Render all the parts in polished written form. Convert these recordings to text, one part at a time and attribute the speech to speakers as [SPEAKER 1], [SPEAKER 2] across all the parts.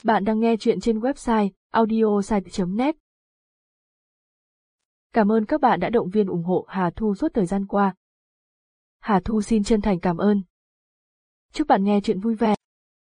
[SPEAKER 1] Bạn đang nghe chuyện trên website audiosite.net. Cảm ơn các bạn đã động viên ủng hộ Hà Thu suốt thời gian qua. Hà Thu xin chân thành cảm ơn. Chúc bạn nghe chuyện vui vẻ.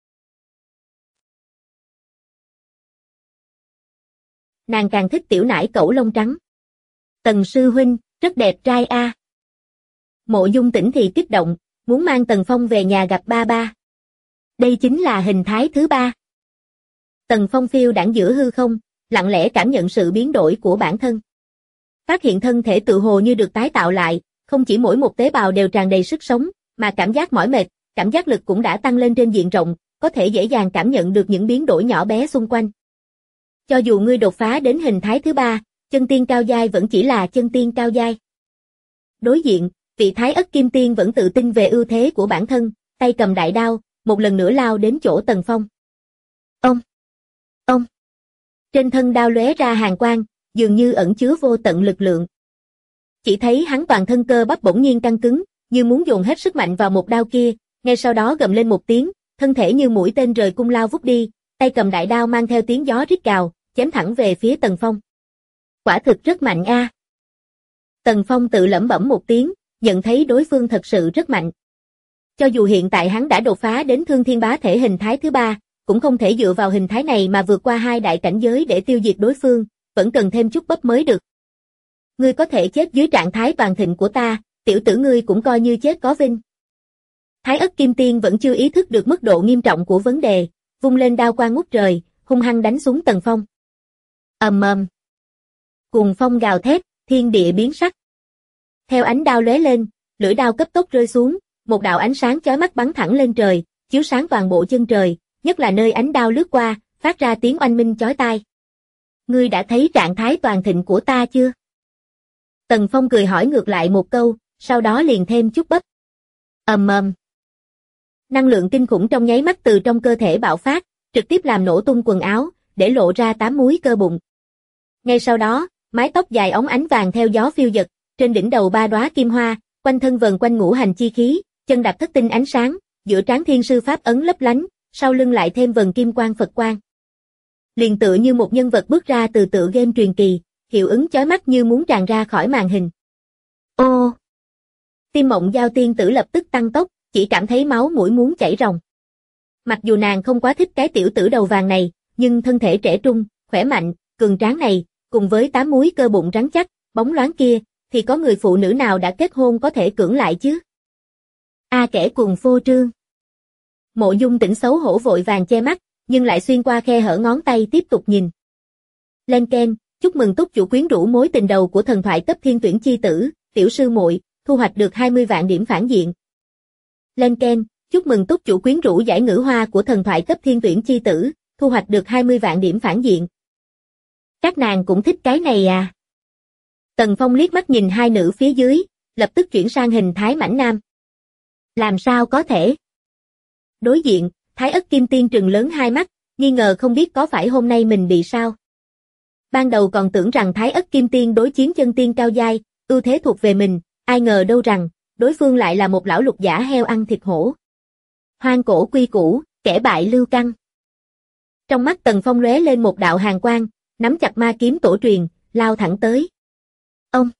[SPEAKER 2] Nàng càng thích tiểu nải cẩu lông trắng. Tần sư huynh, rất đẹp trai a. Mộ Dung Tĩnh thì kích động, muốn mang Tần Phong về nhà gặp ba ba. Đây chính là hình thái thứ ba. Tần Phong phiêu đãng giữa hư không, lặng lẽ cảm nhận sự biến đổi của bản thân. Phát hiện thân thể tự hồ như được tái tạo lại, không chỉ mỗi một tế bào đều tràn đầy sức sống, mà cảm giác mỏi mệt, cảm giác lực cũng đã tăng lên trên diện rộng, có thể dễ dàng cảm nhận được những biến đổi nhỏ bé xung quanh. Cho dù ngươi đột phá đến hình thái thứ ba, chân tiên cao giai vẫn chỉ là chân tiên cao giai. Đối diện, vị Thái Ất Kim Tiên vẫn tự tin về ưu thế của bản thân, tay cầm đại đao, một lần nữa lao đến chỗ Tần Phong. Ông! Trên thân đao lóe ra hàn quang, dường như ẩn chứa vô tận lực lượng. Chỉ thấy hắn toàn thân cơ bắp bỗng nhiên căng cứng, như muốn dồn hết sức mạnh vào một đao kia, ngay sau đó gầm lên một tiếng, thân thể như mũi tên rời cung lao vút đi, tay cầm đại đao mang theo tiếng gió rít gào, chém thẳng về phía Tần Phong. Quả thực rất mạnh a. Tần Phong tự lẩm bẩm một tiếng, nhận thấy đối phương thật sự rất mạnh. Cho dù hiện tại hắn đã đột phá đến Thương Thiên Bá Thể hình thái thứ ba, cũng không thể dựa vào hình thái này mà vượt qua hai đại cảnh giới để tiêu diệt đối phương, vẫn cần thêm chút bắp mới được. Ngươi có thể chết dưới trạng thái toàn thịnh của ta, tiểu tử ngươi cũng coi như chết có vinh. Thái Ất Kim Tiên vẫn chưa ý thức được mức độ nghiêm trọng của vấn đề, vung lên đao quang ngút trời, hung hăng đánh xuống Tần Phong. Ầm ầm. Cuồng phong gào thét, thiên địa biến sắc. Theo ánh đao lóe lên, lưỡi đao cấp tốc rơi xuống, một đạo ánh sáng chói mắt bắn thẳng lên trời, chiếu sáng toàn bộ chân trời, nhất là nơi ánh đao lướt qua, phát ra tiếng oanh minh chói tai. Ngươi đã thấy trạng thái toàn thịnh của ta chưa? Tần Phong cười hỏi ngược lại một câu, sau đó liền thêm chút bắp. Ầm ầm. Năng lượng kinh khủng trong nháy mắt từ trong cơ thể bạo phát, trực tiếp làm nổ tung quần áo, để lộ ra 8 múi cơ bụng. Ngay sau đó, mái tóc dài óng ánh vàng theo gió phiêu dật, trên đỉnh đầu 3 đóa kim hoa, quanh thân vần quanh ngũ hành chi khí, chân đạp thất tinh ánh sáng, giữa trán thiên sư pháp ấn lấp lánh, sau lưng lại thêm vần kim quang Phật quang. Liền tựa như một nhân vật bước ra từ tựa game truyền kỳ, hiệu ứng chói mắt như muốn tràn ra khỏi màn hình. Ô! Tim Mộng Giao tiên tử lập tức tăng tốc, chỉ cảm thấy máu mũi muốn chảy ròng. Mặc dù nàng không quá thích cái tiểu tử đầu vàng này, nhưng thân thể trẻ trung, khỏe mạnh, cường tráng này, cùng với 8 múi cơ bụng rắn chắc, bóng loáng kia, thì có người phụ nữ nào đã kết hôn có thể cưỡng lại chứ? Kẻ cùng phô trương. Mộ Dung Tĩnh xấu hổ vội vàng che mắt, nhưng lại xuyên qua khe hở ngón tay tiếp tục nhìn. Lên keng, chúc mừng túc chủ quyến rũ mối tình đầu của thần thoại cấp thiên tuyển chi tử, tiểu sư muội, thu hoạch được 20 vạn điểm phản diện. Lên keng, chúc mừng túc chủ quyến rũ giải ngữ hoa của thần thoại cấp thiên tuyển chi tử, thu hoạch được 20 vạn điểm phản diện. Các nàng cũng thích cái này à? Tần Phong liếc mắt nhìn hai nữ phía dưới, lập tức chuyển sang hình thái mãnh nam. Làm sao có thể? Đối diện, Thái Ất Kim Tiên trừng lớn hai mắt, nghi ngờ không biết có phải hôm nay mình bị sao. Ban đầu còn tưởng rằng Thái Ất Kim Tiên đối chiến chân tiên cao giai, ưu thế thuộc về mình, ai ngờ đâu rằng, đối phương lại là một lão lục giả heo ăn thịt hổ. Hoang cổ quy củ, kẻ bại lưu căn. Trong mắt Tần Phong lóe lên một đạo hàn quang, nắm chặt ma kiếm tổ truyền, lao thẳng tới. Ông!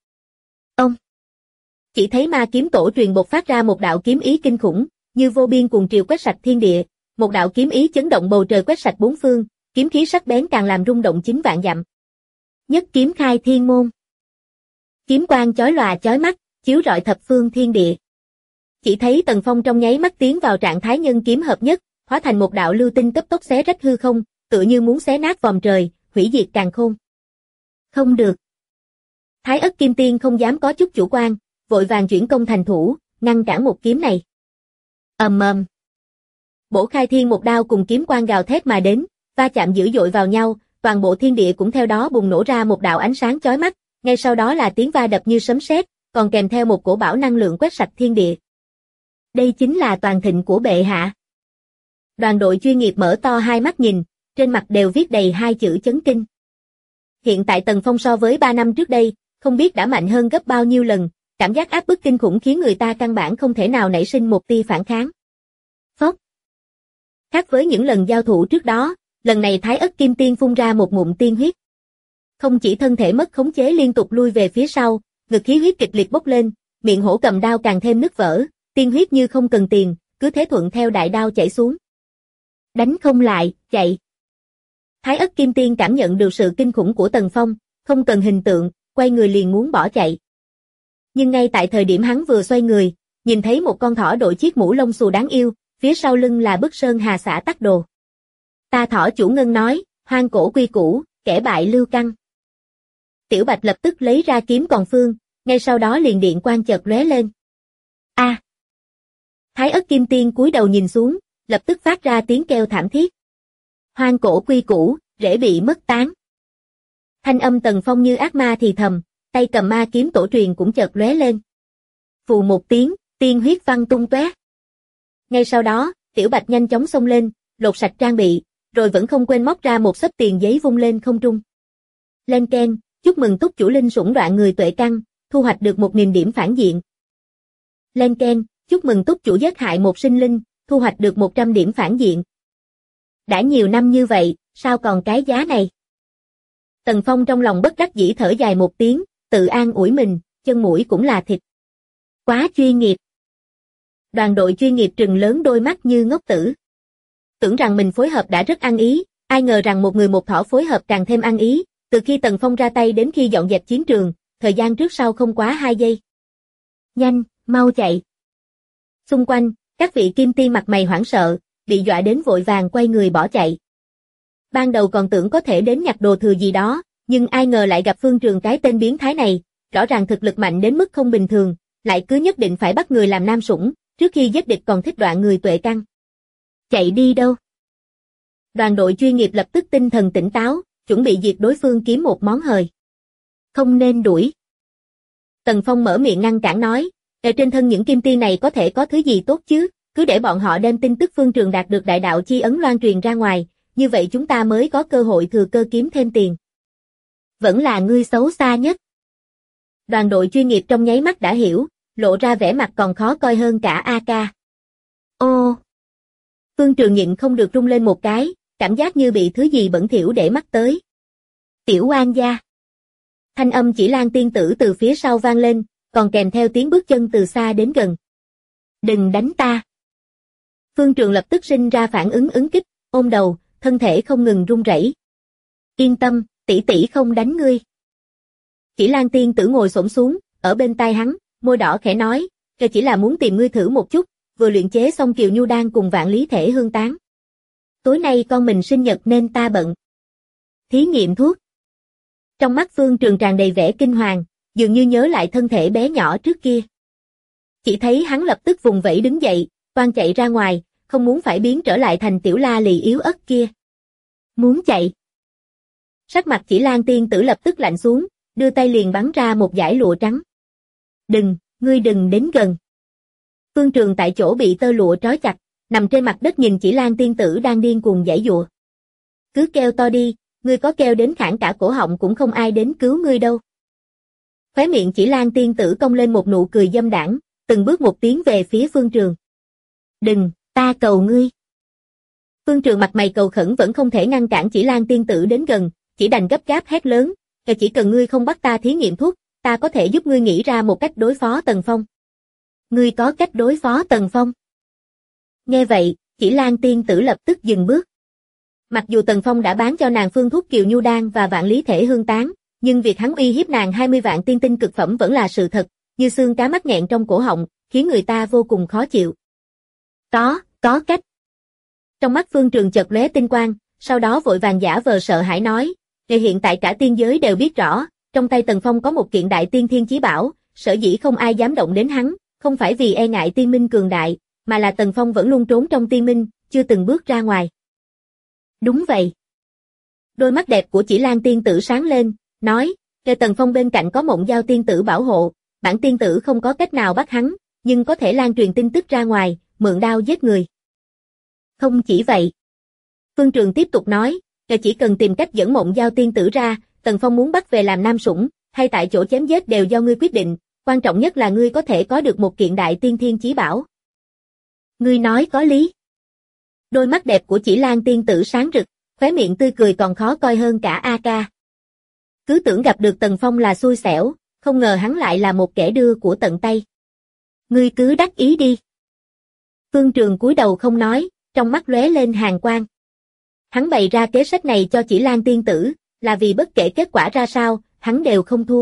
[SPEAKER 2] Chỉ thấy ma kiếm tổ truyền bộc phát ra một đạo kiếm ý kinh khủng, như vô biên cuồng triều quét sạch thiên địa, một đạo kiếm ý chấn động bầu trời quét sạch bốn phương, kiếm khí sắc bén càng làm rung động 9 vạn dặm. Nhất kiếm khai thiên môn. Kiếm quang chói lòa chói mắt, chiếu rọi thập phương thiên địa. Chỉ thấy Tần Phong trong nháy mắt tiến vào trạng thái nhân kiếm hợp nhất, hóa thành một đạo lưu tinh cấp tốc xé rách hư không, tựa như muốn xé nát vòm trời, hủy diệt càn khôn. Không được. Thái Ất Kim Tiên không dám có chút chủ quan, vội vàng chuyển công thành thủ, ngăn cản một kiếm này. Ầm ầm. Bổ khai thiên một đao cùng kiếm quang gào thét mà đến, va chạm dữ dội vào nhau, toàn bộ thiên địa cũng theo đó bùng nổ ra một đạo ánh sáng chói mắt, ngay sau đó là tiếng va đập như sấm sét, còn kèm theo một cổ bão năng lượng quét sạch thiên địa. Đây chính là toàn thịnh của bệ hạ. Đoàn đội chuyên nghiệp mở to hai mắt nhìn, trên mặt đều viết đầy hai chữ chấn kinh. Hiện tại Tần Phong so với 3 năm trước đây, không biết đã mạnh hơn gấp bao nhiêu lần, cảm giác áp bức kinh khủng khiến người ta căn bản không thể nào nảy sinh một tia phản kháng. Phốc. Khác với những lần giao thủ trước đó, lần này Thái Ất Kim Tiên phun ra một ngụm tiên huyết. Không chỉ thân thể mất khống chế liên tục lui về phía sau, ngực khí huyết kịch liệt bốc lên, miệng hổ cầm đao càng thêm nứt vỡ, tiên huyết như không cần tiền, cứ thế thuận theo đại đao chảy xuống. Đánh không lại, chạy. Thái Ất Kim Tiên cảm nhận được sự kinh khủng của Tần Phong, không cần hình tượng, quay người liền muốn bỏ chạy. Nhưng ngay tại thời điểm hắn vừa xoay người, nhìn thấy một con thỏ đội chiếc mũ lông xù đáng yêu, phía sau lưng là bức sơn hà xã Tắc Đồ. Ta thỏ chủ ngân nói, hoang cổ quy củ, kẻ bại lưu căn. Tiểu Bạch lập tức lấy ra kiếm còn phương, ngay sau đó liền điện quang chợt lóe lên. A! Thái Ất Kim Tiên cúi đầu nhìn xuống, lập tức phát ra tiếng kêu thảm thiết. Hoang cổ quy củ, rễ bị mất tán. Thanh âm Tần Phong như ác ma thì thầm, tay cầm ma kiếm tổ truyền cũng chợt lóe lên. Phù một tiếng, tiên huyết văng tung tóe. Ngay sau đó, Tiểu Bạch nhanh chóng xông lên, lột sạch trang bị, rồi vẫn không quên móc ra một xấp tiền giấy vung lên không trung. Lên keng, chúc mừng túc chủ linh sủng đoạn người tuệ căn, thu hoạch được 1000 điểm phản diện. Lên keng, chúc mừng túc chủ giết hại một sinh linh, thu hoạch được 100 điểm phản diện. Đã nhiều năm như vậy, sao còn cái giá này? Tần Phong trong lòng bất đắc dĩ thở dài một tiếng, tự an ủi mình, chân mũi cũng là thịt. Quá chuyên nghiệp. Đoàn đội chuyên nghiệp trừng lớn đôi mắt như ngốc tử. Tưởng rằng mình phối hợp đã rất ăn ý, ai ngờ rằng một người một thỏ phối hợp càng thêm ăn ý, từ khi Tần Phong ra tay đến khi dọn dẹp chiến trường, thời gian trước sau không quá 2 giây. Nhanh, mau chạy. Xung quanh, các vị kim tiên mặt mày hoảng sợ, bị dọa đến vội vàng quay người bỏ chạy. Ban đầu còn tưởng có thể đến nhặt đồ thừa gì đó, nhưng ai ngờ lại gặp Phương Trường cái tên biến thái này, rõ ràng thực lực mạnh đến mức không bình thường, lại cứ nhất định phải bắt người làm nam sủng, trước khi giết địch còn thích đoạn người tuệ căn. Chạy đi đâu? Đoàn đội chuyên nghiệp lập tức tinh thần tỉnh táo, chuẩn bị diệt đối phương kiếm một món hời. Không nên đuổi. Tần Phong mở miệng ngăn cản nói, ở trên thân những kim tiên này có thể có thứ gì tốt chứ, cứ để bọn họ đem tin tức Phương Trường đạt được đại đạo chi ấn loan truyền ra ngoài, như vậy chúng ta mới có cơ hội thừa cơ kiếm thêm tiền. Vẫn là ngươi xấu xa nhất. Đoàn đội chuyên nghiệp trong nháy mắt đã hiểu, lộ ra vẻ mặt còn khó coi hơn cả AK. Ô! Phương Trường nhịn không được rung lên một cái, cảm giác như bị thứ gì bẩn thỉu để mắt tới. Tiểu oan gia. Thanh âm Chỉ Lan tiên tử từ phía sau vang lên, còn kèm theo tiếng bước chân từ xa đến gần. Đừng đánh ta. Phương Trường lập tức sinh ra phản ứng ứng kích, ôm đầu, thân thể không ngừng run rẩy. Yên tâm, tỷ tỷ không đánh ngươi. Chỉ Lan tiên tử ngồi xổm xuống, ở bên tai hắn, môi đỏ khẽ nói, chỉ là muốn tìm ngươi thử một chút, vừa luyện chế xong Kiều Nhu đan cùng Vạn Lý Thể Hương tán. Tối nay con mình sinh nhật nên ta bận. Thí nghiệm thuốc. Trong mắt Phương Trường tràn đầy vẻ kinh hoàng, dường như nhớ lại thân thể bé nhỏ trước kia. Chỉ thấy hắn lập tức vùng vẫy đứng dậy, toan chạy ra ngoài, không muốn phải biến trở lại thành tiểu la lì yếu ớt kia. Muốn chạy. Sắc mặt Chỉ Lan tiên tử lập tức lạnh xuống, đưa tay liền bắn ra một dải lụa trắng. Đừng, ngươi đừng đến gần. Phương Trường tại chỗ bị tơ lụa trói chặt, nằm trên mặt đất nhìn Chỉ Lan tiên tử đang điên cuồng giãy giụa. Cứ kêu to đi, ngươi có kêu đến khản cả cổ họng cũng không ai đến cứu ngươi đâu. Khóe miệng Chỉ Lan tiên tử cong lên một nụ cười dâm đãng, từng bước một tiến về phía Phương Trường. Đừng, ta cầu ngươi. Phương Trường mặt mày cầu khẩn vẫn không thể ngăn cản Chỉ Lan tiên tử đến gần, chỉ đành gấp gáp hét lớn, chỉ cần ngươi không bắt ta thí nghiệm thuốc, ta có thể giúp ngươi nghĩ ra một cách đối phó Tần Phong. Ngươi có cách đối phó Tần Phong? Nghe vậy, Chỉ Lan tiên tử lập tức dừng bước. Mặc dù Tần Phong đã bán cho nàng phương thuốc Kiều Nhu đan và Vạn Lý Thể Hương tán, nhưng việc hắn uy hiếp nàng 20 vạn tiên tinh cực phẩm vẫn là sự thật, như xương cá mắc nghẹn trong cổ họng, khiến người ta vô cùng khó chịu. Có cách. Trong mắt Phương Trường chợt lóe tinh quang, sau đó vội vàng giả vờ sợ hãi nói, hiện tại cả tiên giới đều biết rõ, trong tay Tần Phong có một kiện đại tiên thiên chí bảo, sở dĩ không ai dám động đến hắn, không phải vì e ngại tiên minh cường đại, mà là Tần Phong vẫn luôn trốn trong tiên minh, chưa từng bước ra ngoài. Đúng vậy. Đôi mắt đẹp của Chỉ Lan tiên tử sáng lên, nói, Tần Phong bên cạnh có Mộng Giao tiên tử bảo hộ, bản tiên tử không có cách nào bắt hắn, nhưng có thể lan truyền tin tức ra ngoài, mượn đao giết người. Không chỉ vậy. Phương Trường tiếp tục nói, chỉ cần tìm cách dẫn Mộng Giao tiên tử ra, Tần Phong muốn bắt về làm nam sủng, hay tại chỗ chém giết đều do ngươi quyết định, quan trọng nhất là ngươi có thể có được một kiện đại tiên thiên chí bảo. Ngươi nói có lý. Đôi mắt đẹp của Chỉ Lan tiên tử sáng rực, khóe miệng tươi cười còn khó coi hơn cả A Ca. Cứ tưởng gặp được Tần Phong là xui xẻo, không ngờ hắn lại là một kẻ đưa của tận tay. Ngươi cứ đắc ý đi. Phương Trường cúi đầu không nói, trong mắt lóe lên hàn quang. Hắn bày ra kế sách này cho Chỉ Lan tiên tử, là vì bất kể kết quả ra sao, hắn đều không thua.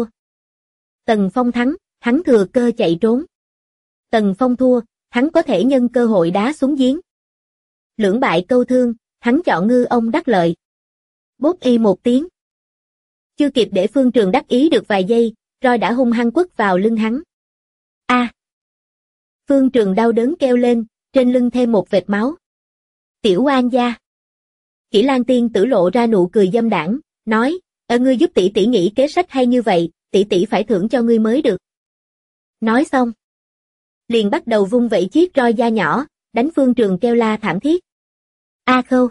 [SPEAKER 2] Tần Phong thắng, hắn thừa cơ chạy trốn. Tần Phong thua, hắn có thể nhân cơ hội đá xuống giếng. Lưỡng bại câu thương, hắn chọn ngư ông đắc lợi. Bốp y một tiếng. Chưa kịp để Phương Trường đắc ý được vài giây, roi đã hung hăng quất vào lưng hắn. A! Phương Trường đau đớn kêu lên, trên lưng thêm một vệt máu. Tiểu oan gia. Chỉ Lan tiên tử lộ ra nụ cười dâm đãng, nói, ngươi giúp tỷ tỷ nghĩ kế sách hay như vậy, tỷ tỷ phải thưởng cho ngươi mới được. Nói xong, liền bắt đầu vung vẩy chiếc roi da nhỏ, đánh Phương Trường kêu la thảm thiết. A Khâu.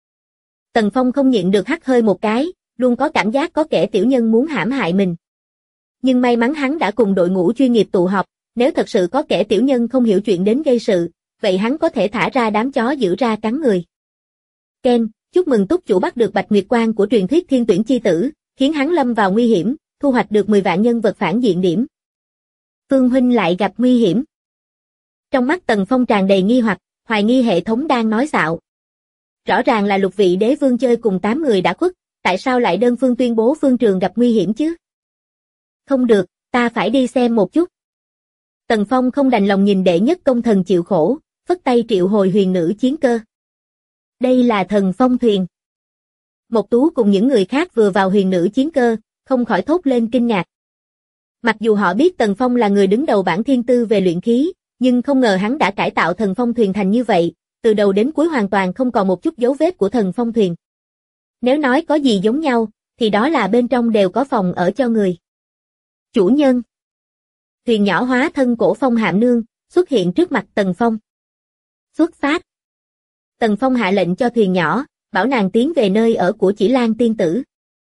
[SPEAKER 2] Tần Phong không nhịn được hắt hơi một cái, luôn có cảm giác có kẻ tiểu nhân muốn hãm hại mình. Nhưng may mắn hắn đã cùng đội ngũ chuyên nghiệp tụ họp, nếu thật sự có kẻ tiểu nhân không hiểu chuyện đến gây sự, vậy hắn có thể thả ra đám chó giữ ra cắn người. Ken, chúc mừng túc chủ bắt được Bạch Nguyệt Quang của truyền thuyết Thiên Tuyển chi tử, khiến hắn lâm vào nguy hiểm, thu hoạch được 10 vạn nhân vật phản diện điểm. Phương huynh lại gặp nguy hiểm. Trong mắt Tần Phong tràn đầy nghi hoặc, hoài nghi hệ thống đang nói xạo. Rõ ràng là Lục Vị Đế Vương chơi cùng 8 người đã khuất, tại sao lại đơn phương tuyên bố Phương Trường gặp nguy hiểm chứ? Không được, ta phải đi xem một chút. Tần Phong không đành lòng nhìn đệ nhất công thần chịu khổ, phất tay triệu hồi huyền nữ chiến cơ. Đây là thần phong thuyền. Mộc Tú cùng những người khác vừa vào huyền nữ chiến cơ, không khỏi thốt lên kinh ngạc. Mặc dù họ biết Tần Phong là người đứng đầu bảng thiên tư về luyện khí, nhưng không ngờ hắn đã cải tạo thần phong thuyền thành như vậy, từ đầu đến cuối hoàn toàn không còn một chút dấu vết của thần phong thuyền. Nếu nói có gì giống nhau, thì đó là bên trong đều có phòng ở cho người. Chủ nhân. Thuyền nhỏ hóa thân cổ phong hạm nương, xuất hiện trước mặt Tần Phong. Xuất phát. Tần Phong hạ lệnh cho thuyền nhỏ, bảo nàng tiến về nơi ở của Chỉ Lan tiên tử.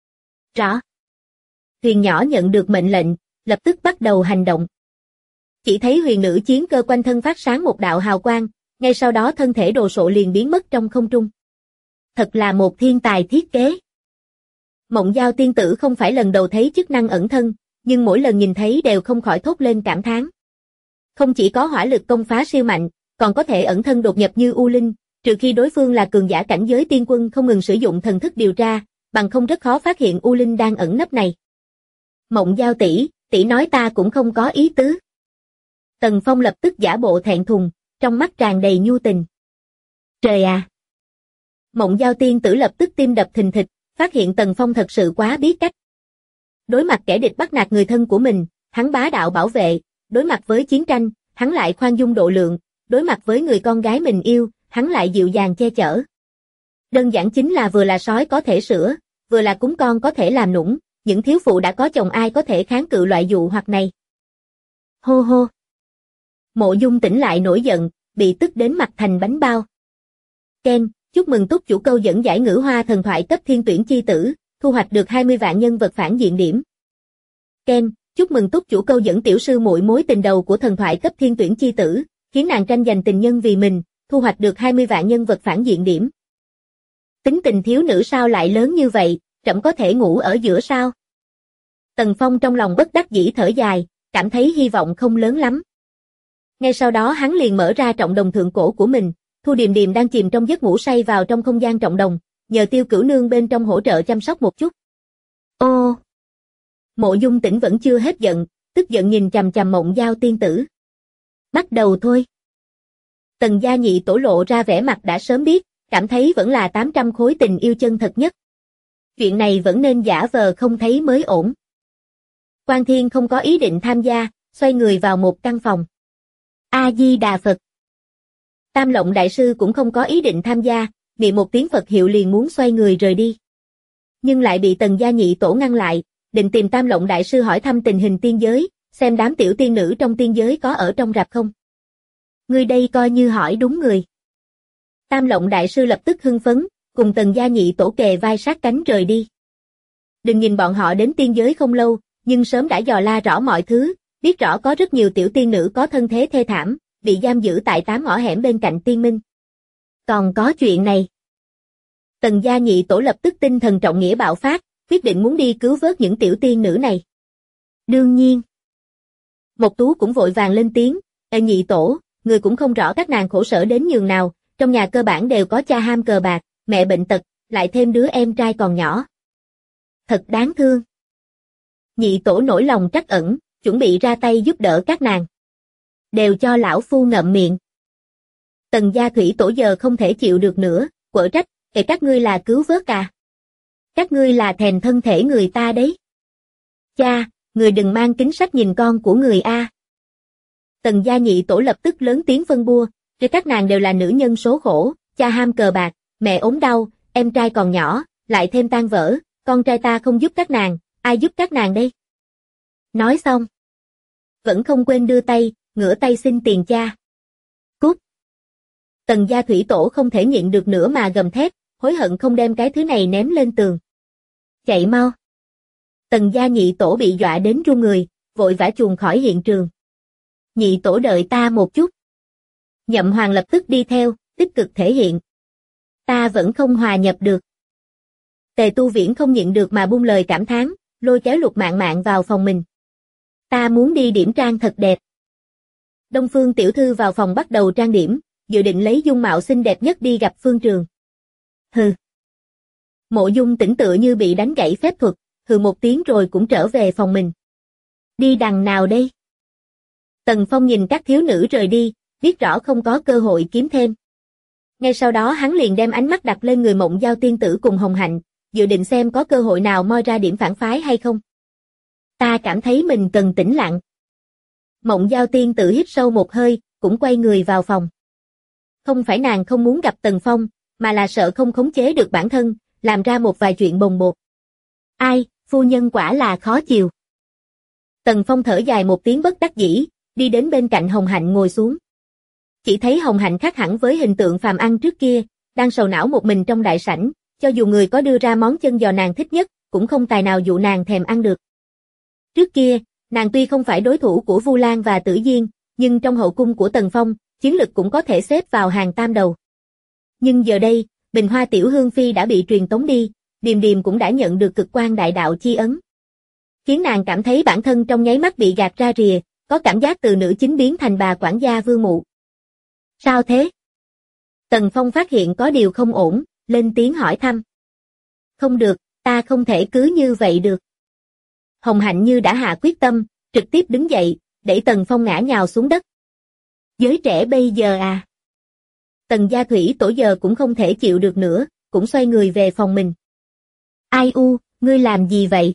[SPEAKER 2] Rõ. Thuyền nhỏ nhận được mệnh lệnh, lập tức bắt đầu hành động. Chỉ thấy huyền nữ chiến cơ quanh thân phát sáng một đạo hào quang, ngay sau đó thân thể đồ sộ liền biến mất trong không trung. Thật là một thiên tài thiết kế. Mộng Giao tiên tử không phải lần đầu thấy chức năng ẩn thân, nhưng mỗi lần nhìn thấy đều không khỏi thốt lên cảm thán. Không chỉ có hỏa lực công phá siêu mạnh, còn có thể ẩn thân đột nhập như U Linh, trừ khi đối phương là cường giả cảnh giới tiên quân không ngừng sử dụng thần thức điều tra, bằng không rất khó phát hiện U Linh đang ẩn nấp này. Mộng Giao tỷ nói ta cũng không có ý tứ. Tần Phong lập tức giả bộ thẹn thùng, trong mắt tràn đầy nhu tình. Trời à! Mộng Giao tiên tử lập tức tim đập thình thịch, phát hiện Tần Phong thật sự quá biết cách. Đối mặt kẻ địch bắt nạt người thân của mình, hắn bá đạo bảo vệ, đối mặt với chiến tranh, hắn lại khoan dung độ lượng, đối mặt với người con gái mình yêu, hắn lại dịu dàng che chở. Đơn giản chính là vừa là sói có thể sửa, vừa là cún con có thể làm nũng, những thiếu phụ đã có chồng ai có thể kháng cự loại dụ hoặc này. Hô hô! Mộ Dung tỉnh lại nổi giận, bị tức đến mặt thành bánh bao. Ken, chúc mừng túc chủ câu dẫn giải ngữ hoa thần thoại cấp Thiên Tuyển chi tử, thu hoạch được 20 vạn nhân vật phản diện điểm. Ken, chúc mừng túc chủ câu dẫn tiểu sư muội mối tình đầu của thần thoại cấp Thiên Tuyển chi tử, khiến nàng tranh giành tình nhân vì mình, thu hoạch được 20 vạn nhân vật phản diện điểm. Tính tình thiếu nữ sao lại lớn như vậy, trẫm có thể ngủ ở giữa sao? Tần Phong trong lòng bất đắc dĩ thở dài, cảm thấy hy vọng không lớn lắm. Ngay sau đó hắn liền mở ra trọng đồng thượng cổ của mình, Thu Điềm Điềm đang chìm trong giấc ngủ say vào trong không gian trọng đồng, nhờ Tiêu Cửu Nương bên trong hỗ trợ chăm sóc một chút. Ô! Mộ Dung Tỉnh vẫn chưa hết giận, tức giận nhìn chằm chằm Mộng Giao tiên tử. Bắt đầu thôi. Tần Gia Nhị tổ lộ ra vẻ mặt đã sớm biết, cảm thấy vẫn là 800 khối tình yêu chân thật nhất. Chuyện này vẫn nên giả vờ không thấy mới ổn. Quan Thiên không có ý định tham gia, xoay người vào một căn phòng. A-di-đà Phật. Tam Lộng Đại Sư cũng không có ý định tham gia, niệm một tiếng Phật hiệu liền muốn xoay người rời đi. Nhưng lại bị Tần Gia Nhị tổ ngăn lại, định tìm Tam Lộng Đại Sư hỏi thăm tình hình tiên giới, xem đám tiểu tiên nữ trong tiên giới có ở trong rạp không. Người đây coi như hỏi đúng người. Tam Lộng Đại Sư lập tức hưng phấn, cùng Tần Gia Nhị tổ kề vai sát cánh rời đi. Đừng nhìn bọn họ đến tiên giới không lâu, nhưng sớm đã dò la rõ mọi thứ, biết rõ có rất nhiều tiểu tiên nữ có thân thế thê thảm, bị giam giữ tại 8 ngõ hẻm bên cạnh tiên minh. Còn có chuyện này. Tần gia nhị tổ lập tức tinh thần trọng nghĩa bạo phát, quyết định muốn đi cứu vớt những tiểu tiên nữ này. Đương nhiên. Mộc Tú cũng vội vàng lên tiếng, nhị tổ, người cũng không rõ các nàng khổ sở đến nhường nào, trong nhà cơ bản đều có cha ham cờ bạc, mẹ bệnh tật, lại thêm đứa em trai còn nhỏ. Thật đáng thương. Nhị tổ nổi lòng trắc ẩn, chuẩn bị ra tay giúp đỡ các nàng. Đều cho lão phu ngậm miệng. Tần gia thủy tổ giờ không thể chịu được nữa, quở trách, các ngươi là cứu vớt à? Các ngươi là thèm thân thể người ta đấy. Cha, người đừng mang kính sách nhìn con của người a. Tần gia nhị tổ lập tức lớn tiếng phân bua, các nàng đều là nữ nhân số khổ, cha ham cờ bạc, mẹ ốm đau, em trai còn nhỏ, lại thêm tan vỡ, con trai ta không giúp các nàng, ai giúp các nàng đây? Nói xong, vẫn không quên đưa tay, ngửa tay xin tiền cha. Cút. Tần gia thủy tổ không thể nhịn được nữa mà gầm thét, hối hận không đem cái thứ này ném lên tường. Chạy mau. Tần gia nhị tổ bị dọa đến run người, vội vã chuồn khỏi hiện trường. Nhị tổ đợi ta một chút. Nhậm Hoàng lập tức đi theo, tích cực thể hiện. Ta vẫn không hòa nhập được. Tề Tu Viễn không nhịn được mà buông lời cảm thán, lôi kéo Lục Mạn Mạn vào phòng mình. Ta muốn đi điểm trang thật đẹp. Đông Phương tiểu thư vào phòng bắt đầu trang điểm, dự định lấy dung mạo xinh đẹp nhất đi gặp Phương Trường. Hừ. Mộ Dung Tĩnh tựa như bị đánh gãy phép thuật, hừ một tiếng rồi cũng trở về phòng mình. Đi đằng nào đây? Tần Phong nhìn các thiếu nữ rời đi, biết rõ không có cơ hội kiếm thêm. Ngay sau đó hắn liền đem ánh mắt đặt lên người Mộng Giao tiên tử cùng Hồng Hạnh, dự định xem có cơ hội nào moi ra điểm phản phái hay không. Ta cảm thấy mình cần tĩnh lặng. Mộng Giao tiên tử hít sâu một hơi, cũng quay người vào phòng. Không phải nàng không muốn gặp Tần Phong, mà là sợ không khống chế được bản thân, làm ra một vài chuyện bồng bột. Ai, phu nhân quả là khó chiều. Tần Phong thở dài một tiếng bất đắc dĩ, đi đến bên cạnh Hồng Hạnh ngồi xuống. Chỉ thấy Hồng Hạnh khác hẳn với hình tượng phàm ăn trước kia, đang sầu não một mình trong đại sảnh, cho dù người có đưa ra món chân giò nàng thích nhất, cũng không tài nào dụ nàng thèm ăn được. Trước kia, nàng tuy không phải đối thủ của Vu Lan và Tử Diên, nhưng trong hậu cung của Tần Phong, chiến lực cũng có thể xếp vào hàng tam đầu. Nhưng giờ đây, Bình Hoa tiểu hương phi đã bị truyền tống đi, Điềm Điềm cũng đã nhận được cực quan đại đạo chi ấn. Khiến nàng cảm thấy bản thân trong nháy mắt bị gạt ra rìa, có cảm giác từ nữ chính biến thành bà quản gia vương mụ. Sao thế? Tần Phong phát hiện có điều không ổn, lên tiếng hỏi thăm. Không được, ta không thể cứ như vậy được. Hồng Hạnh như đã hạ quyết tâm, trực tiếp đứng dậy, đẩy Tần Phong ngã nhào xuống đất. Giới trẻ bây giờ à? Tần gia thủy tổ giờ cũng không thể chịu được nữa, cũng xoay người về phòng mình. Ai u, ngươi làm gì vậy?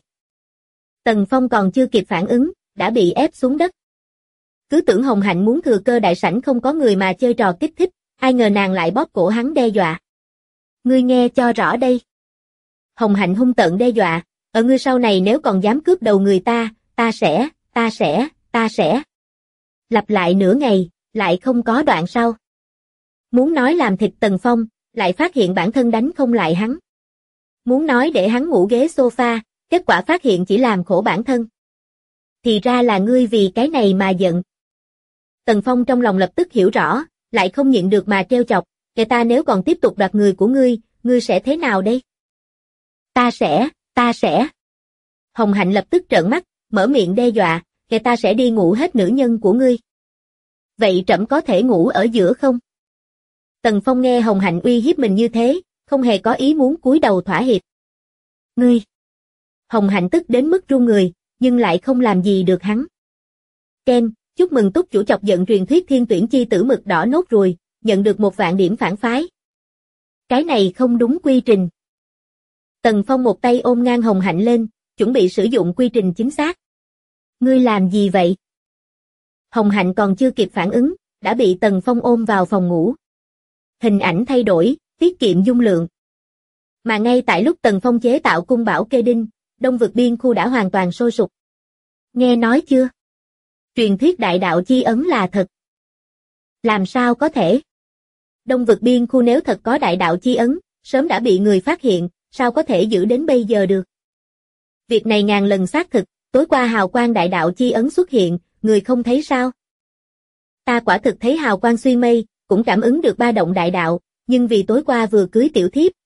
[SPEAKER 2] Tần Phong còn chưa kịp phản ứng, đã bị ép xuống đất. Cứ tưởng Hồng Hạnh muốn thừa cơ đại sảnh không có người mà chơi trò kích thích, ai ngờ nàng lại bóp cổ hắn đe dọa. Ngươi nghe cho rõ đây. Hồng Hạnh hung tợn đe dọa, ở ngươi sau này nếu còn dám cướp đầu người ta sẽ. Lặp lại nửa ngày, lại không có đoạn sau. Muốn nói làm thịt Tần Phong, lại phát hiện bản thân đánh không lại hắn. Muốn nói để hắn ngủ ghế sofa, kết quả phát hiện chỉ làm khổ bản thân. Thì ra là ngươi vì cái này mà giận. Tần Phong trong lòng lập tức hiểu rõ, lại không nhịn được mà trêu chọc, kể ta nếu còn tiếp tục đoạt người của ngươi sẽ thế nào đây? Ta sẽ. Hồng Hạnh lập tức trợn mắt, mở miệng đe dọa, kể ta sẽ đi ngủ hết nữ nhân của ngươi. Vậy trẫm có thể ngủ ở giữa không? Tần Phong nghe Hồng Hạnh uy hiếp mình như thế, không hề có ý muốn cúi đầu thỏa hiệp. Ngươi! Hồng Hạnh tức đến mức run người, nhưng lại không làm gì được hắn. Ken, chúc mừng túc chủ chọc giận truyền thuyết thiên tuyển chi tử mực đỏ nốt ruồi, nhận được 1.000 điểm phản phái. Cái này không đúng quy trình. Tần Phong một tay ôm ngang Hồng Hạnh lên, chuẩn bị sử dụng quy trình chính xác. Ngươi làm gì vậy? Hồng Hạnh còn chưa kịp phản ứng, đã bị Tần Phong ôm vào phòng ngủ. Hình ảnh thay đổi, tiết kiệm dung lượng. Mà ngay tại lúc Tần Phong chế tạo cung bảo kê đinh, Đông vực biên khu đã hoàn toàn sôi sục. Nghe nói chưa? Truyền thuyết đại đạo chi ấn là thật. Làm sao có thể? Đông vực biên khu nếu thật có đại đạo chi ấn, sớm đã bị người phát hiện, sao có thể giữ đến bây giờ được? Việc này ngàn lần xác thực, tối qua hào quang đại đạo chi ấn xuất hiện, người không thấy sao? Ta quả thực thấy hào quang xuyên mây, cũng cảm ứng được ba động đại đạo, nhưng vì tối qua vừa cưới tiểu thiếp,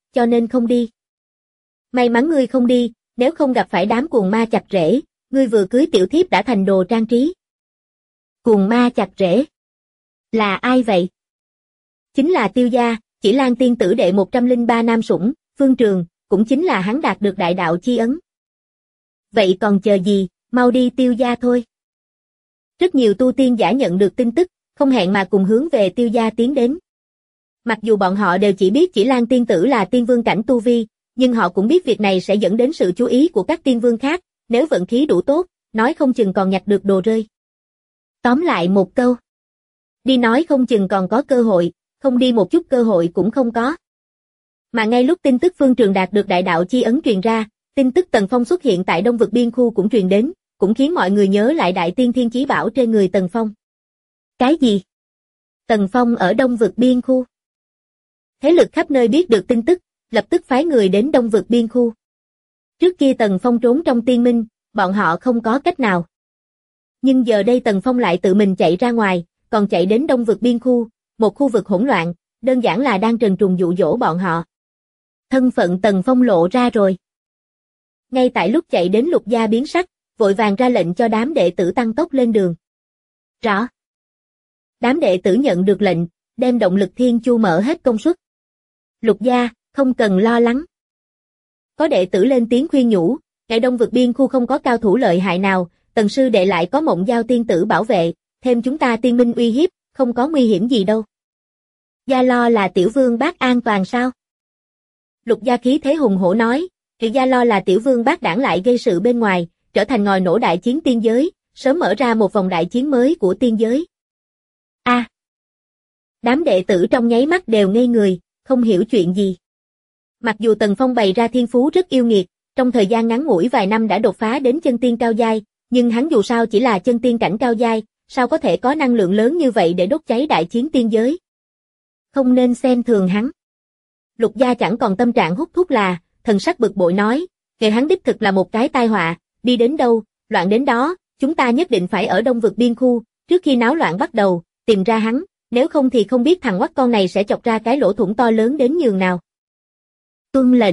[SPEAKER 2] cho nên không đi. May mắn ngươi không đi, nếu không gặp phải đám cuồng ma chặt rễ, ngươi vừa cưới tiểu thiếp đã thành đồ trang trí. Cuồng ma chặt rễ? Là ai vậy? Chính là Tiêu gia, Chỉ Lan tiên tử đệ 103 nam sủng, Phương Trường, cũng chính là hắn đạt được đại đạo chi ấn. Vậy còn chờ gì, mau đi Tiêu gia thôi. Rất nhiều tu tiên giả nhận được tin tức, không hẹn mà cùng hướng về Tiêu gia tiến đến. Mặc dù bọn họ đều chỉ biết Chỉ Lan tiên tử là tiên vương cảnh tu vi, nhưng họ cũng biết việc này sẽ dẫn đến sự chú ý của các tiên vương khác, nếu vận khí đủ tốt, nói không chừng còn nhặt được đồ rơi. Tóm lại một câu. Đi nói không chừng còn có cơ hội, không đi một chút cơ hội cũng không có. Mà ngay lúc tin tức Phương Trường đạt được đại đạo chi ấn truyền ra, tin tức Tần Phong xuất hiện tại Đông Vực Biên Khu cũng truyền đến, cũng khiến mọi người nhớ lại đại tiên thiên chí bảo trên người Tần Phong. Cái gì? Tần Phong ở Đông Vực Biên Khu? Thế lực khắp nơi biết được tin tức, lập tức phái người đến Đông Vực Biên Khu. Trước kia Tần Phong trốn trong tiên minh, bọn họ không có cách nào. Nhưng giờ đây Tần Phong lại tự mình chạy ra ngoài, còn chạy đến Đông Vực Biên Khu, một khu vực hỗn loạn, đơn giản là đang trần truồng dụ dỗ bọn họ. Thân phận Tần Phong lộ ra rồi. Ngay tại lúc chạy đến Lục gia biến sắc, vội vàng ra lệnh cho đám đệ tử tăng tốc lên đường. Rõ. Đám đệ tử nhận được lệnh, đem động lực thiên chu mở hết công suất. Lục gia, không cần lo lắng. Có đệ tử lên tiếng khuyên nhủ, tại Đông Vực Biên Khu không có cao thủ lợi hại nào, Tần sư đệ lại có Mộng Giao tiên tử bảo vệ, thêm chúng ta tiên minh uy hiếp, không có nguy hiểm gì đâu. Gia lo là tiểu vương bác an toàn sao? Lục gia khí thế hùng hổ nói, Gia lo là tiểu vương bác đảng lại gây sự bên ngoài, trở thành ngòi nổ đại chiến tiên giới, sớm mở ra một vòng đại chiến mới của tiên giới. Đám đệ tử trong nháy mắt đều ngây người, không hiểu chuyện gì. Mặc dù Tần Phong bày ra thiên phú rất yêu nghiệt, trong thời gian ngắn ngủi vài năm đã đột phá đến chân tiên cao giai, nhưng hắn dù sao chỉ là chân tiên cảnh cao giai, sao có thể có năng lượng lớn như vậy để đốt cháy đại chiến tiên giới. Không nên xem thường hắn. Lục gia chẳng còn tâm trạng hút thuốc là, thần sắc bực bội nói, nghề hắn đích thực là một cái tai họa, đi đến đâu, loạn đến đó, chúng ta nhất định phải ở Đông Vực Biên Khu, trước khi náo loạn bắt đầu, tìm ra hắn, nếu không thì không biết thằng oắt con này sẽ chọc ra cái lỗ thủng to lớn đến nhường nào. Tuân lệnh.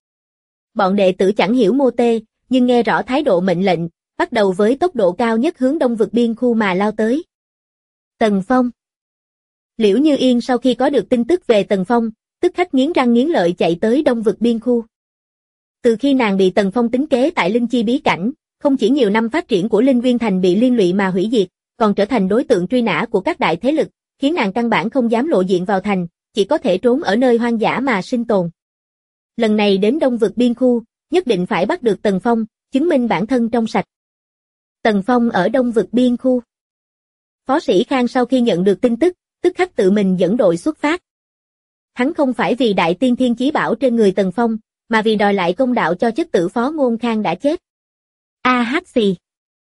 [SPEAKER 2] Bọn đệ tử chẳng hiểu mô tê, nhưng nghe rõ thái độ mệnh lệnh, bắt đầu với tốc độ cao nhất hướng Đông Vực Biên Khu mà lao tới. Tần Phong. Liễu Như Yên sau khi có được tin tức về Tần Phong, tức khắc nghiến răng nghiến lợi chạy tới Đông Vực Biên Khu. Từ khi nàng bị Tần Phong tính kế tại Linh Chi bí cảnh, không chỉ nhiều năm phát triển của Linh Viên Thành bị liên lụy mà hủy diệt, còn trở thành đối tượng truy nã của các đại thế lực, khiến nàng căn bản không dám lộ diện vào thành, chỉ có thể trốn ở nơi hoang dã mà sinh tồn. Lần này đến Đông Vực Biên Khu, nhất định phải bắt được Tần Phong, chứng minh bản thân trong sạch. Tần Phong ở Đông Vực Biên Khu. Phó sĩ Khang sau khi nhận được tin tức, tức khắc tự mình dẫn đội xuất phát. Hắn không phải vì đại tiên thiên chí bảo trên người Tần Phong, mà vì đòi lại công đạo cho chất tử Phó Ngôn Khang đã chết. Hát xì.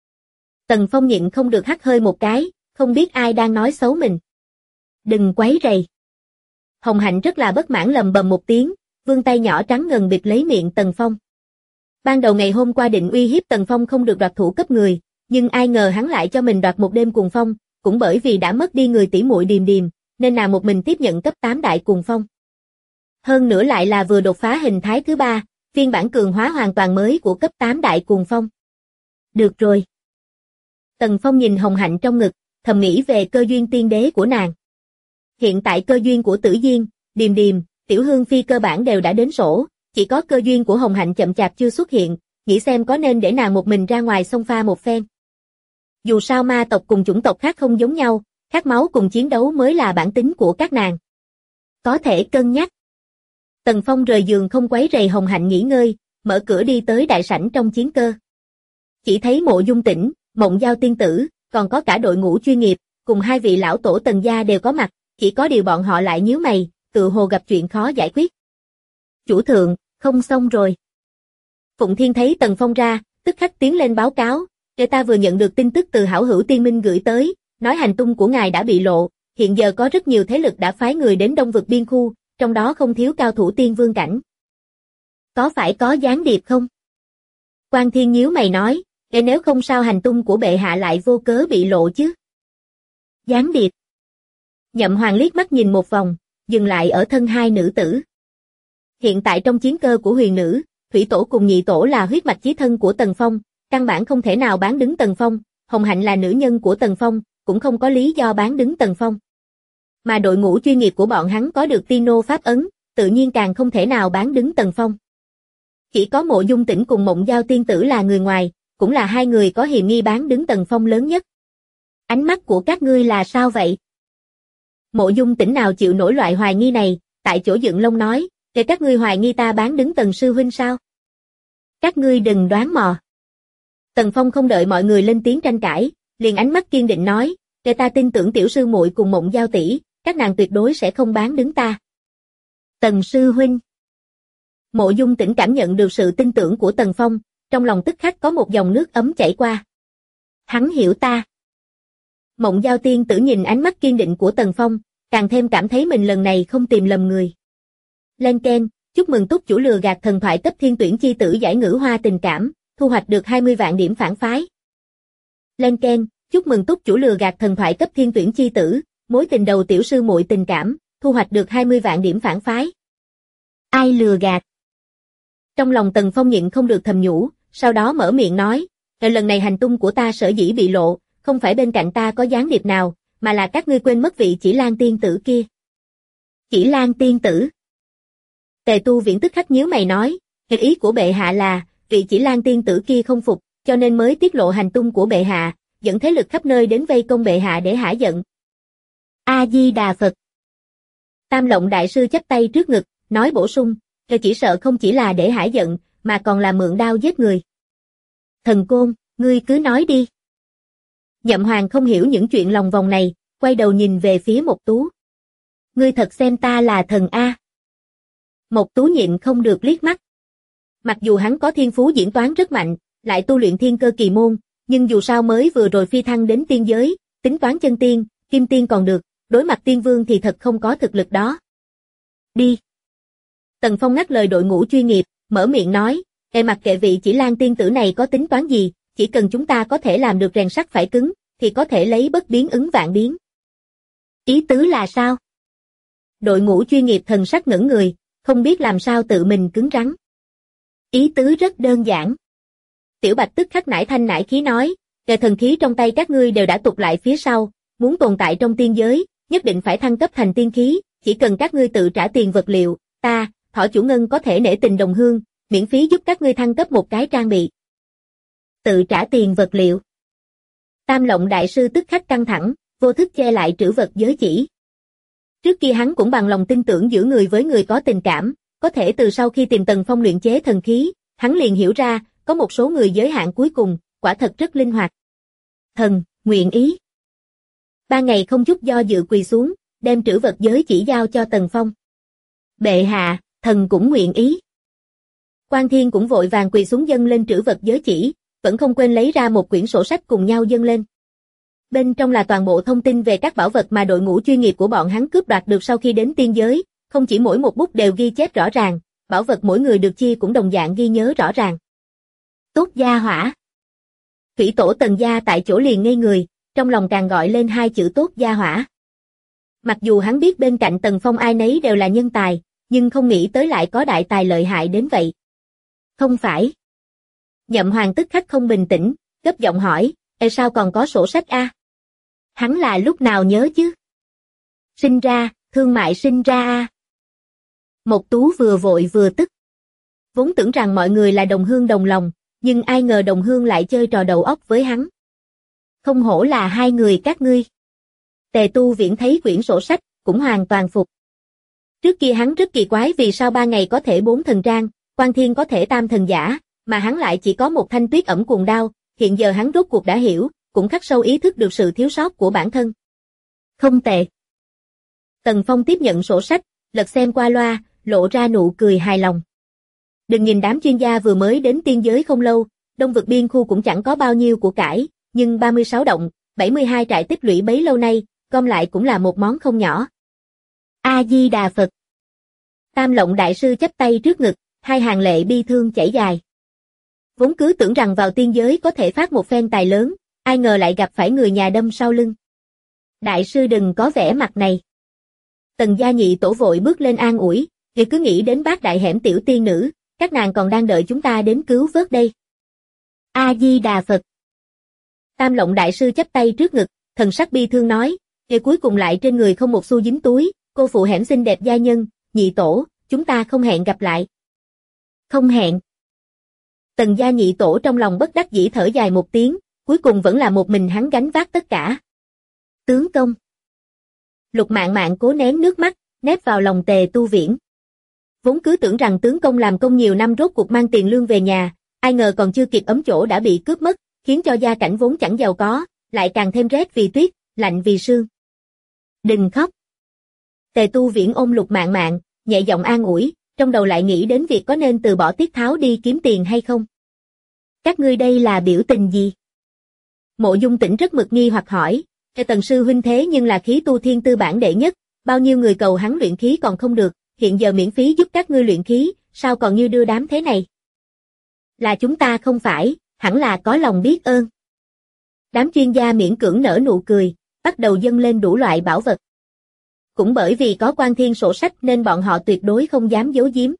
[SPEAKER 2] Tần Phong nhịn không được hắt hơi một cái, không biết ai đang nói xấu mình. Đừng quấy rầy. Hồng Hạnh rất là bất mãn lầm bầm một tiếng, vươn tay nhỏ trắng ngần bịt lấy miệng Tần Phong. Ban đầu ngày hôm qua định uy hiếp Tần Phong không được đoạt thủ cấp người, nhưng ai ngờ hắn lại cho mình đoạt một đêm cuồng phong, cũng bởi vì đã mất đi người tỷ muội Điềm Điềm, nên nàng một mình tiếp nhận cấp 8 đại cuồng phong. Hơn nữa lại là vừa đột phá hình thái thứ 3, phiên bản cường hóa hoàn toàn mới của cấp 8 đại cuồng phong. Được rồi. Tần Phong nhìn Hồng Hạnh trong ngực, thầm nghĩ về cơ duyên tiên đế của nàng. Hiện tại cơ duyên của Tử Diên, Điềm Điềm, Tiểu Hương Phi cơ bản đều đã đến sổ, chỉ có cơ duyên của Hồng Hạnh chậm chạp chưa xuất hiện, nghĩ xem có nên để nàng một mình ra ngoài xông pha một phen. Dù sao ma tộc cùng chủng tộc khác không giống nhau, khát máu cùng chiến đấu mới là bản tính của các nàng. Có thể cân nhắc. Tần Phong rời giường không quấy rầy Hồng Hạnh nghỉ ngơi, mở cửa đi tới đại sảnh trong chiến cơ. Chỉ thấy Mộ Dung Tĩnh, Mộng Giao tiên tử, còn có cả đội ngũ chuyên nghiệp, cùng hai vị lão tổ Tần gia đều có mặt, chỉ có điều bọn họ lại nhíu mày, tự hồ gặp chuyện khó giải quyết. Chủ thượng, không xong rồi. Phụng Thiên thấy Tần Phong ra, tức khắc tiến lên báo cáo, để ta vừa nhận được tin tức từ hảo hữu tiên minh gửi tới, nói hành tung của ngài đã bị lộ, hiện giờ có rất nhiều thế lực đã phái người đến Đông Vực Biên Khu, trong đó không thiếu cao thủ tiên vương cảnh. Có phải có gián điệp không? Quan Thiên nhíu mày nói, nếu không sao hành tung của bệ hạ lại vô cớ bị lộ chứ? Gián điệp. Nhậm Hoàng liếc mắt nhìn một vòng, dừng lại ở thân hai nữ tử. Hiện tại trong chiến cơ của huyền nữ, thủy tổ cùng nhị tổ là huyết mạch chí thân của Tần Phong, căn bản không thể nào bán đứng Tần Phong, Hồng Hạnh là nữ nhân của Tần Phong, cũng không có lý do bán đứng Tần Phong. Mà đội ngũ chuyên nghiệp của bọn hắn có được Tino pháp ấn, tự nhiên càng không thể nào bán đứng Tần Phong. Chỉ có Mộ Dung Tĩnh cùng Mộng Giao tiên tử là người ngoài, cũng là hai người có hiềm nghi bán đứng Tần Phong lớn nhất. Ánh mắt của các ngươi là sao vậy? Mộ Dung Tĩnh nào chịu nổi loại hoài nghi này, tại chỗ dựng lông nói, để các ngươi hoài nghi ta bán đứng Tần sư huynh sao? Các ngươi đừng đoán mò. Tần Phong không đợi mọi người lên tiếng tranh cãi, liền ánh mắt kiên định nói, để ta tin tưởng tiểu sư muội cùng Mộng Giao tỷ, các nàng tuyệt đối sẽ không bán đứng ta. Tần sư huynh. Mộ Dung Tĩnh cảm nhận được sự tin tưởng của Tần Phong, trong lòng tức khắc có một dòng nước ấm chảy qua. Hắn hiểu ta. Mộng Giao tiên tử nhìn ánh mắt kiên định của Tần Phong, càng thêm cảm thấy mình lần này không tìm lầm người. Lên keng, chúc mừng túc chủ lừa gạt thần thoại cấp thiên tuyển chi tử giải ngữ hoa tình cảm, thu hoạch được 20 vạn điểm phản phái. Lên keng, chúc mừng túc chủ lừa gạt thần thoại cấp thiên tuyển chi tử, mối tình đầu tiểu sư muội tình cảm, thu hoạch được 20 vạn điểm phản phái. Ai lừa gạt? Trong lòng Tần Phong nhịn không được thầm nhủ, sau đó mở miệng nói, lần này hành tung của ta sở dĩ bị lộ, không phải bên cạnh ta có gián điệp nào, mà là các ngươi quên mất vị Chỉ Lan tiên tử kia. Chỉ Lan tiên tử. Tề Tu Viễn tức khắc nhíu mày nói, ý của bệ hạ là, vị Chỉ Lan tiên tử kia không phục, cho nên mới tiết lộ hành tung của bệ hạ, dẫn thế lực khắp nơi đến vây công bệ hạ để hả giận. A-di-đà Phật. Tam Lộng đại sư chắp tay trước ngực, nói bổ sung, chỉ sợ không chỉ là để hả giận, mà còn là mượn đao giết người. Thần Côn, ngươi cứ nói đi. Nhậm Hoàng không hiểu những chuyện lòng vòng này, quay đầu nhìn về phía Mộc Tú. Ngươi thật xem ta là thần A. Mộc Tú nhịn không được liếc mắt. Mặc dù hắn có thiên phú diễn toán rất mạnh, lại tu luyện thiên cơ kỳ môn, nhưng dù sao mới vừa rồi phi thăng đến tiên giới, tính toán chân tiên, kim tiên còn được, đối mặt tiên vương thì thật không có thực lực đó. Đi. Tần Phong ngắt lời đội ngũ chuyên nghiệp, mở miệng nói, mặc kệ vị Chỉ Lan tiên tử này có tính toán gì, chỉ cần chúng ta có thể làm được rèn sắt phải cứng, thì có thể lấy bất biến ứng vạn biến. Ý tứ là sao? Đội ngũ chuyên nghiệp thần sắc ngẩn người, không biết làm sao tự mình cứng rắn. Ý tứ rất đơn giản. Tiểu Bạch tức khắc nải thanh nải khí nói, thần khí trong tay các ngươi đều đã tụt lại phía sau, muốn tồn tại trong tiên giới, nhất định phải thăng cấp thành tiên khí, chỉ cần các ngươi tự trả tiền vật liệu, ta, Thỏ Chủ Ngân có thể nể tình đồng hương, miễn phí giúp các ngươi thăng cấp một cái trang bị. Tự trả tiền vật liệu. Tam Lộng đại sư tức khắc căng thẳng, vô thức che lại trữ vật giới chỉ. Trước kia hắn cũng bằng lòng tin tưởng giữa người với người có tình cảm, có thể từ sau khi tìm Tần Phong luyện chế thần khí, hắn liền hiểu ra, có một số người giới hạn cuối cùng, quả thật rất linh hoạt. Thần, nguyện ý. 3 ngày không chút do dự quỳ xuống, đem trữ vật giới chỉ giao cho Tần Phong. Bệ hạ, thần cũng nguyện ý. Quan Thiên cũng vội vàng quỳ xuống dâng lên trữ vật giới chỉ, vẫn không quên lấy ra một quyển sổ sách cùng nhau dâng lên. Bên trong là toàn bộ thông tin về các bảo vật mà đội ngũ chuyên nghiệp của bọn hắn cướp đoạt được sau khi đến tiên giới, không chỉ mỗi một bút đều ghi chép rõ ràng, bảo vật mỗi người được chia cũng đồng dạng ghi nhớ rõ ràng. Tốt gia hỏa. Thủy tổ Tần gia tại chỗ liền ngây người, trong lòng càng gọi lên hai chữ tốt gia hỏa. Mặc dù hắn biết bên cạnh Tần Phong ai nấy đều là nhân tài, nhưng không nghĩ tới lại có đại tài lợi hại đến vậy. Không phải. Nhậm Hoàng tức khắc không bình tĩnh, gấp giọng hỏi, sao còn có sổ sách a? Hắn là lúc nào nhớ chứ? Sinh ra, thương mại sinh ra a. Mộc Tú vừa vội vừa tức. Vốn tưởng rằng mọi người là đồng hương đồng lòng, nhưng ai ngờ đồng hương lại chơi trò đầu óc với hắn. Không hổ là hai người các ngươi. Tề Tu Viễn thấy quyển sổ sách, cũng hoàn toàn phục. Trước kia hắn rất kỳ quái vì sao 3 ngày có thể 4 thần trang, Quan Thiên có thể tam thần giả, mà hắn lại chỉ có một thanh tuyết ẩm cuồng đao, hiện giờ hắn rốt cuộc đã hiểu, cũng khắc sâu ý thức được sự thiếu sót của bản thân. Không tệ. Tần Phong tiếp nhận sổ sách, lật xem qua loa, lộ ra nụ cười hài lòng. Đừng nhìn đám chuyên gia vừa mới đến tiên giới không lâu, Đông vực biên khu cũng chẳng có bao nhiêu của cải, nhưng 36 động, 72 trại tích lũy bấy lâu nay, gom lại cũng là một món không nhỏ. A-di-đà Phật. Tam Lộng đại sư chắp tay trước ngực, hai hàng lệ bi thương chảy dài. Vốn cứ tưởng rằng vào tiên giới có thể phát một phen tài lớn, ai ngờ lại gặp phải người nhà đâm sau lưng. Đại sư đừng có vẻ mặt này. Tần gia nhị tổ vội bước lên an ủi, Ngươi cứ nghĩ đến bát đại hẻm tiểu tiên nữ, các nàng còn đang đợi chúng ta đến cứu vớt đây. A-di-đà Phật. Tam Lộng đại sư chắp tay trước ngực, thần sắc bi thương nói, ngươi cuối cùng lại trên người không một xu dính túi, cô phụ hẻm xinh đẹp gia nhân, nhị tổ, chúng ta không hẹn gặp lại. Không hẹn. Tần gia nhị tổ trong lòng bất đắc dĩ thở dài một tiếng, cuối cùng vẫn là một mình hắn gánh vác tất cả. Tướng công. Lục Mạn Mạn cố nén nước mắt, nép vào lòng Tề Tu Viễn. Vốn cứ tưởng rằng tướng công làm công nhiều năm rốt cuộc mang tiền lương về nhà, ai ngờ còn chưa kịp ấm chỗ đã bị cướp mất, khiến cho gia cảnh vốn chẳng giàu có, lại càng thêm rét vì tuyết, lạnh vì sương. Đừng khóc. Tề Tu Viễn ôm Lục Mạn Mạn, nhẹ giọng an ủi, trong đầu lại nghĩ đến việc có nên từ bỏ Tiết Tháo đi kiếm tiền hay không. Các ngươi đây là biểu tình gì? Mộ Dung Tĩnh rất mực nghi hoặc hỏi, Tần sư huynh thế nhưng là khí tu thiên tư bản đệ nhất, bao nhiêu người cầu hắn luyện khí còn không được, hiện giờ miễn phí giúp các ngươi luyện khí, sao còn như đưa đám thế này? Là chúng ta không phải, hẳn là có lòng biết ơn. Đám chuyên gia miễn cưỡng nở nụ cười, bắt đầu dâng lên đủ loại bảo vật. Cũng bởi vì có quan thiên sổ sách nên bọn họ tuyệt đối không dám giấu giếm.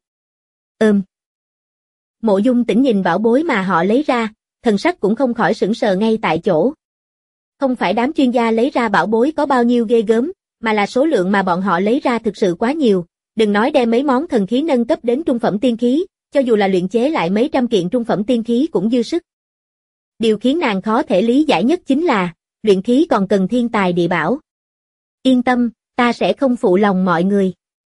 [SPEAKER 2] Mộ Dung Tĩnh nhìn bảo bối mà họ lấy ra, thần sắc cũng không khỏi sững sờ ngay tại chỗ. Không phải đám chuyên gia lấy ra bảo bối có bao nhiêu ghê gớm, mà là số lượng mà bọn họ lấy ra thực sự quá nhiều, đừng nói đem mấy món thần khí nâng cấp đến trung phẩm tiên khí, cho dù là luyện chế lại mấy trăm kiện trung phẩm tiên khí cũng dư sức. Điều khiến nàng khó thể lý giải nhất chính là, luyện khí còn cần thiên tài địa bảo. Yên tâm, ta sẽ không phụ lòng mọi người.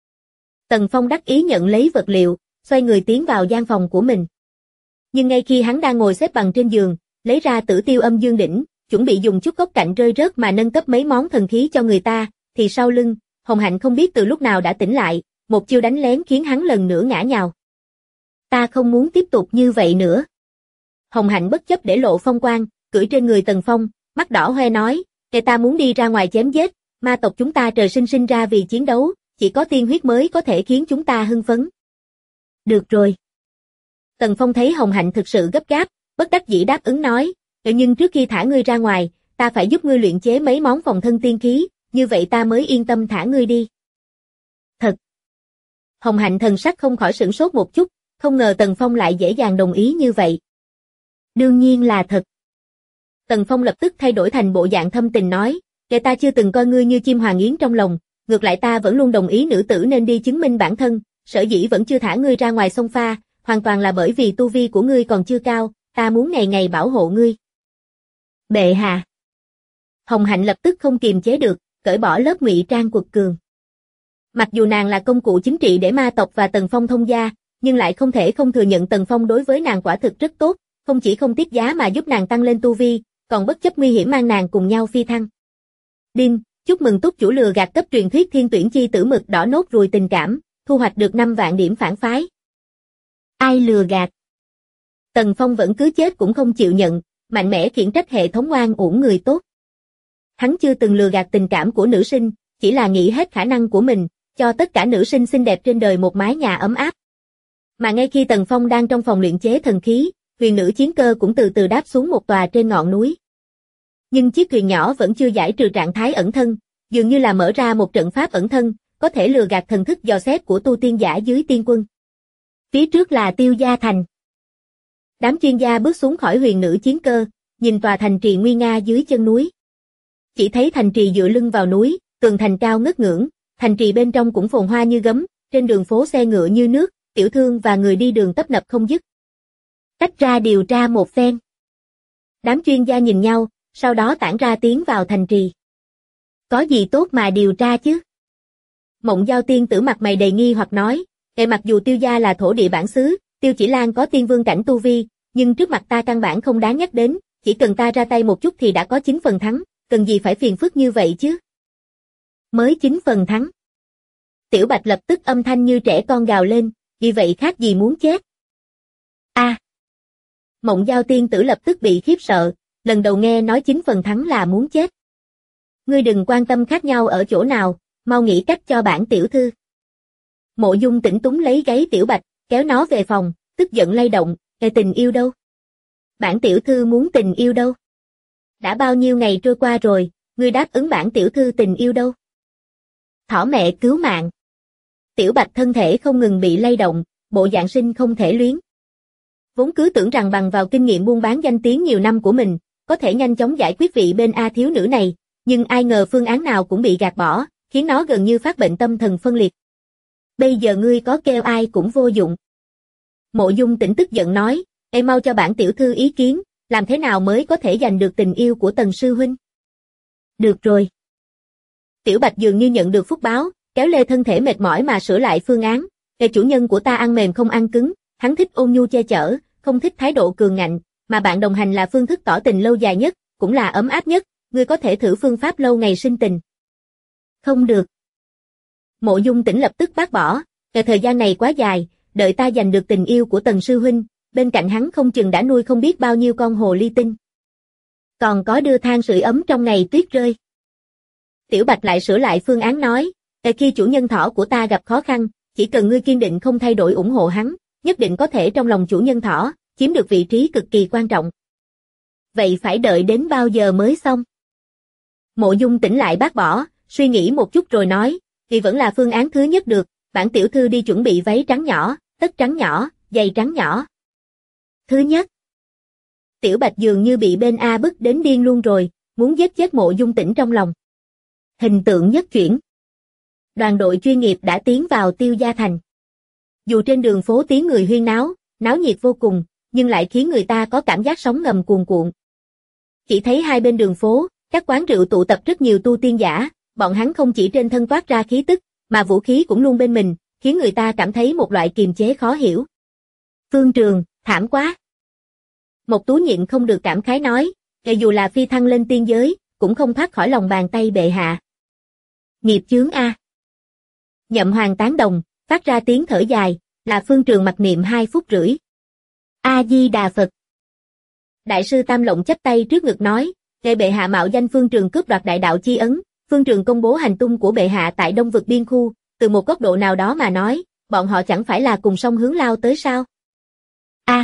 [SPEAKER 2] Tần Phong đắc ý nhận lấy vật liệu, xoay người tiến vào gian phòng của mình. Nhưng ngay khi hắn đang ngồi xếp bằng trên giường, lấy ra Tử Tiêu Âm Dương Đỉnh, chuẩn bị dùng chút gốc cạnh rơi rớt mà nâng cấp mấy món thần khí cho người ta, thì sau lưng, Hồng Hạnh không biết từ lúc nào đã tỉnh lại, một chiêu đánh lén khiến hắn lần nữa ngã nhào. Ta không muốn tiếp tục như vậy nữa. Hồng Hạnh bất chấp để lộ phong quang, cưỡi trên người Tần Phong, mắt đỏ hoe nói, kẻ ta muốn đi ra ngoài chém giết, ma tộc chúng ta trời sinh ra vì chiến đấu, chỉ có tiên huyết mới có thể khiến chúng ta hưng phấn. Được rồi. Tần Phong thấy Hồng Hạnh thực sự gấp gáp, bất đắc dĩ đáp ứng nói, nhưng trước khi thả ngươi ra ngoài, ta phải giúp ngươi luyện chế mấy món phòng thân tiên khí, như vậy ta mới yên tâm thả ngươi đi. Thật. Hồng Hạnh thần sắc không khỏi sửng sốt một chút, không ngờ Tần Phong lại dễ dàng đồng ý như vậy. Đương nhiên là thật. Tần Phong lập tức thay đổi thành bộ dạng thâm tình nói, kẻ ta chưa từng coi ngươi như chim hoàng yến trong lòng, ngược lại ta vẫn luôn đồng ý nữ tử nên đi chứng minh bản thân, sở dĩ vẫn chưa thả ngươi ra ngoài sông pha, hoàn toàn là bởi vì tu vi của ngươi còn chưa cao, ta muốn ngày ngày bảo hộ ngươi. Bệ hạ. Hồng Hạnh lập tức không kiềm chế được, cởi bỏ lớp ngụy trang quật cường. Mặc dù nàng là công cụ chính trị để ma tộc và Tần Phong thông gia, nhưng lại không thể không thừa nhận Tần Phong đối với nàng quả thực rất tốt, không chỉ không tiết giá mà giúp nàng tăng lên tu vi, còn bất chấp nguy hiểm mang nàng cùng nhau phi thăng. Đinh, chúc mừng túc chủ lừa gạt cấp truyền thuyết thiên tuyển chi tử mực đỏ nốt ruồi tình cảm, thu hoạch được 5 vạn điểm phản phái. Ai lừa gạt? Tần Phong vẫn cứ chết cũng không chịu nhận, mạnh mẽ khiển trách hệ thống oan uổng người tốt. Hắn chưa từng lừa gạt tình cảm của nữ sinh, chỉ là nghĩ hết khả năng của mình, cho tất cả nữ sinh xinh đẹp trên đời một mái nhà ấm áp. Mà ngay khi Tần Phong đang trong phòng luyện chế thần khí, huyền nữ chiến cơ cũng từ từ đáp xuống một tòa trên ngọn núi. Nhưng chiếc thuyền nhỏ vẫn chưa giải trừ trạng thái ẩn thân, dường như là mở ra một trận pháp ẩn thân, có thể lừa gạt thần thức dò xét của tu tiên giả dưới tiên quân. Phía trước là Tiêu Gia Thành. Đám chuyên gia bước xuống khỏi huyền nữ chiến cơ, nhìn tòa thành trì nguy nga dưới chân núi. Chỉ thấy thành trì dựa lưng vào núi, tường thành cao ngất ngưỡng, thành trì bên trong cũng phồn hoa như gấm, trên đường phố xe ngựa như nước, tiểu thương và người đi đường tấp nập không dứt. Tách ra điều tra một phen. Đám chuyên gia nhìn nhau, sau đó tản ra tiến vào thành trì. Có gì tốt mà điều tra chứ? Mộng Giao tiên tử mặt mày đầy nghi hoặc nói, mặc dù Tiêu gia là thổ địa bản xứ, Tiêu Chỉ Lan có tiên vương cảnh tu vi, nhưng trước mặt ta căn bản không đáng nhắc đến, chỉ cần ta ra tay một chút thì đã có 9 phần thắng, cần gì phải phiền phức như vậy chứ? Mới 9 phần thắng. Tiểu Bạch lập tức âm thanh như trẻ con gào lên, vì vậy khác gì muốn chết. A. Mộng Giao tiên tử lập tức bị khiếp sợ, lần đầu nghe nói 9 phần thắng là muốn chết. Ngươi đừng quan tâm khác nhau ở chỗ nào, mau nghĩ cách cho bản tiểu thư. Mộ Dung Tĩnh túm lấy gáy Tiểu Bạch, kéo nó về phòng, tức giận lay động, tình yêu đâu? Bản tiểu thư muốn tình yêu đâu? Đã bao nhiêu ngày trôi qua rồi, ngươi đáp ứng bản tiểu thư tình yêu đâu? Thỏ mẹ cứu mạng. Tiểu Bạch thân thể không ngừng bị lay động, bộ dạng sinh không thể luyến. Vốn cứ tưởng rằng bằng vào kinh nghiệm buôn bán danh tiếng nhiều năm của mình, có thể nhanh chóng giải quyết vị bên A thiếu nữ này, nhưng ai ngờ phương án nào cũng bị gạt bỏ, khiến nó gần như phát bệnh tâm thần phân liệt. Bây giờ ngươi có kêu ai cũng vô dụng. Mộ Dung Tĩnh tức giận nói, "Ê mau cho bản tiểu thư ý kiến, làm thế nào mới có thể giành được tình yêu của Tần sư huynh?" Được rồi. Tiểu Bạch dường như nhận được phúc báo, kéo lê thân thể mệt mỏi mà sửa lại phương án. "Ê chủ nhân của ta ăn mềm không ăn cứng, hắn thích ôn nhu che chở, không thích thái độ cường ngạnh, mà bạn đồng hành là phương thức tỏ tình lâu dài nhất, cũng là ấm áp nhất, ngươi có thể thử phương pháp lâu ngày sinh tình." Không được. Mộ Dung Tĩnh lập tức bác bỏ, thời gian này quá dài, đợi ta giành được tình yêu của Tần sư huynh, bên cạnh hắn không chừng đã nuôi không biết bao nhiêu con hồ ly tinh. Còn có đưa than sưởi ấm trong ngày tuyết rơi. Tiểu Bạch lại sửa lại phương án nói, khi chủ nhân thỏ của ta gặp khó khăn, chỉ cần ngươi kiên định không thay đổi ủng hộ hắn, nhất định có thể trong lòng chủ nhân thỏ, chiếm được vị trí cực kỳ quan trọng. Vậy phải đợi đến bao giờ mới xong? Mộ Dung Tĩnh lại bác bỏ, suy nghĩ một chút rồi nói, thì vẫn là phương án thứ nhất được, bản tiểu thư đi chuẩn bị váy trắng nhỏ, tất trắng nhỏ, giày trắng nhỏ. Thứ nhất. Tiểu Bạch dường như bị bên A bức đến điên luôn rồi, muốn giết chết Mộ Dung Tĩnh trong lòng. Hình tượng nhất chuyển. Đoàn đội chuyên nghiệp đã tiến vào Tiêu Gia Thành. Dù trên đường phố tiếng người huyên náo, náo nhiệt vô cùng, nhưng lại khiến người ta có cảm giác sóng ngầm cuồn cuộn. Chỉ thấy hai bên đường phố, các quán rượu tụ tập rất nhiều tu tiên giả, bọn hắn không chỉ trên thân toát ra khí tức, mà vũ khí cũng luôn bên mình, khiến người ta cảm thấy một loại kiềm chế khó hiểu. Phương Trường, thảm quá. Một tú nhịn không được cảm khái nói, dù là phi thăng lên tiên giới, cũng không thoát khỏi lòng bàn tay bệ hạ. Nghiệp chướng A. Nhậm Hoàng tán đồng, phát ra tiếng thở dài, là Phương Trường mặc niệm 2 phút rưỡi. A-di-đà Phật. Đại sư Tam Lộng chắp tay trước ngực nói, bệ hạ mạo danh Phương Trường cướp đoạt đại đạo chi ấn, Phương Trường công bố hành tung của bệ hạ tại Đông vực biên khu, từ một góc độ nào đó mà nói, bọn họ chẳng phải là cùng song hướng lao tới sao? A.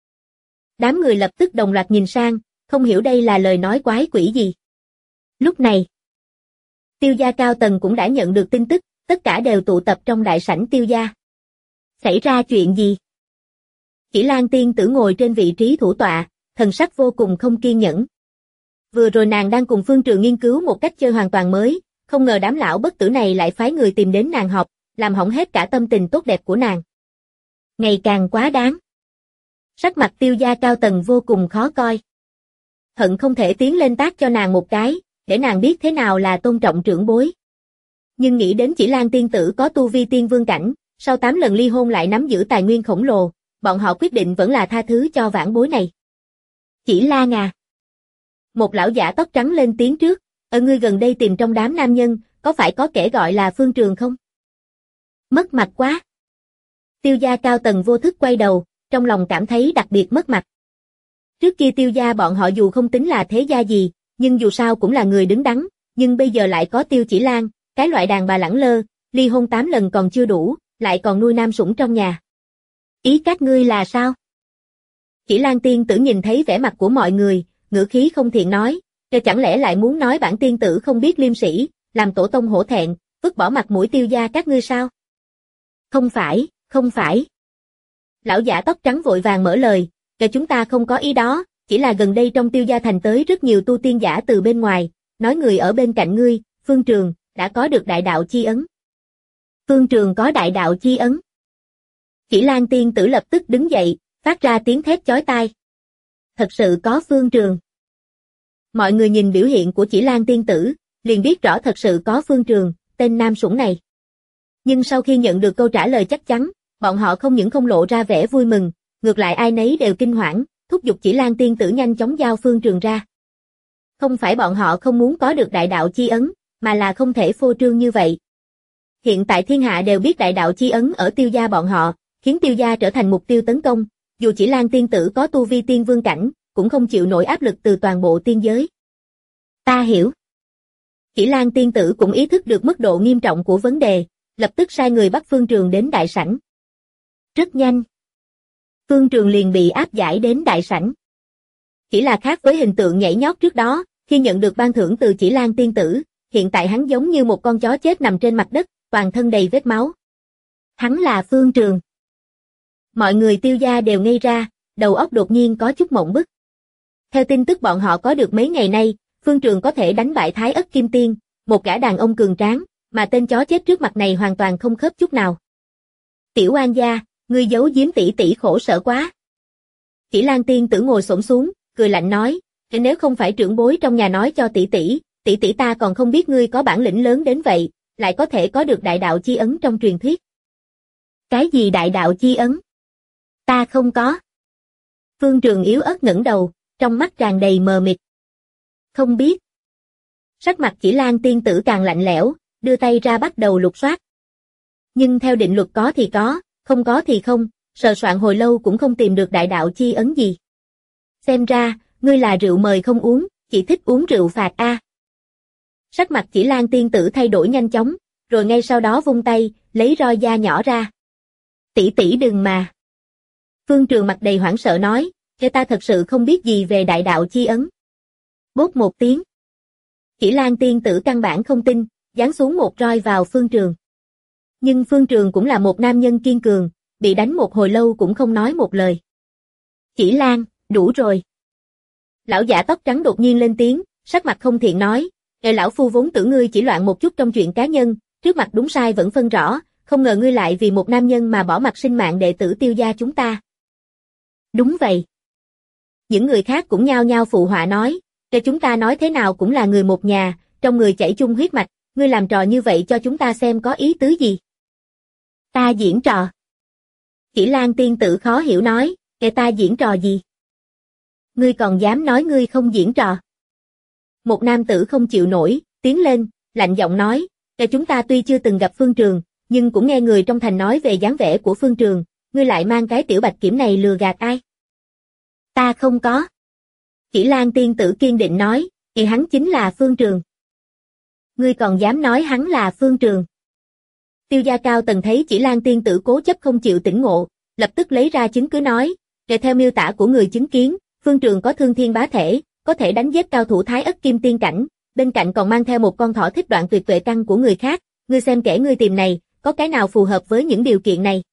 [SPEAKER 2] Đám người lập tức đồng loạt nhìn sang, không hiểu đây là lời nói quái quỷ gì. Lúc này, Tiêu gia cao tầng cũng đã nhận được tin tức, tất cả đều tụ tập trong đại sảnh Tiêu gia. Xảy ra chuyện gì? Chỉ Lan tiên tử ngồi trên vị trí thủ tọa, thần sắc vô cùng không kiên nhẫn. Vừa rồi nàng đang cùng Phương Trường nghiên cứu một cách chơi hoàn toàn mới, không ngờ đám lão bất tử này lại phái người tìm đến nàng họp, làm hỏng hết cả tâm tình tốt đẹp của nàng. Ngày càng quá đáng. Sắc mặt Tiêu gia cao tầng vô cùng khó coi. Hận không thể tiến lên tát cho nàng một cái, để nàng biết thế nào là tôn trọng trưởng bối. Nhưng nghĩ đến Chỉ Lan tiên tử có tu vi tiên vương cảnh, sau 8 lần ly hôn lại nắm giữ tài nguyên khổng lồ, bọn họ quyết định vẫn là tha thứ cho vãn bối này. Chỉ Lan à. Một lão giả tóc trắng lên tiếng trước, ở ngươi gần đây tìm trong đám nam nhân, có phải có kẻ gọi là Phương Trường không? Mất mặt quá. Tiêu gia cao tầng vô thức quay đầu, trong lòng cảm thấy đặc biệt mất mặt. Trước kia Tiêu gia bọn họ dù không tính là thế gia gì, nhưng dù sao cũng là người đứng đắn, nhưng bây giờ lại có Tiêu Chỉ Lan, cái loại đàn bà lẳng lơ, ly hôn 8 lần còn chưa đủ, lại còn nuôi nam sủng trong nhà. Ý các ngươi là sao? Chỉ Lan tiên tử nhìn thấy vẻ mặt của mọi người, ngữ khí không thiện nói, chẳng lẽ lại muốn nói bản tiên tử không biết liêm sĩ, làm tổ tông hổ thẹn, vứt bỏ mặt mũi Tiêu gia các ngươi sao? Không phải, không phải. Lão giả tóc trắng vội vàng mở lời, chúng ta không có ý đó, chỉ là gần đây trong Tiêu gia thành tới rất nhiều tu tiên giả từ bên ngoài, nói người ở bên cạnh ngươi, Phương Trường, đã có được đại đạo chi ấn. Phương Trường có đại đạo chi ấn. Chỉ Lan tiên tử lập tức đứng dậy, phát ra tiếng thét chói tai. Thật sự có Phương Trường. Mọi người nhìn biểu hiện của Chỉ Lan tiên tử, liền biết rõ thật sự có Phương Trường, tên nam sủng này. Nhưng sau khi nhận được câu trả lời chắc chắn, bọn họ không những không lộ ra vẻ vui mừng, ngược lại ai nấy đều kinh hoảng, thúc giục Chỉ Lan tiên tử nhanh chóng giao Phương Trường ra. Không phải bọn họ không muốn có được đại đạo chi ấn, mà là không thể phô trương như vậy. Hiện tại thiên hạ đều biết đại đạo chi ấn ở Tiêu gia bọn họ, khiến Tiêu gia trở thành mục tiêu tấn công, dù Chỉ Lan tiên tử có tu vi tiên vương cảnh, cũng không chịu nổi áp lực từ toàn bộ tiên giới. Ta hiểu. Chỉ Lan tiên tử cũng ý thức được mức độ nghiêm trọng của vấn đề, lập tức sai người bắt Phương Trường đến đại sảnh. Rất nhanh. Phương Trường liền bị áp giải đến đại sảnh. Chỉ là khác với hình tượng nhảy nhót trước đó, khi nhận được ban thưởng từ Chỉ Lan tiên tử, hiện tại hắn giống như một con chó chết nằm trên mặt đất, toàn thân đầy vết máu. Hắn là Phương Trường. Mọi người Tiêu gia đều ngây ra, đầu óc đột nhiên có chút mộng bức. Theo tin tức bọn họ có được mấy ngày nay, Phương Trường có thể đánh bại Thái Ất Kim Tiên, một gã đàn ông cường tráng, mà tên chó chết trước mặt này hoàn toàn không khớp chút nào. Tiểu An gia, ngươi giấu giếm tỷ tỷ khổ sở quá. Chỉ Lan tiên tử ngồi xổm xuống, cười lạnh nói, nếu không phải trưởng bối trong nhà nói cho tỷ tỷ ta còn không biết ngươi có bản lĩnh lớn đến vậy, lại có thể có được đại đạo chi ấn trong truyền thuyết. Cái gì đại đạo chi ấn? Ta không có. Phương Trường yếu ớt ngẩng đầu, trong mắt tràn đầy mờ mịt. Không biết. Sắc mặt Chỉ Lan tiên tử càng lạnh lẽo, đưa tay ra bắt đầu lục soát. Nhưng theo định luật có thì có, không có thì không, sờ soạn hồi lâu cũng không tìm được đại đạo chi ấn gì. Xem ra, ngươi là rượu mời không uống, chỉ thích uống rượu phạt a. Sắc mặt Chỉ Lan tiên tử thay đổi nhanh chóng, rồi ngay sau đó vung tay, lấy roi da nhỏ ra. Tỷ tỷ đừng mà. Phương Trường mặt đầy hoảng sợ nói, ta thật sự không biết gì về đại đạo chi ấn. Bốp một tiếng. Chỉ Lan tiên tử căn bản không tin, giáng xuống một roi vào Phương Trường. Nhưng Phương Trường cũng là một nam nhân kiên cường, bị đánh một hồi lâu cũng không nói một lời. Chỉ Lan, đủ rồi. Lão giả tóc trắng đột nhiên lên tiếng, sắc mặt không thiện nói, lão phu vốn tưởng ngươi chỉ loạn một chút trong chuyện cá nhân, trước mặt đúng sai vẫn phân rõ, không ngờ ngươi lại vì một nam nhân mà bỏ mặc sinh mạng đệ tử Tiêu gia chúng ta. Đúng vậy. Những người khác cũng nhao nhao phụ họa nói, chúng ta nói thế nào cũng là người một nhà, trong người chảy chung huyết mạch, ngươi làm trò như vậy cho chúng ta xem có ý tứ gì. Ta diễn trò. Chỉ Lan tiên tử khó hiểu nói, ta diễn trò gì? Ngươi còn dám nói ngươi không diễn trò? Một nam tử không chịu nổi, tiến lên, lạnh giọng nói, chúng ta tuy chưa từng gặp Phương Trường, nhưng cũng nghe người trong thành nói về dáng vẻ của Phương Trường, ngươi lại mang cái tiểu bạch kiểm này lừa gạt ai? Ta không có. Chỉ Lan tiên tử kiên định nói, hắn chính là Phương Trường. Ngươi còn dám nói hắn là Phương Trường? Tiêu gia cao tầng thấy Chỉ Lan tiên tử cố chấp không chịu tỉnh ngộ, lập tức lấy ra chứng cứ nói, theo miêu tả của người chứng kiến, Phương Trường có thương thiên bá thể, có thể đánh giết cao thủ Thái Ất Kim Tiên cảnh, bên cạnh còn mang theo một con thỏ thích đoạn tuyệt tuệ căn của người khác, ngươi xem kẻ ngươi tìm này, có cái nào phù hợp với những điều kiện này?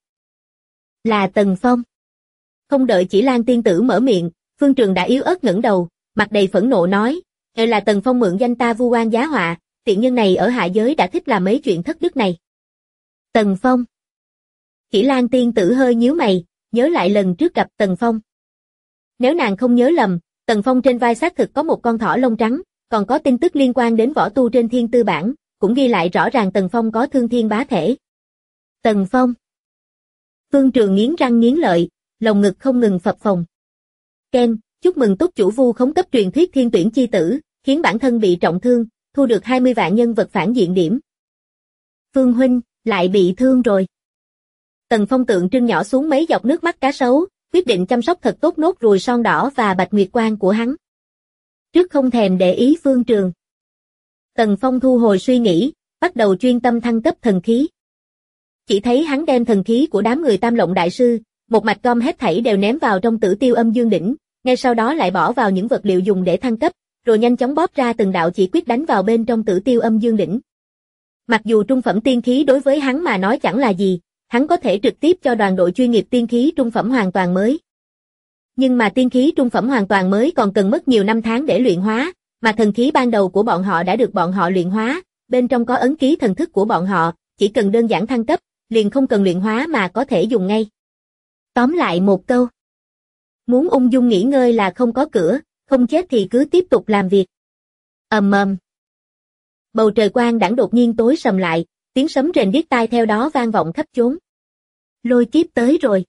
[SPEAKER 2] Là Tần Phong. Không đợi Chỉ Lan tiên tử mở miệng, Phương Trường đã yếu ớt ngẩng đầu, mặt đầy phẫn nộ nói, là Tần Phong mượn danh ta vu oan giá họa, tiện nhân này ở hạ giới đã thích làm mấy chuyện thất đức này. Tần Phong. Chỉ Lan tiên tử hơi nhíu mày, nhớ lại lần trước gặp Tần Phong. Nếu nàng không nhớ lầm, Tần Phong trên vai xác thực có một con thỏ lông trắng, còn có tin tức liên quan đến võ tu trên thiên tư bản, cũng ghi lại rõ ràng Tần Phong có thương thiên bá thể. Tần Phong. Phương Trường nghiến răng nghiến lợi, lồng ngực không ngừng phập phồng. Ken, chúc mừng túc chủ vu khống cấp truyền thuyết thiên tuyển chi tử, khiến bản thân bị trọng thương, thu được 20 vạn nhân vật phản diện điểm. Phương huynh, lại bị thương rồi. Tần Phong tượng trưng nhỏ xuống mấy giọt nước mắt cá sấu, quyết định chăm sóc thật tốt nốt ruồi son đỏ và bạch nguyệt quang của hắn. Trước không thèm để ý Phương Trường. Tần Phong thu hồi suy nghĩ, bắt đầu chuyên tâm thăng cấp thần khí. Chỉ thấy hắn đem thần khí của đám người Tam Lộng đại sư, một mạch gom hết thảy đều ném vào trong Tử Tiêu Âm Dương đỉnh, ngay sau đó lại bỏ vào những vật liệu dùng để thăng cấp, rồi nhanh chóng bóp ra từng đạo chỉ quyết đánh vào bên trong Tử Tiêu Âm Dương đỉnh. Mặc dù trung phẩm tiên khí đối với hắn mà nói chẳng là gì, hắn có thể trực tiếp cho đoàn đội chuyên nghiệp tiên khí trung phẩm hoàn toàn mới. Nhưng mà tiên khí trung phẩm hoàn toàn mới còn cần mất nhiều năm tháng để luyện hóa, mà thần khí ban đầu của bọn họ đã được bọn họ luyện hóa, bên trong có ấn ký thần thức của bọn họ, chỉ cần đơn giản thăng cấp, liền không cần luyện hóa mà có thể dùng ngay. Tóm lại một câu. Muốn ung dung nghỉ ngơi là không có cửa, không chết thì cứ tiếp tục làm việc. Ầm ầm. Bầu trời quang đãng đột nhiên tối sầm lại, tiếng sấm rền điếc tai theo đó vang vọng khắp chốn. Lôi kiếp tới rồi.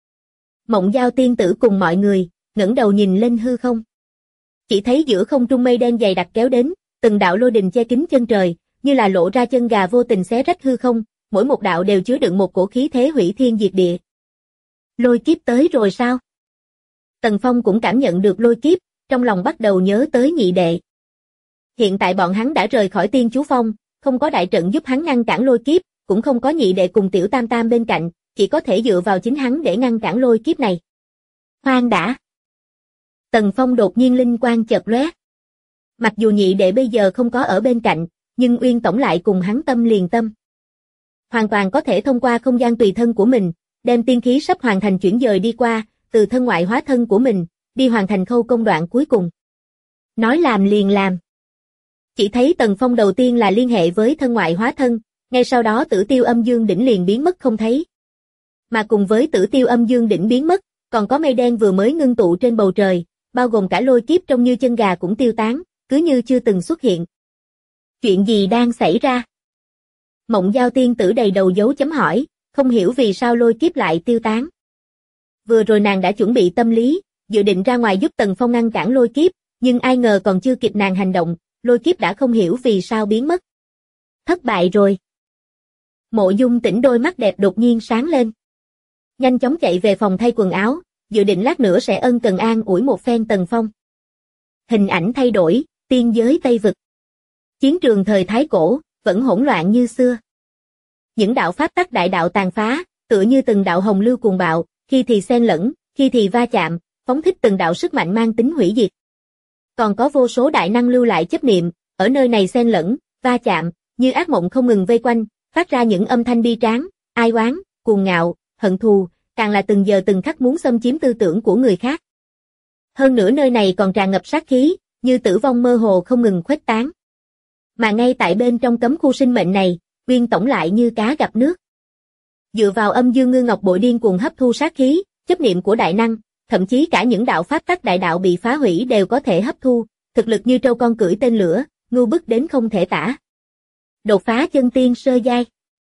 [SPEAKER 2] Mộng Giao tiên tử cùng mọi người, ngẩng đầu nhìn lên hư không. Chỉ thấy giữa không trung mây đen dày đặc kéo đến, từng đạo lôi đình che kín chân trời, như là lộ ra chân gà vô tình xé rách hư không, mỗi một đạo đều chứa đựng một cổ khí thế hủy thiên diệt địa. Lôi kiếp tới rồi sao? Tần Phong cũng cảm nhận được lôi kiếp, trong lòng bắt đầu nhớ tới nhị đệ. Hiện tại bọn hắn đã rời khỏi Tiên Chú Phong, không có đại trận giúp hắn ngăn cản lôi kiếp, cũng không có nhị đệ cùng Tiểu Tam Tam bên cạnh, chỉ có thể dựa vào chính hắn để ngăn cản lôi kiếp này. Khoan đã. Tần Phong đột nhiên linh quang chợt lóe. Mặc dù nhị đệ bây giờ không có ở bên cạnh, nhưng Uyên Tổng lại cùng hắn tâm liền tâm. hoàn toàn có thể thông qua không gian tùy thân của mình, đem tiên khí sắp hoàn thành chuyển dời đi qua, từ thân ngoại hóa thân của mình, đi hoàn thành khâu công đoạn cuối cùng. Nói làm liền làm. Chỉ thấy Tần Phong đầu tiên là liên hệ với thân ngoại hóa thân, ngay sau đó Tử Tiêu Âm Dương Đỉnh liền biến mất không thấy. Mà cùng với Tử Tiêu Âm Dương Đỉnh biến mất, còn có mây đen vừa mới ngưng tụ trên bầu trời, bao gồm cả lôi kiếp trông như chân gà cũng tiêu tán, cứ như chưa từng xuất hiện. Chuyện gì đang xảy ra? Mộng Giao tiên tử đầy đầu dấu chấm hỏi, không hiểu vì sao lôi kiếp lại tiêu tán. Vừa rồi nàng đã chuẩn bị tâm lý, dự định ra ngoài giúp Tần Phong ngăn cản lôi kiếp, nhưng ai ngờ còn chưa kịp nàng hành động, lôi kiếp đã không hiểu vì sao biến mất. Thất bại rồi. Mộ Dung Tĩnh đôi mắt đẹp đột nhiên sáng lên. Nhanh chóng chạy về phòng thay quần áo, dự định lát nữa sẽ ân cần an ủi một phen Tần Phong. Hình ảnh thay đổi, tiên giới Tây Vực. Chiến trường thời Thái Cổ, vẫn hỗn loạn như xưa. Những đạo pháp tắc đại đạo tàn phá, tựa như từng đạo hồng lưu cuồng bạo, khi thì xen lẫn, khi thì va chạm, phóng thích từng đạo sức mạnh mang tính hủy diệt. Còn có vô số đại năng lưu lại chấp niệm, ở nơi này xen lẫn, va chạm, như ác mộng không ngừng vây quanh, phát ra những âm thanh bi tráng, ai oán, cuồng ngạo, hận thù, càng là từng giờ từng khắc muốn xâm chiếm tư tưởng của người khác. Hơn nữa nơi này còn tràn ngập sát khí, như tử vong mơ hồ không ngừng khuếch tán. Mà ngay tại bên trong cấm khu sinh mệnh này, Uyên Tổng lại như cá gặp nước. Dựa vào âm dương ngư ngọc bội điên cuồng hấp thu sát khí, chấp niệm của đại năng, thậm chí cả những đạo pháp tắc đại đạo bị phá hủy đều có thể hấp thu, thực lực như trâu con cưỡi tên lửa, ngưu bức đến không thể tả. Đột phá chân tiên sơ giai.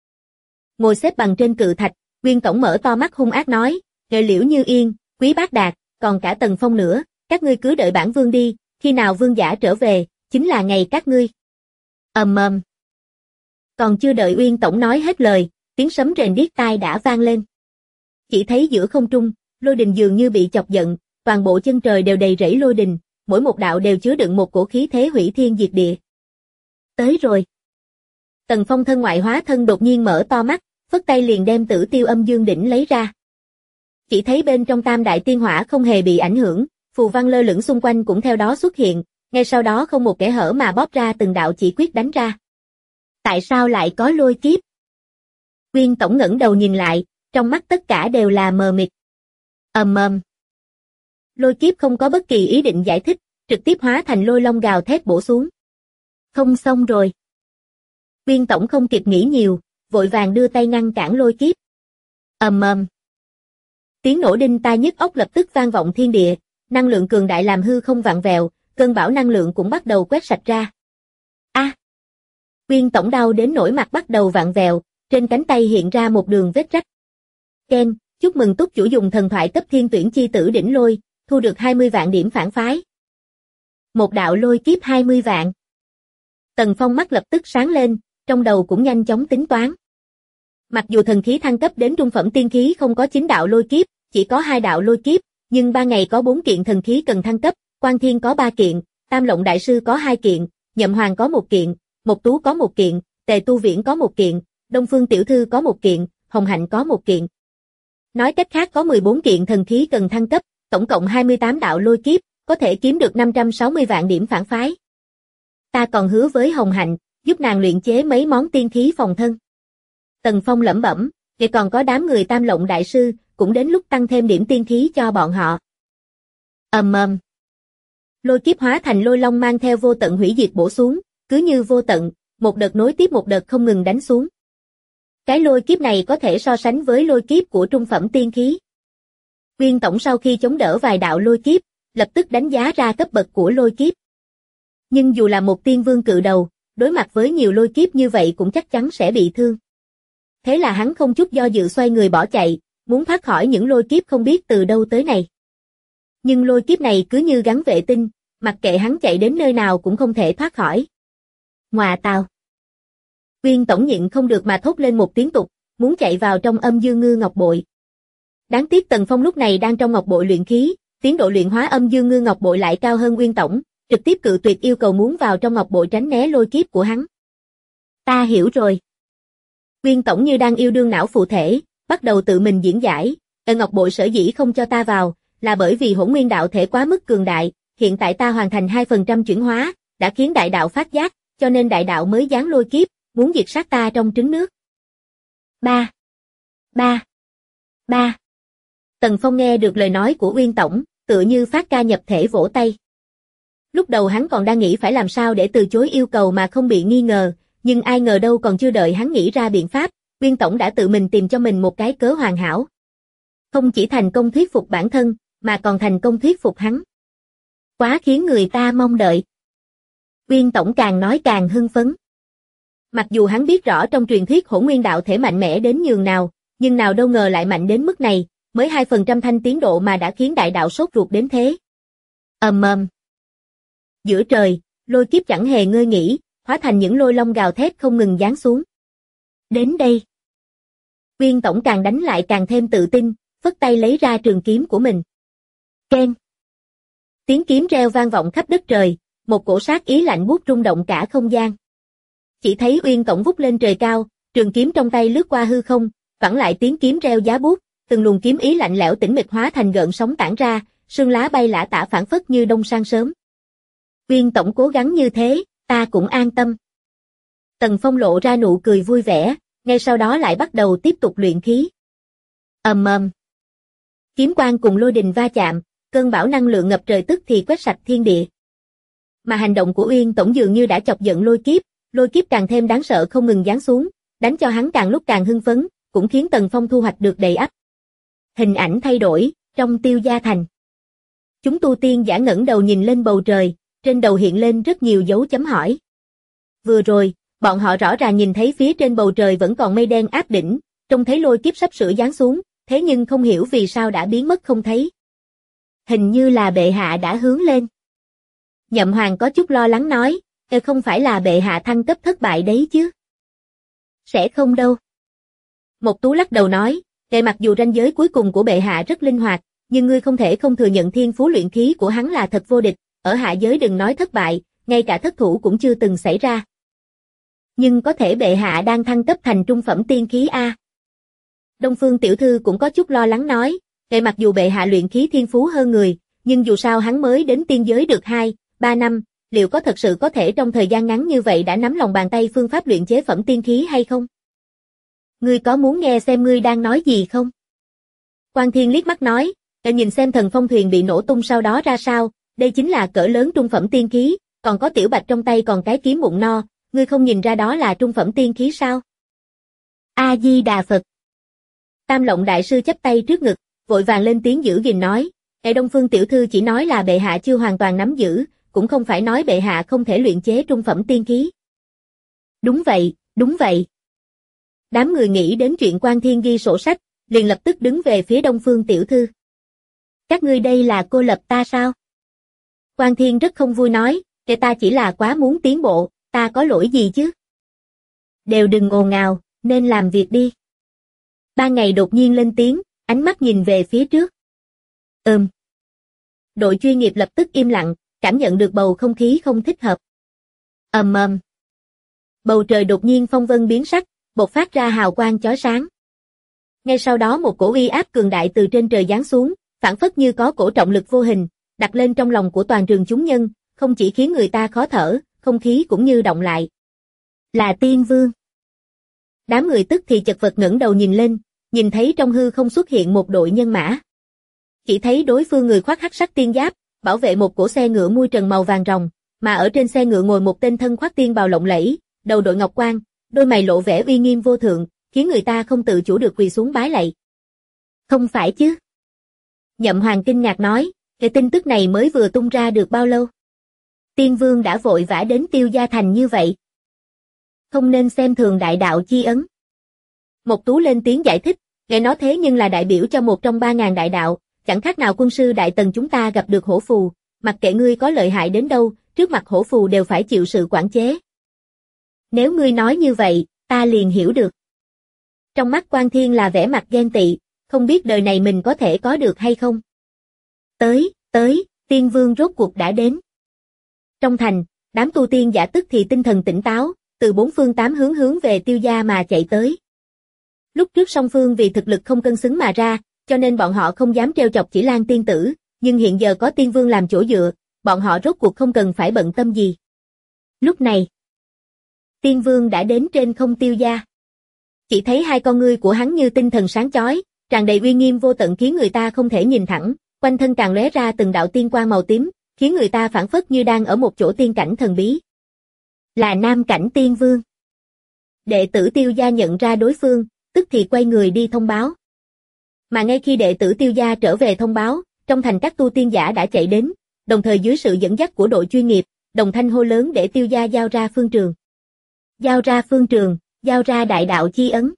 [SPEAKER 2] Ngồi xếp bằng trên cự thạch, Uyên Tổng mở to mắt hung ác nói, Nghệ Liễu Như Yên, Quý Bác Đạt, còn cả Tần Phong nữa, các ngươi cứ đợi bản vương đi, khi nào vương giả trở về, chính là ngày các ngươi. Ầm. Còn chưa đợi Uyên Tổng nói hết lời, tiếng sấm rền điếc tai đã vang lên. Chỉ thấy giữa không trung, lôi đình dường như bị chọc giận, toàn bộ chân trời đều đầy rẫy lôi đình, mỗi một đạo đều chứa đựng một cổ khí thế hủy thiên diệt địa. Tới rồi. Tần Phong thân ngoại hóa thân đột nhiên mở to mắt, phất tay liền đem Tử Tiêu Âm Dương Đỉnh lấy ra. Chỉ thấy bên trong Tam Đại Tiên Hỏa không hề bị ảnh hưởng, phù văn lơ lửng xung quanh cũng theo đó xuất hiện, ngay sau đó không một kẽ hở mà bóp ra từng đạo chỉ quyết đánh ra. Tại sao lại có lôi kiếp? Uyên Tổng ngẩng đầu nhìn lại, trong mắt tất cả đều là mờ mịt. Ầm. Lôi kiếp không có bất kỳ ý định giải thích, trực tiếp hóa thành lôi long gào thét bổ xuống. Không xong rồi. Uyên Tổng không kịp nghĩ nhiều, vội vàng đưa tay ngăn cản lôi kiếp. Ầm. Tiếng nổ đinh tai nhức óc lập tức vang vọng thiên địa, năng lượng cường đại làm hư không vặn vẹo, cơn bão năng lượng cũng bắt đầu quét sạch ra. Uyên Tổng đau đến nỗi mặt bắt đầu vặn vẹo, trên cánh tay hiện ra một đường vết rách. Ken, chúc mừng túc chủ dùng thần thoại cấp thiên tuyển chi tử đỉnh lôi, thu được 20 vạn điểm phản phái. Một đạo lôi kiếp 20 vạn. Tần Phong mắt lập tức sáng lên, trong đầu cũng nhanh chóng tính toán. Mặc dù thần khí thăng cấp đến trung phẩm tiên khí không có 9 đạo lôi kiếp, chỉ có 2 đạo lôi kiếp, nhưng 3 ngày có 4 kiện thần khí cần thăng cấp, Quan Thiên có 3 kiện, Tam Lộng Đại Sư có 2 kiện, Nhậm Hoàng có 1 kiện, Mộc Tú có 1 kiện, Tề Tu Viễn có 1 kiện, Đông Phương Tiểu Thư có 1 kiện, Hồng Hạnh có 1 kiện. Nói cách khác có 14 kiện thần khí cần thăng cấp, tổng cộng 28 đạo lôi kiếp, có thể kiếm được 560 vạn điểm phản phái. Ta còn hứa với Hồng Hạnh, giúp nàng luyện chế mấy món tiên khí phòng thân. Tần Phong lẩm bẩm, vậy còn có đám người Tam Lộng Đại Sư, cũng đến lúc tăng thêm điểm tiên khí cho bọn họ. Ầm. Lôi kiếp hóa thành lôi long mang theo vô tận hủy diệt bổ xuống, cứ như vô tận, một đợt nối tiếp một đợt không ngừng đánh xuống. Cái lôi kiếp này có thể so sánh với lôi kiếp của trung phẩm tiên khí. Uyên Tổng sau khi chống đỡ vài đạo lôi kiếp, lập tức đánh giá ra cấp bậc của lôi kiếp. Nhưng dù là một tiên vương cự đầu, đối mặt với nhiều lôi kiếp như vậy cũng chắc chắn sẽ bị thương. Thế là hắn không chút do dự xoay người bỏ chạy, muốn thoát khỏi những lôi kiếp không biết từ đâu tới này. Nhưng lôi kiếp này cứ như gắn vệ tinh, mặc kệ hắn chạy đến nơi nào cũng không thể thoát khỏi. Ngoà tào. Uyên Tổng nhịn không được mà thốt lên một tiếng tục, muốn chạy vào trong âm dương ngư ngọc bội. Đáng tiếc Tần Phong lúc này đang trong ngọc bội luyện khí, tiến độ luyện hóa âm dương ngư ngọc bội lại cao hơn Uyên Tổng, trực tiếp cự tuyệt yêu cầu muốn vào trong ngọc bội tránh né lôi kiếp của hắn. Ta hiểu rồi. Uyên Tổng như đang yêu đương não phụ thể, bắt đầu tự mình diễn giải, ngọc bội sở dĩ không cho ta vào, là bởi vì hỗn nguyên đạo thể quá mức cường đại, hiện tại ta hoàn thành 2% chuyển hóa, đã khiến đại đạo phát giác, cho nên đại đạo mới giáng lôi kiếp, muốn diệt sát ta trong trứng nước. Ba, ba, ba. Tần Phong nghe được lời nói của Uyên Tổng, tựa như phát ca nhập thể vỗ tay. Lúc đầu hắn còn đang nghĩ phải làm sao để từ chối yêu cầu mà không bị nghi ngờ, nhưng ai ngờ đâu còn chưa đợi hắn nghĩ ra biện pháp, Uyên Tổng đã tự mình tìm cho mình một cái cớ hoàn hảo. Không chỉ thành công thuyết phục bản thân, mà còn thành công thuyết phục hắn. Quá khiến người ta mong đợi. Uyên Tổng càng nói càng hưng phấn. Mặc dù hắn biết rõ trong truyền thuyết Hỗn Nguyên đạo thể mạnh mẽ đến nhường nào, nhưng nào đâu ngờ lại mạnh đến mức này, mới 2% thanh tiến độ mà đã khiến đại đạo sốt ruột đến thế. Ầm ầm. Giữa trời, lôi kiếp chẳng hề ngơi nghỉ, hóa thành những lôi long gào thét không ngừng giáng xuống. Đến đây. Uyên Tổng càng đánh lại càng thêm tự tin, phất tay lấy ra trường kiếm của mình. Keng. Tiếng kiếm reo vang vọng khắp đất trời, một cổ sát ý lạnh buốt rung động cả không gian. Chỉ thấy Uyên Tổng vút lên trời cao, trường kiếm trong tay lướt qua hư không, vẳng lại tiếng kiếm reo giá buốt, từng luồng kiếm ý lạnh lẽo tĩnh mịch hóa thành gợn sóng tản ra, sương lá bay lả tả phảng phất như đông sang sớm. Uyên Tổng cố gắng như thế, ta cũng an tâm. Tần Phong lộ ra nụ cười vui vẻ, ngay sau đó lại bắt đầu tiếp tục luyện khí. Ầm ầm. Kiếm quang cùng lôi đình va chạm, cơn bão năng lượng ngập trời tức thì quét sạch thiên địa. Mà hành động của Uyên Tổng dường như đã chọc giận lôi kiếp càng thêm đáng sợ không ngừng giáng xuống, đánh cho hắn càng lúc càng hưng phấn, cũng khiến Tần Phong thu hoạch được đầy ắp. Hình ảnh thay đổi, trong Tiêu Gia Thành. Chúng tu tiên giả ngẩng đầu nhìn lên bầu trời, trên đầu hiện lên rất nhiều dấu chấm hỏi. Vừa rồi, bọn họ rõ ràng nhìn thấy phía trên bầu trời vẫn còn mây đen áp đỉnh, trông thấy lôi kiếp sắp sửa giáng xuống, thế nhưng không hiểu vì sao đã biến mất không thấy. Hình như là bệ hạ đã hướng lên. Nhậm Hoàng có chút lo lắng nói, không phải là bệ hạ thăng cấp thất bại đấy chứ. Sẽ không đâu. Một Tú lắc đầu nói, mặc dù ranh giới cuối cùng của bệ hạ rất linh hoạt, nhưng ngươi không thể không thừa nhận thiên phú luyện khí của hắn là thật vô địch, ở hạ giới đừng nói thất bại, ngay cả thất thủ cũng chưa từng xảy ra. Nhưng có thể bệ hạ đang thăng cấp thành trung phẩm tiên khí a. Đông Phương tiểu thư cũng có chút lo lắng nói, mặc dù bệ hạ luyện khí thiên phú hơn người, nhưng dù sao hắn mới đến tiên giới được 2-3 năm, liệu có thật sự có thể trong thời gian ngắn như vậy đã nắm lòng bàn tay phương pháp luyện chế phẩm tiên khí hay không? Ngươi có muốn nghe xem ngươi đang nói gì không? Quan Thiên liếc mắt nói, nhìn xem Thần Phong thuyền bị nổ tung sau đó ra sao, đây chính là cỡ lớn trung phẩm tiên khí, còn có Tiểu Bạch trong tay còn cái kiếm bụng no, ngươi không nhìn ra đó là trung phẩm tiên khí sao? A Di Đà Phật. Tam Lộng đại sư chắp tay trước ngực, vội vàng lên tiếng giữ gìn nói, Đông Phương tiểu thư chỉ nói là bệ hạ chưa hoàn toàn nắm giữ, cũng không phải nói bệ hạ không thể luyện chế trung phẩm tiên khí. Đúng vậy, đúng vậy. Đám người nghĩ đến chuyện Quan Thiên ghi sổ sách, liền lập tức đứng về phía Đông Phương tiểu thư. Các ngươi đây là cô lập ta sao? Quan Thiên rất không vui nói, ta chỉ là quá muốn tiến bộ, ta có lỗi gì chứ? Đều đừng ồn ào, nên làm việc đi. Ban Ngày đột nhiên lên tiếng, ánh mắt nhìn về phía trước. Đội chuyên nghiệp lập tức im lặng, cảm nhận được bầu không khí không thích hợp. Ầm ầm. Bầu trời đột nhiên phong vân biến sắc, bộc phát ra hào quang chói sáng. Ngay sau đó một cổ uy áp cường đại từ trên trời giáng xuống, phảng phất như có cổ trọng lực vô hình, đặt lên trong lòng của toàn trường chúng nhân, không chỉ khiến người ta khó thở, không khí cũng như động lại. Là Tiên Vương. Đám người tức thì chật vật ngẩng đầu nhìn lên, nhìn thấy trong hư không xuất hiện một đội nhân mã. Chỉ thấy đối phương người khoác hắc sắc tiên giáp, bảo vệ một cỗ xe ngựa mui trần màu vàng ròng, mà ở trên xe ngựa ngồi một tên thân khoác tiên bào lộng lẫy, đầu đội ngọc quan, đôi mày lộ vẻ uy nghiêm vô thượng, khiến người ta không tự chủ được quỳ xuống bái lạy. Không phải chứ? Nhậm Hoàng kinh ngạc nói, cái tin tức này mới vừa tung ra được bao lâu? Tiên Vương đã vội vã đến Tiêu Gia Thành như vậy. Không nên xem thường đại đạo chi ấn. Một Tú lên tiếng giải thích, nghe nói thế nhưng là đại biểu cho một trong 3.000 đại đạo, chẳng khác nào quân sư đại tần chúng ta gặp được hổ phù, mặc kệ ngươi có lợi hại đến đâu, trước mặt hổ phù đều phải chịu sự quản chế. Nếu ngươi nói như vậy, ta liền hiểu được. Trong mắt Quan Thiên là vẻ mặt ghen tị, không biết đời này mình có thể có được hay không. Tới, Tiên Vương rốt cuộc đã đến. Trong thành, đám tu tiên giả tức thì tinh thần tỉnh táo, từ 4 phương 8 hướng về Tiêu gia mà chạy tới. Lúc trước song phương vì thực lực không cân xứng mà ra, cho nên bọn họ không dám trêu chọc Chỉ Lan tiên tử, nhưng hiện giờ có Tiên Vương làm chỗ dựa, bọn họ rốt cuộc không cần phải bận tâm gì. Lúc này, Tiên Vương đã đến trên không Tiêu gia. Chỉ thấy hai con ngươi của hắn như tinh thần sáng chói, tràn đầy uy nghiêm vô tận khiến người ta không thể nhìn thẳng, quanh thân càng lóe ra từng đạo tiên quang màu tím, khiến người ta phảng phất như đang ở một chỗ tiên cảnh thần bí. Là Nam Cảnh Tiên Vương. Đệ tử Tiêu gia nhận ra đối phương, tức thì quay người đi thông báo. Mà ngay khi đệ tử Tiêu gia trở về thông báo, trong thành các tu tiên giả đã chạy đến, đồng thời dưới sự dẫn dắt của đội chuyên nghiệp, đồng thanh hô lớn để Tiêu gia giao ra phương trường. Giao ra phương trường, giao ra đại đạo chi ấn.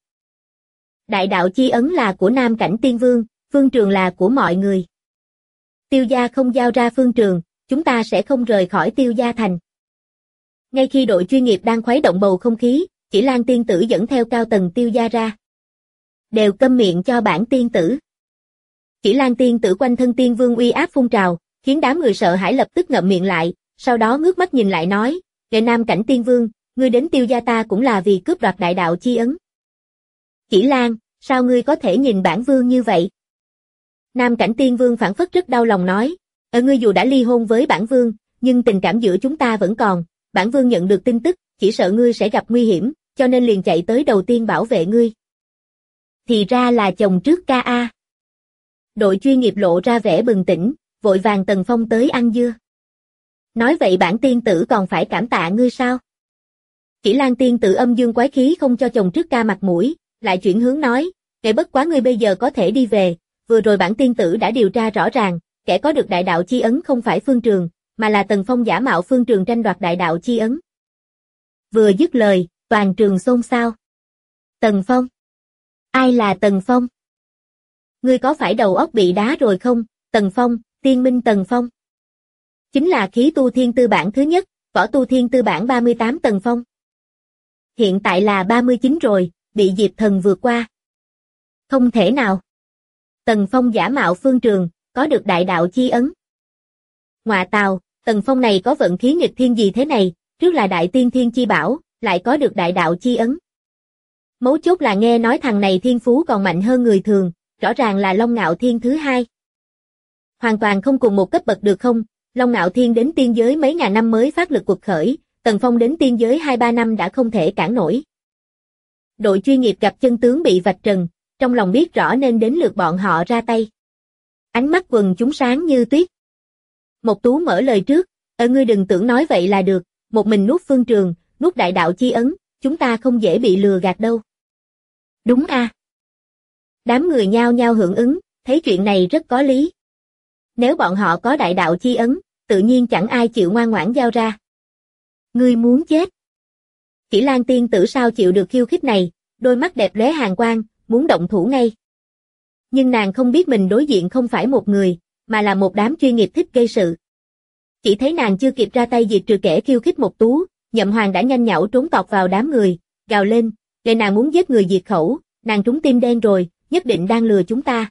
[SPEAKER 2] Đại đạo chi ấn là của Nam Cảnh Tiên Vương, phương trường là của mọi người. Tiêu gia không giao ra phương trường, chúng ta sẽ không rời khỏi Tiêu gia thành. Ngay khi đội chuyên nghiệp đang khuấy động bầu không khí, Chỉ Lan tiên tử dẫn theo cao tầng Tiêu gia ra. Đều câm miệng cho bản tiên tử. Chỉ Lan tiên tử quanh thân tiên vương uy áp phun trào, khiến đám người sợ hãi lập tức ngậm miệng lại, sau đó ngước mắt nhìn lại nói, "Đệ Nam Cảnh Tiên Vương, ngươi đến Tiêu gia ta cũng là vì cướp đoạt đại đạo chi ấn." Chỉ Lan, sao ngươi có thể nhìn bản vương như vậy? Nam Cảnh Tiên Vương phảng phất rất đau lòng nói, ngươi dù đã ly hôn với bản vương, nhưng tình cảm giữa chúng ta vẫn còn, bản vương nhận được tin tức, chỉ sợ ngươi sẽ gặp nguy hiểm, cho nên liền chạy tới đầu tiên bảo vệ ngươi. Thì ra là chồng trước ca a. Đội chuyên nghiệp lộ ra vẻ bừng tỉnh, vội vàng Tần Phong tới ăn dưa. Nói vậy bản tiên tử còn phải cảm tạ ngươi sao? Chỉ Lan tiên tử âm dương quái khí không cho chồng trước ca mặt mũi, lại chuyển hướng nói, "Kể bất quá ngươi bây giờ có thể đi về, vừa rồi bản tiên tử đã điều tra rõ ràng, kẻ có được đại đạo chi ấn không phải Phương Trường, mà là Tần Phong giả mạo Phương Trường tranh đoạt đại đạo chi ấn." Vừa dứt lời, toàn trường xôn xao. Tần Phong? Ai là Tần Phong? Ngươi có phải đầu óc bị đá rồi không? Tần Phong, tiên minh Tần Phong. Chính là khí tu thiên tư bản thứ nhất, võ tu thiên tư bản 38 Tần Phong. Hiện tại là 39 rồi, bị Diệp Thần vượt qua. Không thể nào. Tần Phong giả mạo Phương Trường, có được đại đạo chi ấn. Ngọa tào, Tần Phong này có vận khí nghịch thiên gì thế này, trước là đại tiên thiên chi bảo, lại có được đại đạo chi ấn. Mấu chốt là nghe nói thằng này thiên phú còn mạnh hơn người thường, rõ ràng là Long Ngạo Thiên thứ hai. Hoàn toàn không cùng một cấp bậc được không? Long Ngạo Thiên đến tiên giới mấy ngàn năm mới phát lực cuộc khởi, Tần Phong đến tiên giới 2-3 năm đã không thể cản nổi. Đội chuyên nghiệp gặp chân tướng bị vạch trần, trong lòng biết rõ nên đến lượt bọn họ ra tay. Ánh mắt quần chúng sáng như tuyết. Mộc Tú mở lời trước, ngươi đừng tưởng nói vậy là được, một mình nuốt Phương Trường, nuốt đại đạo chi ấn, chúng ta không dễ bị lừa gạt đâu. Đúng a. Đám người nhao nhao hưởng ứng, thấy chuyện này rất có lý. Nếu bọn họ có đại đạo chi ấn, tự nhiên chẳng ai chịu ngoan ngoãn giao ra. Ngươi muốn chết. Chỉ Lan tiên tử sao chịu được khiêu khích này, đôi mắt đẹp lóe hàn quang, muốn động thủ ngay. Nhưng nàng không biết mình đối diện không phải một người, mà là một đám chuyên nghiệp thích gây sự. Chỉ thấy nàng chưa kịp ra tay diệt trừ kẻ khiêu khích Mộc Tú, Nhậm Hoàng đã nhanh nhảu trốn tọt vào đám người, gào lên, để nàng muốn giết người diệt khẩu, nàng trúng tim đen rồi, nhất định đang lừa chúng ta.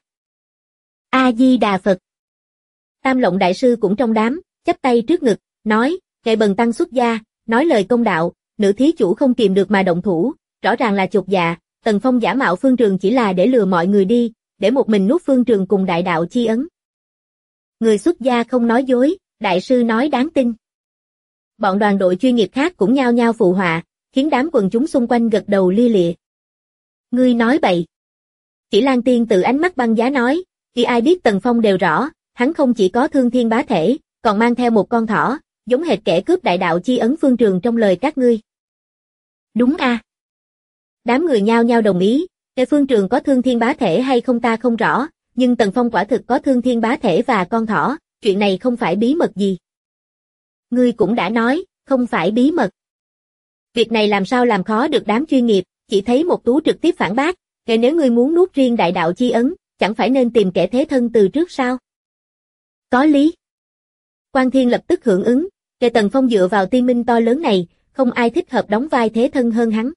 [SPEAKER 2] A Di Đà Phật. Tam Lộng đại sư cũng trong đám, chắp tay trước ngực, nói, ngài bần tăng xuất gia, nói lời công đạo, nữ thí chủ không kìm được mà động thủ, rõ ràng là chột dạ, Tần Phong giả mạo Phương Trường chỉ là để lừa mọi người đi, để một mình nuốt Phương Trường cùng đại đạo chi ấn. Người xuất gia không nói dối, đại sư nói đáng tin. Bọn đoàn đội chuyên nghiệp khác cũng nhao nhao phụ họa, khiến đám quần chúng xung quanh gật đầu lia lịa. Ngươi nói bậy. Chỉ Lan tiên tự ánh mắt băng giá nói, khi ai biết Tần Phong đều rõ, hắn không chỉ có thương thiên bá thể, còn mang theo một con thỏ, giống hệt kẻ cướp đại đạo chi ấn Phương Trường trong lời các ngươi. Đúng a. Đám người nhao nhao đồng ý, cái Phương Trường có thương thiên bá thể hay không ta không rõ, nhưng Tần Phong quả thực có thương thiên bá thể và con thỏ, chuyện này không phải bí mật gì. Ngươi cũng đã nói, không phải bí mật. Việc này làm sao làm khó được đám chuyên nghiệp, chỉ thấy Mộc Tú trực tiếp phản bác, kể nếu ngươi muốn nuốt riêng đại đạo chi ấn, chẳng phải nên tìm kẻ thế thân từ trước sao? Có lý. Quan Thiên lập tức hưởng ứng, kể Tần Phong dựa vào tiên minh to lớn này, không ai thích hợp đóng vai thế thân hơn hắn.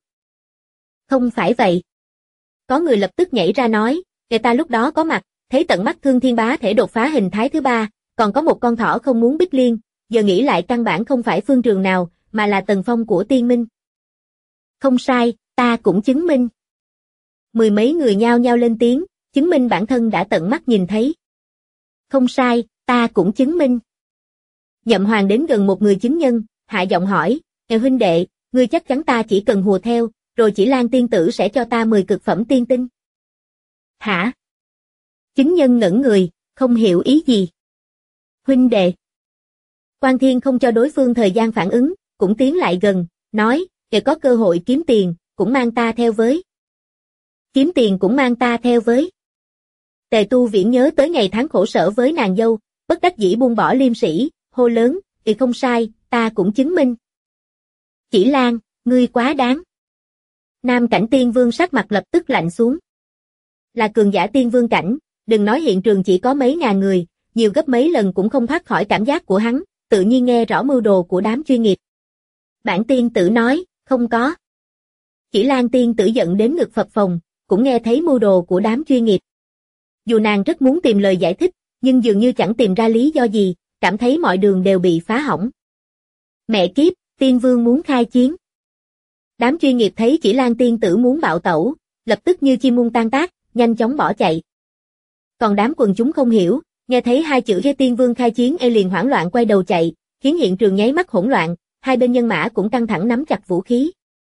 [SPEAKER 2] Không phải vậy. Có người lập tức nhảy ra nói, kể ta lúc đó có mặt, thấy tận mắt thương thiên bá thể đột phá hình thái thứ ba, còn có một con thỏ không muốn Bích Liên, giờ nghĩ lại căn bản không phải Phương Trường nào, mà là Tần Phong của tiên minh. Không sai, ta cũng chứng minh. Mười mấy người nhao nhao lên tiếng, chứng minh bản thân đã tận mắt nhìn thấy. Không sai, ta cũng chứng minh. Nhậm Hoàng đến gần một người chứng nhân, hạ giọng hỏi, huynh đệ, ngươi chắc chắn ta chỉ cần hùa theo, rồi chỉ Lan tiên tử sẽ cho ta 10 cực phẩm tiên tinh. Hả? Chính nhân ngẩn người, không hiểu ý gì. Huynh đệ. Quan Thiên không cho đối phương thời gian phản ứng, cũng tiến lại gần, nói, để có cơ hội kiếm tiền, cũng mang ta theo với. Kiếm tiền cũng mang ta theo với. Tề Tu Viễn nhớ tới ngày tháng khổ sở với nàng dâu, bất đắc dĩ buông bỏ liêm sĩ, hô lớn, thì không sai, ta cũng chứng minh. Chỉ Lan, ngươi quá đáng. Nam cảnh tiên vương sắc mặt lập tức lạnh xuống. Là cường giả tiên vương cảnh, đừng nói hiện trường chỉ có mấy ngàn người, nhiều gấp mấy lần cũng không thoát khỏi cảm giác của hắn, tự nhiên nghe rõ mưu đồ của đám chuyên nghiệp. Bản tiên tử nói, không có. Chỉ Lan tiên tử giận đến ngực phập phồng, cũng nghe thấy mưu đồ của đám chuyên nghiệp. Dù nàng rất muốn tìm lời giải thích, nhưng dường như chẳng tìm ra lý do gì, cảm thấy mọi đường đều bị phá hỏng. Mẹ kiếp, tiên vương muốn khai chiến. Đám chuyên nghiệp thấy Chỉ Lan tiên tử muốn bạo tẩu, lập tức như chim muông tan tác, nhanh chóng bỏ chạy. Còn đám quần chúng không hiểu, nghe thấy hai chữ Ghê tiên vương khai chiến liền hoảng loạn quay đầu chạy, khiến hiện trường nháy mắt hỗn loạn, hai bên nhân mã cũng căng thẳng nắm chặt vũ khí.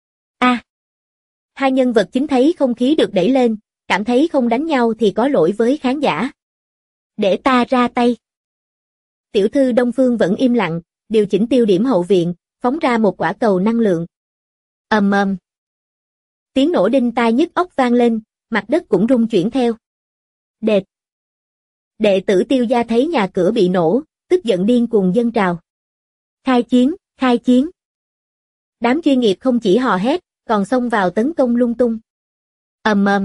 [SPEAKER 2] Hai nhân vật chính thấy không khí được đẩy lên, cảm thấy không đánh nhau thì có lỗi với khán giả. Để ta ra tay. Tiểu thư Đông Phương vẫn im lặng, điều chỉnh tiêu điểm hậu viện, phóng ra một quả cầu năng lượng. Ầm ầm. Tiếng nổ đinh tai nhức óc vang lên, mặt đất cũng rung chuyển theo. Đệt. Đệ tử Tiêu gia thấy nhà cửa bị nổ, tức giận điên cuồng dâng trào. Khai chiến, khai chiến. Đám chuyên nghiệp không chỉ hò hét, còn xông vào tấn công lung tung. Ầm ầm.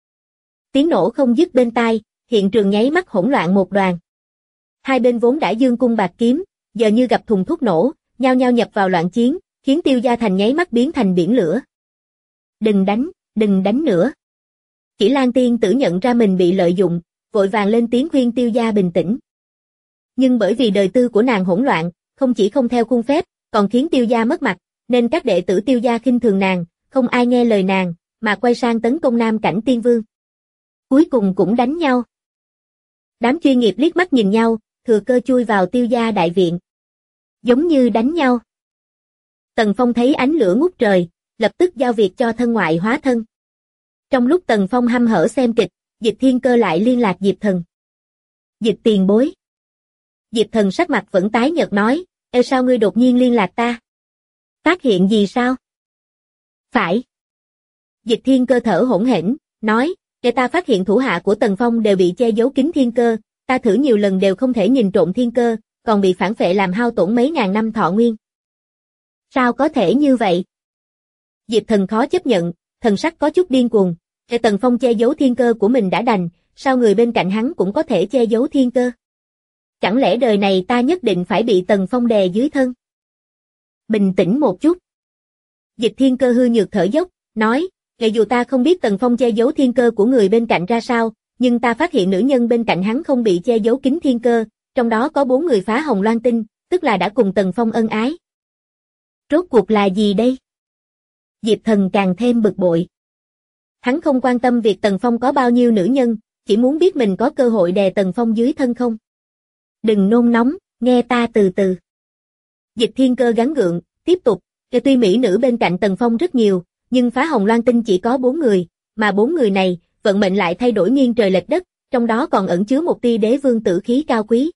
[SPEAKER 2] Tiếng nổ không dứt bên tai, hiện trường nháy mắt hỗn loạn một đoàn. Hai bên vốn đã dương cung bạc kiếm, giờ như gặp thùng thuốc nổ, nhao nhao nhập vào loạn chiến, khiến Tiêu gia thành nháy mắt biến thành biển lửa. Đừng đánh nữa. Chỉ Lan tiên tử nhận ra mình bị lợi dụng, vội vàng lên tiếng khuyên Tiêu gia bình tĩnh. Nhưng bởi vì đời tư của nàng hỗn loạn, không chỉ không theo khuôn phép, còn khiến Tiêu gia mất mặt, nên các đệ tử Tiêu gia khinh thường nàng, không ai nghe lời nàng, mà quay sang tấn công Nam cảnh tiên vương. Cuối cùng cũng đánh nhau. Đám chuyên nghiệp liếc mắt nhìn nhau, thừa cơ chui vào Tiêu gia đại viện. Giống như đánh nhau. Tần Phong thấy ánh lửa ngút trời, lập tức giao việc cho thân ngoại hóa thân. Trong lúc Tần Phong hăm hở xem kịch, Dịch Thiên Cơ lại liên lạc Diệp Thần. Dịch tiền bối. Diệp Thần sắc mặt vẫn tái nhợt nói, sao ngươi đột nhiên liên lạc ta? Phát hiện gì sao? Phải. Dịch Thiên Cơ thở hổn hển, nói, để ta phát hiện thủ hạ của Tần Phong đều bị che giấu kín thiên cơ, ta thử nhiều lần đều không thể nhìn trộm thiên cơ, còn bị phản phệ làm hao tổn mấy ngàn năm thọ nguyên. Sao có thể như vậy? Diệp Thần khó chấp nhận, thần sắc có chút điên cuồng, để Tần Phong che giấu thiên cơ của mình đã đành, sao người bên cạnh hắn cũng có thể che giấu thiên cơ? Chẳng lẽ đời này ta nhất định phải bị Tần Phong đè dưới thân? Bình tĩnh một chút. Dịch Thiên Cơ hư nhược thở dốc, nói, dù ta không biết Tần Phong che giấu thiên cơ của người bên cạnh ra sao, nhưng ta phát hiện nữ nhân bên cạnh hắn không bị che giấu kín thiên cơ, trong đó có 4 người phá hồng loan tinh, tức là đã cùng Tần Phong ân ái. Rốt cuộc là gì đây? Diệp Thần càng thêm bực bội. Hắn không quan tâm việc Tần Phong có bao nhiêu nữ nhân, chỉ muốn biết mình có cơ hội đè Tần Phong dưới thân không. Đừng nôn nóng, nghe ta từ từ. Dịch Thiên Cơ gắng gượng, tiếp tục, tuy mỹ nữ bên cạnh Tần Phong rất nhiều, nhưng phá hồng loan tinh chỉ có 4 người, mà 4 người này, vận mệnh lại thay đổi nghiêng trời lệch đất, trong đó còn ẩn chứa một tia đế vương tử khí cao quý.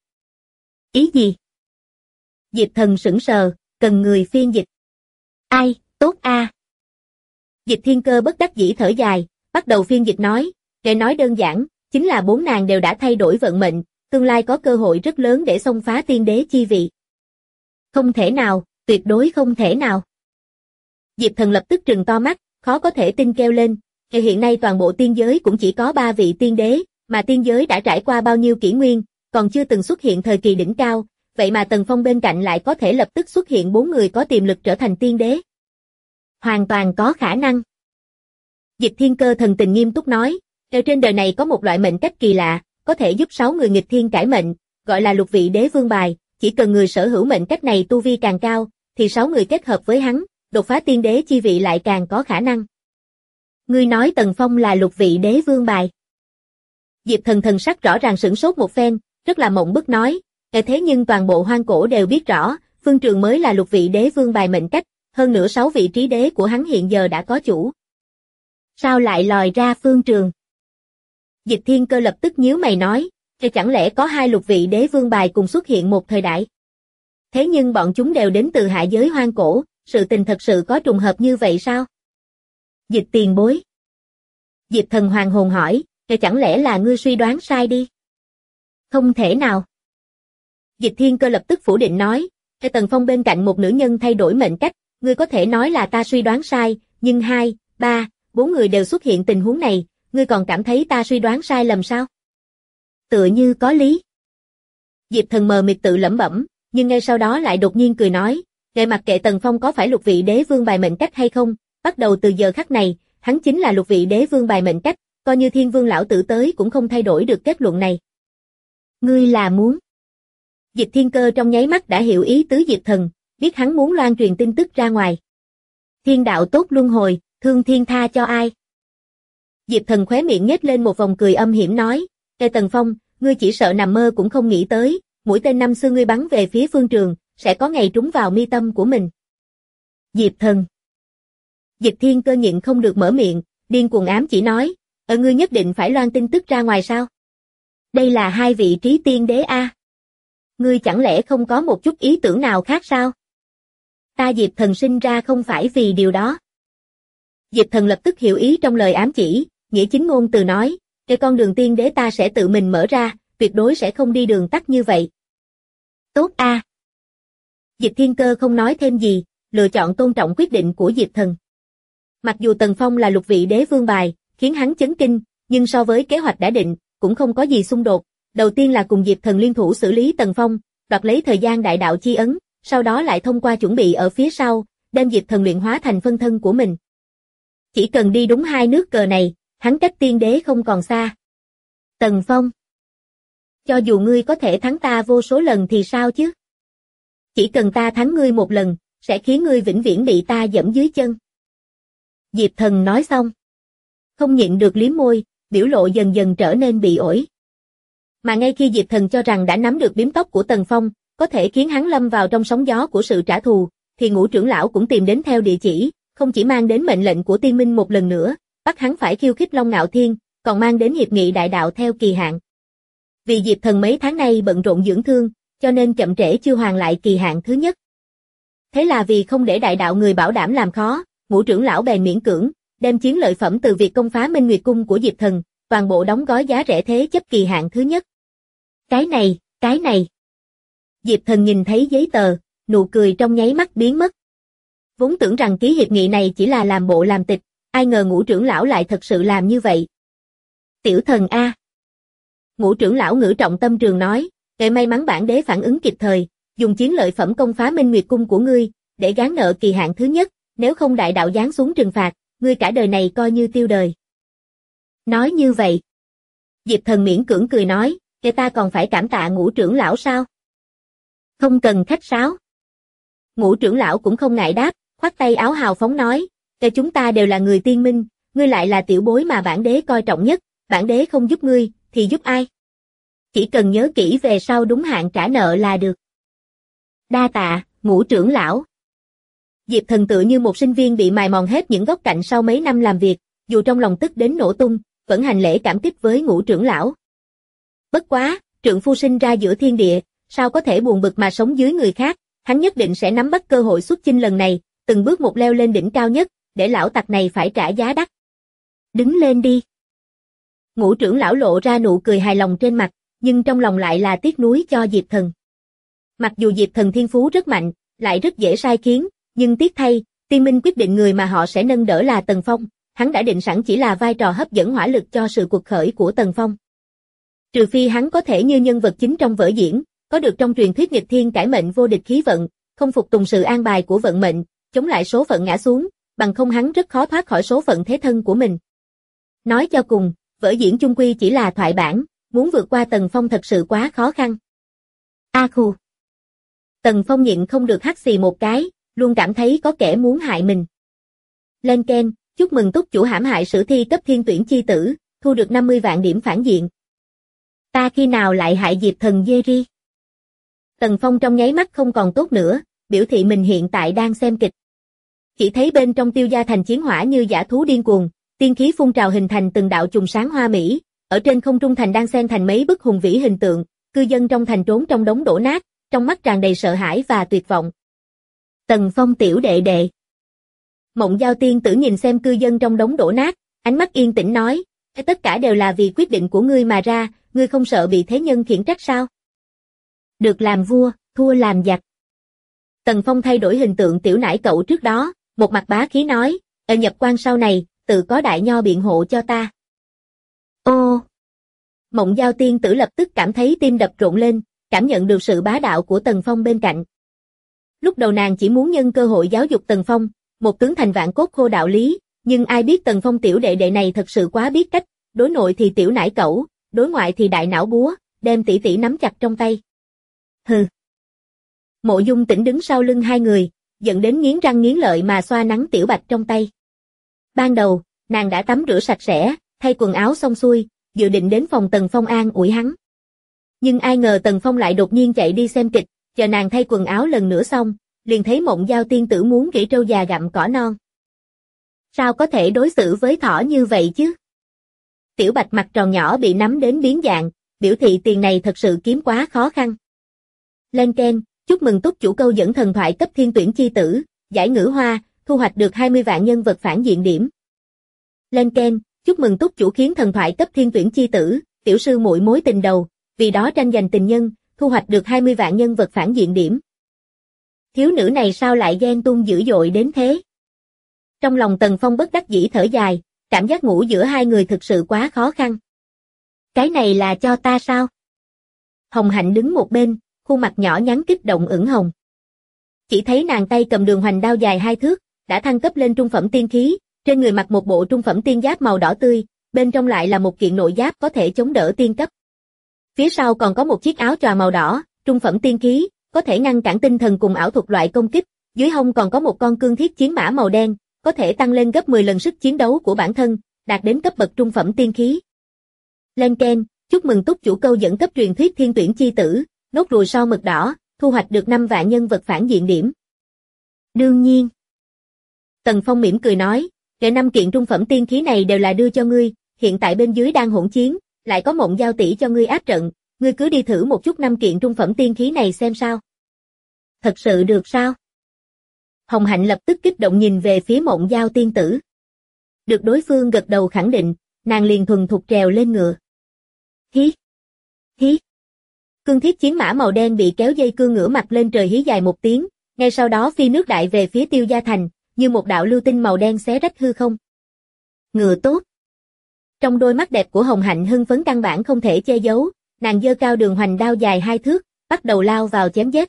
[SPEAKER 2] Ý gì? Diệp Thần sững sờ, cần người phiên dịch. Ai, tốt a. Dịch Thiên Cơ bất đắc dĩ thở dài, bắt đầu phiên dịch nói, để nói đơn giản, chính là 4 nàng đều đã thay đổi vận mệnh, tương lai có cơ hội rất lớn để xông phá tiên đế chi vị. Không thể nào, tuyệt đối không thể nào. Diệp Thần lập tức trừng to mắt, khó có thể tin kêu lên, hiện nay toàn bộ tiên giới cũng chỉ có 3 vị tiên đế, mà tiên giới đã trải qua bao nhiêu kỷ nguyên, còn chưa từng xuất hiện thời kỳ đỉnh cao, vậy mà Tần Phong bên cạnh lại có thể lập tức xuất hiện 4 người có tiềm lực trở thành tiên đế. Hoàn toàn có khả năng. Dịch Thiên Cơ thần tình nghiêm túc nói, trên đời này có một loại mệnh cách kỳ lạ, có thể giúp 6 người nghịch thiên cải mệnh, gọi là lục vị đế vương bài, chỉ cần người sở hữu mệnh cách này tu vi càng cao, thì 6 người kết hợp với hắn, đột phá tiên đế chi vị lại càng có khả năng. Ngươi nói Tần Phong là lục vị đế vương bài. Diệp Thần thần sắc rõ ràng sửng sốt một phen, rất là mộng bức nói, thế nhưng toàn bộ hoang cổ đều biết rõ, Phương Trường mới là lục vị đế vương bài mệnh cách, hơn nữa 6 vị trí đế của hắn hiện giờ đã có chủ. Sao lại lòi ra phương trường? Dịch Thiên Cơ lập tức nhíu mày nói, chẳng lẽ có 2 lục vị đế vương bài cùng xuất hiện một thời đại? Thế nhưng bọn chúng đều đến từ hạ giới hoang cổ, sự tình thật sự có trùng hợp như vậy sao? Dịch tiền bối. Diệp Thần hoàng hồn hỏi, chẳng lẽ là ngươi suy đoán sai đi? Không thể nào. Dịch Thiên Cơ lập tức phủ định nói, Tần Phong bên cạnh một nữ nhân thay đổi mệnh cách, ngươi có thể nói là ta suy đoán sai, nhưng 2, 3, 4 người đều xuất hiện tình huống này, ngươi còn cảm thấy ta suy đoán sai lầm sao? Tựa như có lý. Diệp Thần mờ mịt tự lẩm bẩm, nhưng ngay sau đó lại đột nhiên cười nói, mặc kệ Tần Phong có phải lục vị đế vương bài mệnh cách hay không, bắt đầu từ giờ khắc này, hắn chính là lục vị đế vương bài mệnh cách, coi như Thiên Vương lão tử tới cũng không thay đổi được kết luận này. Ngươi là muốn? Dịch Thiên Cơ trong nháy mắt đã hiểu ý tứ Diệp Thần, biết hắn muốn loan truyền tin tức ra ngoài. Thiên đạo tốt luân hồi, thương thiên tha cho ai? Diệp Thần khóe miệng nhếch lên một vòng cười âm hiểm nói, Tần Phong, ngươi chỉ sợ nằm mơ cũng không nghĩ tới, mũi tên năm xưa ngươi bắn về phía phương trường, sẽ có ngày trúng vào mi tâm của mình. Diệp Thần. Dịch Thiên Cơ nhịn không được mở miệng, điên cuồng ám chỉ nói, ngươi nhất định phải loan tin tức ra ngoài sao? Đây là 2 vị trí tiên đế a. Ngươi chẳng lẽ không có một chút ý tưởng nào khác sao? Ta Diệp Thần sinh ra không phải vì điều đó. Diệp Thần lập tức hiểu ý trong lời ám chỉ, nghĩa chính ngôn từ nói, con đường tiên đế ta sẽ tự mình mở ra, tuyệt đối sẽ không đi đường tắt như vậy. Tốt a. Dịch Thiên Cơ không nói thêm gì, lựa chọn tôn trọng quyết định của Diệp Thần. Mặc dù Tần Phong là lục vị đế vương bài, khiến hắn chấn kinh, nhưng so với kế hoạch đã định, cũng không có gì xung đột. Đầu tiên là cùng Diệp Thần liên thủ xử lý Tần Phong, đoạt lấy thời gian đại đạo chi ấn, sau đó lại thông qua chuẩn bị ở phía sau, đem Diệp Thần luyện hóa thành phân thân của mình. Chỉ cần đi đúng 2 nước cờ này, hắn cách tiên đế không còn xa. Tần Phong. Cho dù ngươi có thể thắng ta vô số lần thì sao chứ? Chỉ cần ta thắng ngươi một lần, sẽ khiến ngươi vĩnh viễn bị ta dẫm dưới chân. Diệp Thần nói xong. Không nhịn được liếm môi, biểu lộ dần dần trở nên bị ổi. Mà ngay khi Diệp Thần cho rằng đã nắm được biếm tóc của Tần Phong, có thể khiến hắn lâm vào trong sóng gió của sự trả thù, thì Ngũ trưởng lão cũng tìm đến theo địa chỉ, không chỉ mang đến mệnh lệnh của Tiên Minh một lần nữa, bắt hắn phải khiêu khích Long Ngạo Thiên, còn mang đến hiệp nghị đại đạo theo kỳ hạn. Vì Diệp Thần mấy tháng nay bận rộn dưỡng thương, cho nên chậm trễ chưa hoàn lại kỳ hạn thứ nhất. Thế là vì không để đại đạo người bảo đảm làm khó, Ngũ trưởng lão bèn miễn cưỡng, đem chiến lợi phẩm từ việc công phá Minh Nguyệt Cung của Diệp Thần, toàn bộ đóng gói giá rẻ thế chấp kỳ hạn thứ nhất. Cái này. Diệp Thần nhìn thấy giấy tờ, nụ cười trong nháy mắt biến mất. Vốn tưởng rằng ký hiệp nghị này chỉ là làm bộ làm tịch, ai ngờ Ngũ trưởng lão lại thật sự làm như vậy. Tiểu thần a. Ngũ trưởng lão ngữ trọng tâm trường nói, may mắn bản đế phản ứng kịp thời, dùng chiến lợi phẩm công phá Minh Nguyệt Cung của ngươi, để gán nợ kỳ hạn thứ nhất, nếu không đại đạo giáng xuống trừng phạt, ngươi cả đời này coi như tiêu đời. Nói như vậy. Diệp Thần miễn cưỡng cười nói, ta còn phải cảm tạ Ngũ trưởng lão sao? Không cần khách sáo. Ngũ trưởng lão cũng không ngại đáp, khoát tay áo hào phóng nói, chúng ta đều là người tiên minh, ngươi lại là tiểu bối mà bản đế coi trọng nhất, bản đế không giúp ngươi, thì giúp ai? Chỉ cần nhớ kỹ về sau đúng hạn trả nợ là được. Đa tạ, Ngũ trưởng lão. Diệp Thần tự như một sinh viên bị mài mòn hết những góc cạnh sau mấy năm làm việc, dù trong lòng tức đến nổ tung, vẫn hành lễ cảm kích với Ngũ trưởng lão. Bất quá, trượng phu sinh ra giữa thiên địa, sao có thể buồn bực mà sống dưới người khác, hắn nhất định sẽ nắm bắt cơ hội xuất chinh lần này, từng bước một leo lên đỉnh cao nhất, để lão tặc này phải trả giá đắt. Đứng lên đi. Ngũ trưởng lão lộ ra nụ cười hài lòng trên mặt, nhưng trong lòng lại là tiếc nuối cho Diệp Thần. Mặc dù Diệp Thần thiên phú rất mạnh, lại rất dễ sai khiến, nhưng tiếc thay, Tiên Minh quyết định người mà họ sẽ nâng đỡ là Tần Phong, hắn đã định sẵn chỉ là vai trò hấp dẫn hỏa lực cho sự cuộc khởi của Tần Phong. Trừ phi hắn có thể như nhân vật chính trong vở diễn, có được trong truyền thuyết nghịch thiên cải mệnh vô địch khí vận, không phục tùng sự an bài của vận mệnh, chống lại số phận ngã xuống, bằng không hắn rất khó thoát khỏi số phận thế thân của mình. Nói cho cùng, vở diễn chung quy chỉ là thoại bản, muốn vượt qua Tần Phong thật sự quá khó khăn. A khu. Tần Phong nhịn không được hắt xì một cái, luôn cảm thấy có kẻ muốn hại mình. Lên Ken, chúc mừng túc chủ hãm hại sử thi cấp thiên tuyển chi tử, thu được 50 vạn điểm phản diện. Ta khi nào lại hại Diệp Thần Jerry? Tần Phong trong nháy mắt không còn tốt nữa, biểu thị mình hiện tại đang xem kịch. Chỉ thấy bên trong Tiêu Gia Thành chiến hỏa như dã thú điên cuồng, tiên khí phun trào hình thành từng đạo chùm sáng hoa mỹ, ở trên không trung thành đang xen thành mấy bức hùng vĩ hình tượng, cư dân trong thành trốn trong đống đổ nát, trong mắt tràn đầy sợ hãi và tuyệt vọng. Tần Phong tiểu đệ đệ. Mộng Giao Tiên Tử nhìn xem cư dân trong đống đổ nát, ánh mắt yên tĩnh nói, tất cả đều là vì quyết định của ngươi mà ra, ngươi không sợ bị thế nhân khiển trách sao? Được làm vua, thua làm giặc. Tần Phong thay đổi hình tượng tiểu nải cậu trước đó, một mặt bá khí nói, nhập quan sau này, tự có đại nho biện hộ cho ta. Ô! Mộng Giao Tiên Tử lập tức cảm thấy tim đập rộn lên, cảm nhận được sự bá đạo của Tần Phong bên cạnh. Lúc đầu nàng chỉ muốn nhân cơ hội giáo dục Tần Phong, một tướng thành vạn cốt khô đạo lý, nhưng ai biết Tần Phong tiểu đệ đệ này thật sự quá biết cách, đối nội thì tiểu nải cẩu, đối ngoại thì đại não búa, đem tỷ tỷ nắm chặt trong tay. Hừ. Mộ Dung Tĩnh đứng sau lưng hai người, giận đến nghiến răng nghiến lợi mà xoa nắn tiểu bạch trong tay. Ban đầu, nàng đã tắm rửa sạch sẽ, thay quần áo xong xuôi, dự định đến phòng Tần Phong an ủi hắn. Nhưng ai ngờ Tần Phong lại đột nhiên chạy đi xem kịch, chờ nàng thay quần áo lần nữa xong, liền thấy Mộng Giao Tiên Tử muốn gãy trâu già gặm cỏ non. Sao có thể đối xử với thỏ như vậy chứ? Tiểu bạch mặt tròn nhỏ bị nắm đến biến dạng, biểu thị tiền này thật sự kiếm quá khó khăn. Lên keng, chúc mừng túc chủ câu dẫn thần thoại cấp thiên tuyển chi tử, giải ngữ hoa, thu hoạch được 20 vạn nhân vật phản diện điểm. Lên keng, chúc mừng túc chủ khiến thần thoại cấp thiên tuyển chi tử, tiểu sư muội mối tình đầu, vì đó tranh giành tình nhân, thu hoạch được 20 vạn nhân vật phản diện điểm. Thiếu nữ này sao lại ghen tuông dữ dội đến thế? Trong lòng Tần Phong bất đắc dĩ thở dài, cảm giác ngủ giữa hai người thực sự quá khó khăn. Cái này là cho ta sao? Hồng Hạnh đứng một bên, khuôn mặt nhỏ nhắn kích động ửng hồng. Chỉ thấy nàng tay cầm đường hoành đao dài 2 thước, đã thăng cấp lên trung phẩm tiên khí, trên người mặc một bộ trung phẩm tiên giáp màu đỏ tươi, bên trong lại là một kiện nội giáp có thể chống đỡ tiên cấp. Phía sau còn có một chiếc áo choàng màu đỏ, trung phẩm tiên khí, có thể ngăn cản tinh thần cùng ảo thuật loại công kích, dưới hông còn có một con cương thiết chiến mã màu đen, có thể tăng lên gấp 10 lần sức chiến đấu của bản thân, đạt đến cấp bậc trung phẩm tiên khí. Lên keng, chúc mừng túc chủ câu dẫn cấp truyền thuyết thiên tuyển chi tử, nốt ruồi sao mực đỏ, thu hoạch được 5 vạn nhân vật phản diện điểm. Đương nhiên. Tần Phong mỉm cười nói, để 5 kiện trung phẩm tiên khí này đều là đưa cho ngươi, hiện tại bên dưới đang hỗn chiến, lại có Mộng Giao tỷ cho ngươi áp trận, ngươi cứ đi thử một chút 5 kiện trung phẩm tiên khí này xem sao. Thật sự được sao? Hồng Hạnh lập tức kích động nhìn về phía Mộng Giao tiên tử. Được đối phương gật đầu khẳng định, nàng liền thuần thục trèo lên ngựa. Hí! Hí! Cương thiết chiến mã màu đen bị kéo dây cương ngửa mặt lên trời hí dài một tiếng, ngay sau đó phi nước đại về phía Tiêu Gia Thành, như một đạo lưu tinh màu đen xé rách hư không. Ngựa tốt! Trong đôi mắt đẹp của Hồng Hạnh hưng phấn căn bản không thể che giấu, nàng giơ cao đường hoành đao dài 2 thước, bắt đầu lao vào chém giết.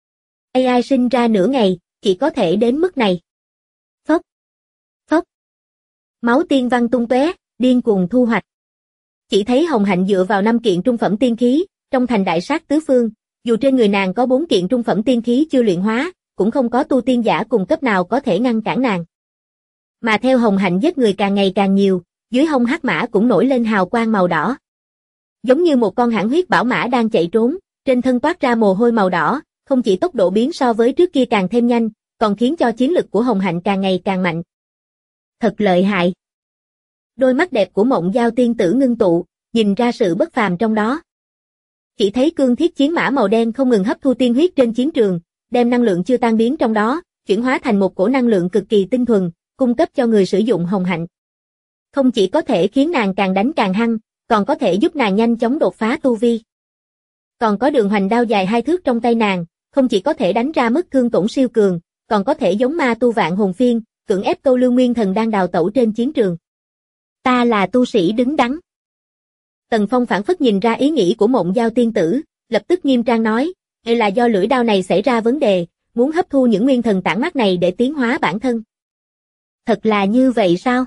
[SPEAKER 2] AI sinh ra nửa ngày, chỉ có thể đến mức này. Phốc! Phốc! Máu tiên văn tung tóe, điên cuồng thu hoạch. Chỉ thấy Hồng Hạnh dựa vào 5 kiện trung phẩm tiên khí, trong thành đại sát tứ phương, dù trên người nàng có 4 kiện trung phẩm tiên khí chưa luyện hóa, cũng không có tu tiên giả cùng cấp nào có thể ngăn cản nàng. Mà theo Hồng Hạnh giết người càng ngày càng nhiều, dưới hông hắc mã cũng nổi lên hào quang màu đỏ. Giống như một con hãn huyết bảo mã đang chạy trốn, trên thân toát ra mồ hôi màu đỏ, không chỉ tốc độ biến so với trước kia càng thêm nhanh, còn khiến cho chiến lực của Hồng Hạnh càng ngày càng mạnh. Thật lợi hại. Đôi mắt đẹp của Mộng Giao tiên tử ngưng tụ, nhìn ra sự bất phàm trong đó. Chỉ thấy cương thiết chiến mã màu đen không ngừng hấp thu tiên huyết trên chiến trường, đem năng lượng chưa tan biến trong đó, chuyển hóa thành một cổ năng lượng cực kỳ tinh thuần, cung cấp cho người sử dụng Hồng Hạnh. Không chỉ có thể khiến nàng càng đánh càng hăng, còn có thể giúp nàng nhanh chóng đột phá tu vi. Còn có đường hoành đao dài 2 thước trong tay nàng, không chỉ có thể đánh ra mức thương tổn siêu cường, còn có thể giống ma tu vạn hồn phiên, cưỡng ép câu lưu nguyên thần đang đào tẩu trên chiến trường. Ta là tu sĩ đứng đắn. Tần Phong phảng phất nhìn ra ý nghĩ của Mộng Giao tiên tử, lập tức nghiêm trang nói, đây là do lưỡi đao này xảy ra vấn đề, muốn hấp thu những nguyên thần tản mát này để tiến hóa bản thân. Thật là như vậy sao?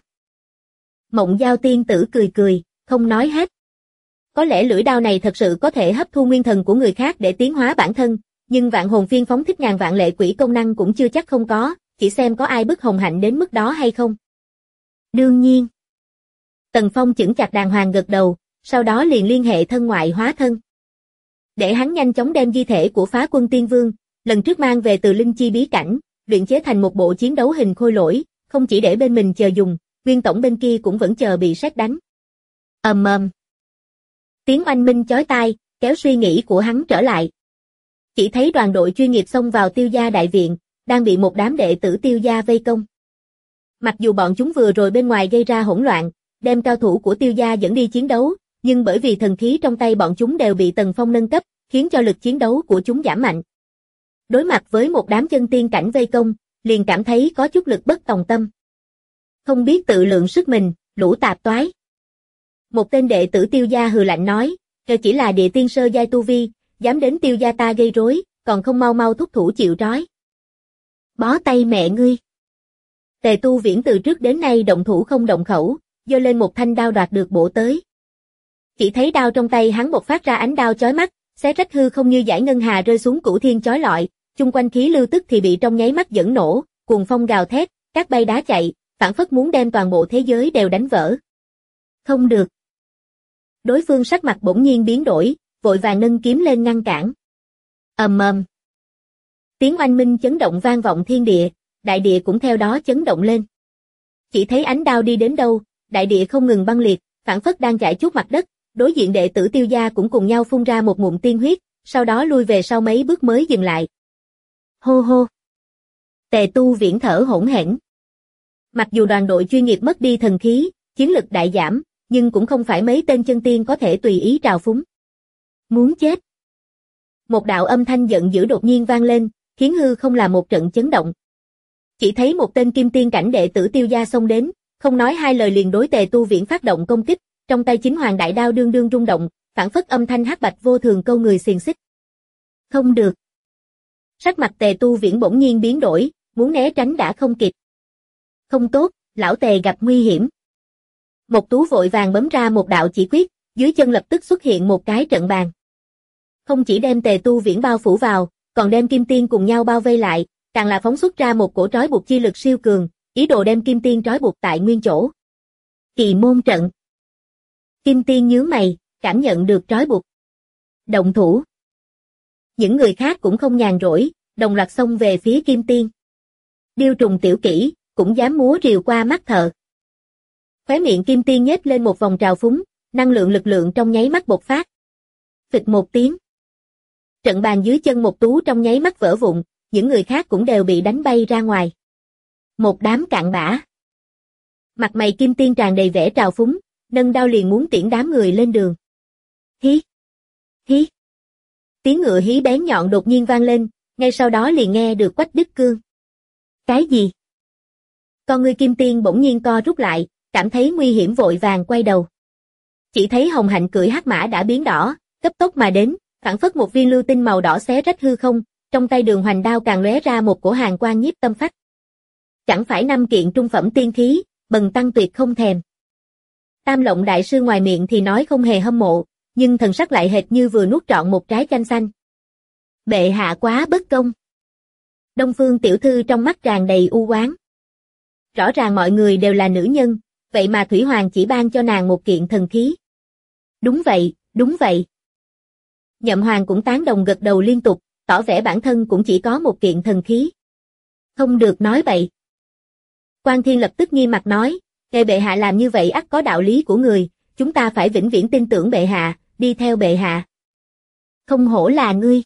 [SPEAKER 2] Mộng Giao tiên tử cười cười, không nói hết. Có lẽ lưỡi đao này thật sự có thể hấp thu nguyên thần của người khác để tiến hóa bản thân, nhưng vạn hồn phiên phóng thích ngàn vạn lệ quỷ công năng cũng chưa chắc không có, chỉ xem có ai bức Hồng Hạnh đến mức đó hay không. Đương nhiên. Tần Phong chững chạc đàng hoàng gật đầu, sau đó liền liên hệ thân ngoại hóa thân. Để hắn nhanh chóng đem di thể của Phá Quân Tiên Vương, lần trước mang về từ Linh Chi bí cảnh, luyện chế thành một bộ chiến đấu hình khôi lỗi, không chỉ để bên mình chờ dùng, Nguyên tổng bên kia cũng vẫn chờ bị sét đánh. Ầm. Tiếng oanh minh chói tai, kéo suy nghĩ của hắn trở lại. Chỉ thấy đoàn đội chuyên nghiệp xông vào Tiêu gia đại viện, đang bị một đám đệ tử Tiêu gia vây công. Mặc dù bọn chúng vừa rồi bên ngoài gây ra hỗn loạn, đem cao thủ của Tiêu gia dẫn đi chiến đấu, nhưng bởi vì thần khí trong tay bọn chúng đều bị Tần Phong nâng cấp, khiến cho lực chiến đấu của chúng giảm mạnh. Đối mặt với một đám chân tiên cảnh vây công, liền cảm thấy có chút lực bất tòng tâm. Không biết tự lượng sức mình, lũ tạp toái. Một tên đệ tử Tiêu gia hừ lạnh nói, chỉ là địa tiên sơ giai tu vi, dám đến Tiêu gia ta gây rối, còn không mau mau thúc thủ chịu trói. Bó tay mẹ ngươi. Tề Tu Viễn từ trước đến nay động thủ không động khẩu, giơ lên một thanh đao đoạt được bổ tới. Chỉ thấy đao trong tay hắn bộc phát ra ánh đao chói mắt, xé rách hư không như dải ngân hà rơi xuống cửu thiên chói lọi, chung quanh khí lưu tức thì bị trong nháy mắt dẫn nổ, cuồng phong gào thét, cát bay đá chạy, phảng phất muốn đem toàn bộ thế giới đều đánh vỡ. Không được. Đối phương sắc mặt bỗng nhiên biến đổi, vội vàng nâng kiếm lên ngăn cản. Ầm. Tiếng oanh minh chấn động vang vọng thiên địa, đại địa cũng theo đó chấn động lên. Chỉ thấy ánh đao đi đến đâu, đại địa không ngừng băng liệt, phảng phất đang chảy chuốt mặt đất, đối diện đệ tử Tiêu gia cũng cùng nhau phun ra một ngụm tiên huyết, sau đó lui về sau mấy bước mới dừng lại. Hô hô. Tề Tu Viễn thở hổn hển. Mặc dù đoàn đội chuyên nghiệp mất đi thần khí, chiến lực đại giảm, nhưng cũng không phải mấy tên chân tiên có thể tùy ý trào phúng. Muốn chết. Một đạo âm thanh giận dữ đột nhiên vang lên, khiến hư không là một trận chấn động. Chỉ thấy một tên kim tiên cảnh đệ tử Tiêu gia xông đến, không nói hai lời liền đối Tề Tu Viễn phát động công kích, trong tay chính hoàng đại đao đương đương rung động, phảng phất âm thanh hắc bạch vô thường câu người xiềng xích. Không được. Sắc mặt Tề Tu Viễn bỗng nhiên biến đổi, muốn né tránh đã không kịp. Không tốt, lão Tề gặp nguy hiểm. Mộc Tú vội vàng bấm ra một đạo chỉ quyết, dưới chân lập tức xuất hiện một cái trận bàn. Không chỉ đem Tề Tu Viễn bao phủ vào, còn đem Kim Tiên cùng nhau bao vây lại, càng là phóng xuất ra một cổ trói buộc chi lực siêu cường, ý đồ đem Kim Tiên trói buộc tại nguyên chỗ. Kỳ môn trận. Kim Tiên nhướng mày, cảm nhận được trói buộc. Động thủ. Những người khác cũng không nhàn rỗi, đồng loạt xông về phía Kim Tiên. Điêu Trùng Tiểu Kỷ cũng dám múa rìu qua mắt thợ. Khóe miệng Kim Tiên nhếch lên một vòng trào phúng, năng lượng lực lượng trong nháy mắt bộc phát. Phịch một tiếng. Trận bàn dưới chân Mộc Tú trong nháy mắt vỡ vụn, những người khác cũng đều bị đánh bay ra ngoài. Một đám cặn bã. Mặt mày Kim Tiên tràn đầy vẻ trào phúng, nâng đao liền muốn tiễn đám người lên đường. Hí! Hí! Tiếng ngựa hí bén nhọn đột nhiên vang lên, ngay sau đó liền nghe được Quách Đức Cương. Cái gì? Con ngươi Kim Tiên bỗng nhiên co rút lại, cảm thấy nguy hiểm vội vàng quay đầu. Chỉ thấy Hồng Hạnh cưỡi hắc mã đã biến đỏ, cấp tốc mà đến, phảng phất một viên lưu tinh màu đỏ xé rách hư không, trong tay Đường Hoành đao càng lóe ra một cổ hàn quang nhiếp tâm phách. Chẳng phải 5 kiện trung phẩm tiên khí, bần tăng tuyệt không thèm. Tam Lộng đại sư ngoài miệng thì nói không hề hâm mộ, nhưng thần sắc lại hệt như vừa nuốt trọn một trái chanh xanh. Bệ hạ quá bất công. Đông Phương tiểu thư trong mắt tràn đầy u oán. Rõ ràng mọi người đều là nữ nhân, vậy mà Thủy Hoàng chỉ ban cho nàng một kiện thần khí. Đúng vậy, đúng vậy. Nhậm Hoàng cũng tán đồng gật đầu liên tục, tỏ vẻ bản thân cũng chỉ có một kiện thần khí. Không được nói vậy. Quan Thiên lập tức nghiêm mặt nói, bệ hạ làm như vậy ắt có đạo lý của người, chúng ta phải vĩnh viễn tin tưởng bệ hạ, đi theo bệ hạ. Không hổ là ngươi.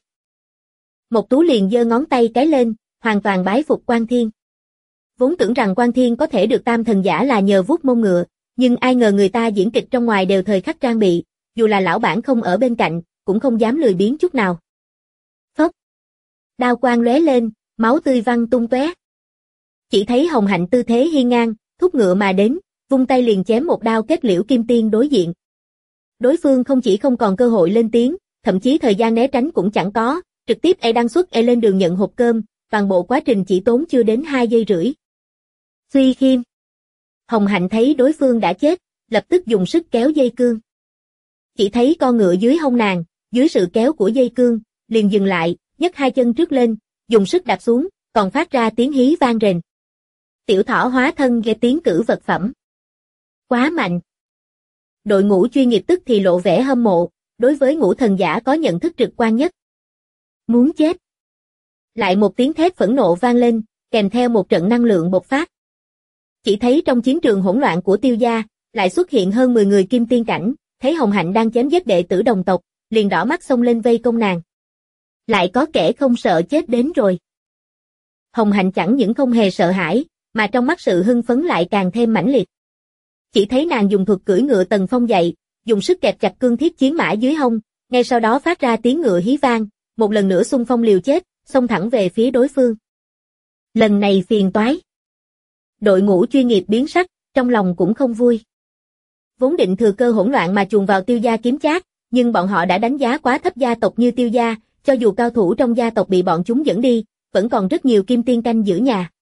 [SPEAKER 2] Mộc Tú liền giơ ngón tay cái lên, hoàn toàn bái phục Quan Thiên. Vốn tưởng rằng Quan Thiên có thể được tam thần giả là nhờ vuốt mông ngựa, nhưng ai ngờ người ta diễn kịch trong ngoài đều thời khắc trang bị, dù là lão bản không ở bên cạnh, cũng không dám lười biếng chút nào. Phốc. Đao quang lóe lên, máu tươi văng tung tóe. Chỉ thấy Hồng Hạnh tư thế hiên ngang, thúc ngựa mà đến, vung tay liền chém một đao kết liễu Kim Tiên đối diện. Đối phương không chỉ không còn cơ hội lên tiếng, thậm chí thời gian né tránh cũng chẳng có, trực tiếp đăng xuất lên đường nhận hộp cơm, toàn bộ quá trình chỉ tốn chưa đến 2 giây rưỡi. Suy Khiêm. Hồng Hạnh thấy đối phương đã chết, lập tức dùng sức kéo dây cương. Chỉ thấy con ngựa dưới hông nàng, dưới sự kéo của dây cương, liền dừng lại, nhấc 2 chân trước lên, dùng sức đạp xuống, còn phát ra tiếng hí vang rền. Tiểu thỏ hóa thân nghe tiếng cử vật phẩm. Quá mạnh. Đội ngũ chuyên nghiệp tức thì lộ vẻ hâm mộ, đối với ngũ thần giả có nhận thức trực quan nhất. Muốn chết. Lại một tiếng thét phẫn nộ vang lên, kèm theo một trận năng lượng bộc phát. Chỉ thấy trong chiến trường hỗn loạn của Tiêu gia, lại xuất hiện hơn 10 người kim tiên cảnh, thấy Hồng Hạnh đang chém giết đệ tử đồng tộc, liền đỏ mắt xông lên vây công nàng. Lại có kẻ không sợ chết đến rồi. Hồng Hạnh chẳng những không hề sợ hãi, mà trong mắt sự hưng phấn lại càng thêm mãnh liệt. Chỉ thấy nàng dùng thuật cưỡi ngựa Tần Phong dậy, dùng sức kẹp chặt cương thiết chiến mã dưới hông, ngay sau đó phát ra tiếng ngựa hí vang, một lần nữa xung phong liều chết, xông thẳng về phía đối phương. Lần này phiền toái. Đội ngũ chuyên nghiệp biến sắc, trong lòng cũng không vui. Vốn định thừa cơ hỗn loạn mà chuồn vào Tiêu gia kiếm chác, nhưng bọn họ đã đánh giá quá thấp gia tộc như Tiêu gia, cho dù cao thủ trong gia tộc bị bọn chúng dẫn đi, vẫn còn rất nhiều kim tiên canh giữ nhà.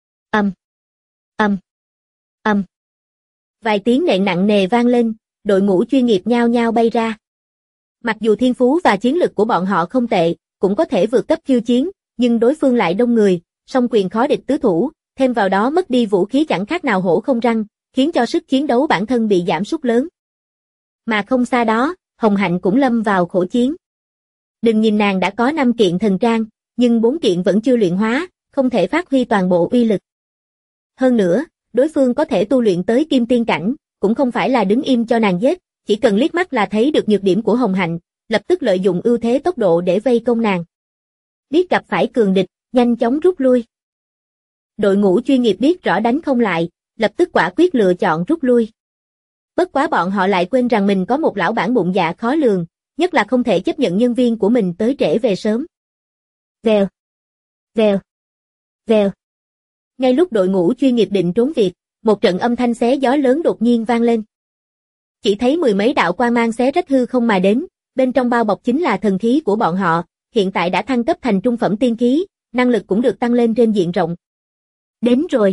[SPEAKER 2] Vài tiếng nện nặng nề vang lên, đội ngũ chuyên nghiệp nhao nhao bay ra. Mặc dù thiên phú và chiến lực của bọn họ không tệ, cũng có thể vượt cấp khiêu chiến, nhưng đối phương lại đông người, song quyền khó địch tứ thủ, thêm vào đó mất đi vũ khí chẳng khác nào hổ không răng, khiến cho sức chiến đấu bản thân bị giảm sút lớn. Mà không xa đó, Hồng Hạnh cũng lâm vào khổ chiến. Đừng nhìn nàng đã có 5 kiện thần trang, nhưng 4 kiện vẫn chưa luyện hóa, không thể phát huy toàn bộ uy lực. Hơn nữa, đối phương có thể tu luyện tới kim tiên cảnh, cũng không phải là đứng im cho nàng giết, chỉ cần liếc mắt là thấy được nhược điểm của Hồng Hạnh, lập tức lợi dụng ưu thế tốc độ để vây công nàng. Biết gặp phải cường địch, nhanh chóng rút lui. Đội ngũ chuyên nghiệp biết rõ đánh không lại, lập tức quả quyết lựa chọn rút lui. Bất quá bọn họ lại quên rằng mình có một lão bản bụng dạ khó lường, nhất là không thể chấp nhận nhân viên của mình tới trễ về sớm. Vèo, vèo, vèo. Ngay lúc đội ngũ chuyên nghiệp định trốn việc, một trận âm thanh xé gió lớn đột nhiên vang lên. Chỉ thấy 10 mấy đạo quang mang xé rách hư không mà đến, bên trong bao bọc chính là thần khí của bọn họ, hiện tại đã thăng cấp thành trung phẩm tiên khí, năng lực cũng được tăng lên trên diện rộng. Đến rồi.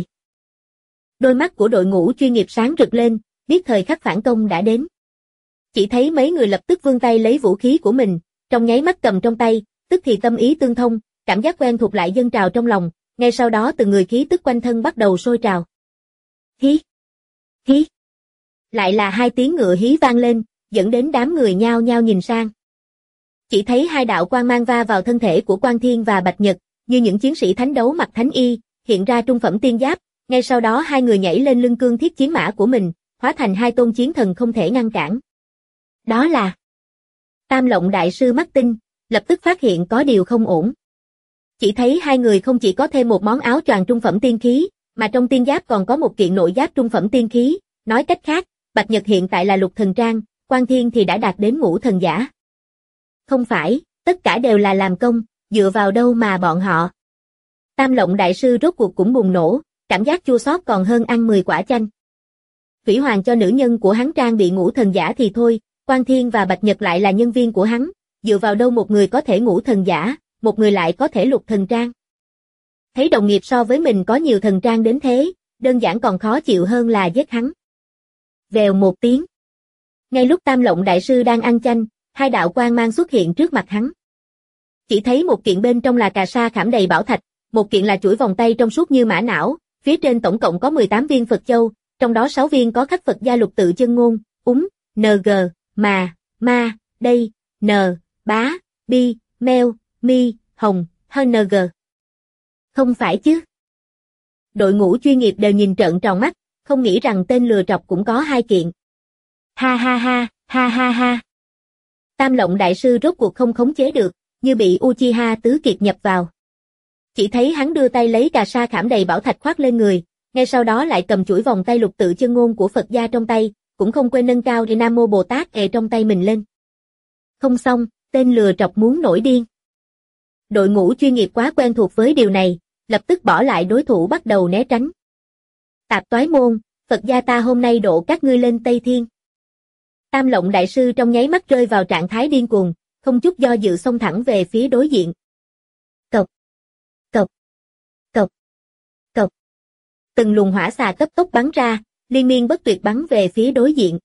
[SPEAKER 2] Đôi mắt của đội ngũ chuyên nghiệp sáng rực lên, biết thời khắc phản công đã đến. Chỉ thấy mấy người lập tức vươn tay lấy vũ khí của mình, trong nháy mắt cầm trong tay, tức thì tâm ý tương thông, cảm giác quen thuộc lại dâng trào trong lòng, ngay sau đó từng người khí tức quanh thân bắt đầu sôi trào. Hí! Hí! Lại là 2 tiếng ngựa hí vang lên, dẫn đến đám người nhao nhao nhìn sang. Chỉ thấy 2 đạo quang mang va vào thân thể của Quan Thiên và Bạch Nhật, như những chiến sĩ thánh đấu mặc thánh y, hiện ra trung phẩm tiên giáp, ngay sau đó 2 người nhảy lên lưng cương thiết chiến mã của mình, hóa thành 2 tôn chiến thần không thể ngăn cản. Đó là Tam Lộng đại sư mắt tinh, lập tức phát hiện có điều không ổn. Chỉ thấy 2 người không chỉ có thêm một món áo choàng trung phẩm tiên khí, mà trong tiên giáp còn có một kiện nội giáp trung phẩm tiên khí, nói cách khác, Bạch Nhật hiện tại là lục thần trang, Quan Thiên thì đã đạt đến ngũ thần giả. Không phải, tất cả đều là làm công, dựa vào đâu mà bọn họ. Tam Lộng đại sư rốt cuộc cũng bùng nổ, cảm giác chua xót còn hơn ăn 10 quả chanh. Thủy Hoàng cho nữ nhân của hắn trang bị ngũ thần giả thì thôi, Quan Thiên và Bạch Nhật lại là nhân viên của hắn, dựa vào đâu một người có thể ngũ thần giả, một người lại có thể lục thần trang. Thấy đồng nghiệp so với mình có nhiều thần trang đến thế, đơn giản còn khó chịu hơn là giết hắn. Vèo một tiếng. Ngay lúc Tam Lộng đại sư đang ăn chanh, 2 đạo quang mang xuất hiện trước mặt hắn. Chỉ thấy một kiện bên trong là cà sa khảm đầy bảo thạch, một kiện là chuỗi vòng tay trong suốt như mã não, phía trên tổng cộng có 18 viên Phật châu, trong đó 6 viên có khắc Phật gia lục tự chân ngôn, NG, ma, đây, n, bá, bi, meo, mi, hồng, HNG. Không phải chứ. Đội ngũ chuyên nghiệp đều nhìn trợn tròn mắt, không nghĩ rằng tên lừa trọc cũng có 2 kiện. Ha ha ha, ha ha ha. Tam Lộng đại sư rốt cuộc không khống chế được, như bị Uchiha tứ kiệt nhập vào. Chỉ thấy hắn đưa tay lấy cà sa khảm đầy bảo thạch khoác lên người, ngay sau đó lại cầm chuỗi vòng tay lục tự chân ngôn của Phật gia trong tay, cũng không quên nâng cao Nam Mô Bồ Tát trong tay mình lên. Không xong, tên lừa trọc muốn nổi điên. Đội ngũ chuyên nghiệp quá quen thuộc với điều này, lập tức bỏ lại đối thủ bắt đầu né tránh. Tạp toái môn, Phật gia ta hôm nay độ các ngươi lên Tây Thiên. Tam Lộng đại sư trong nháy mắt rơi vào trạng thái điên cuồng, không chút do dự xông thẳng về phía đối diện. Cộc, cộc, cộc, cộc. Từng luồng hỏa xà cấp tốc bắn ra, liên miên bất tuyệt bắn về phía đối diện.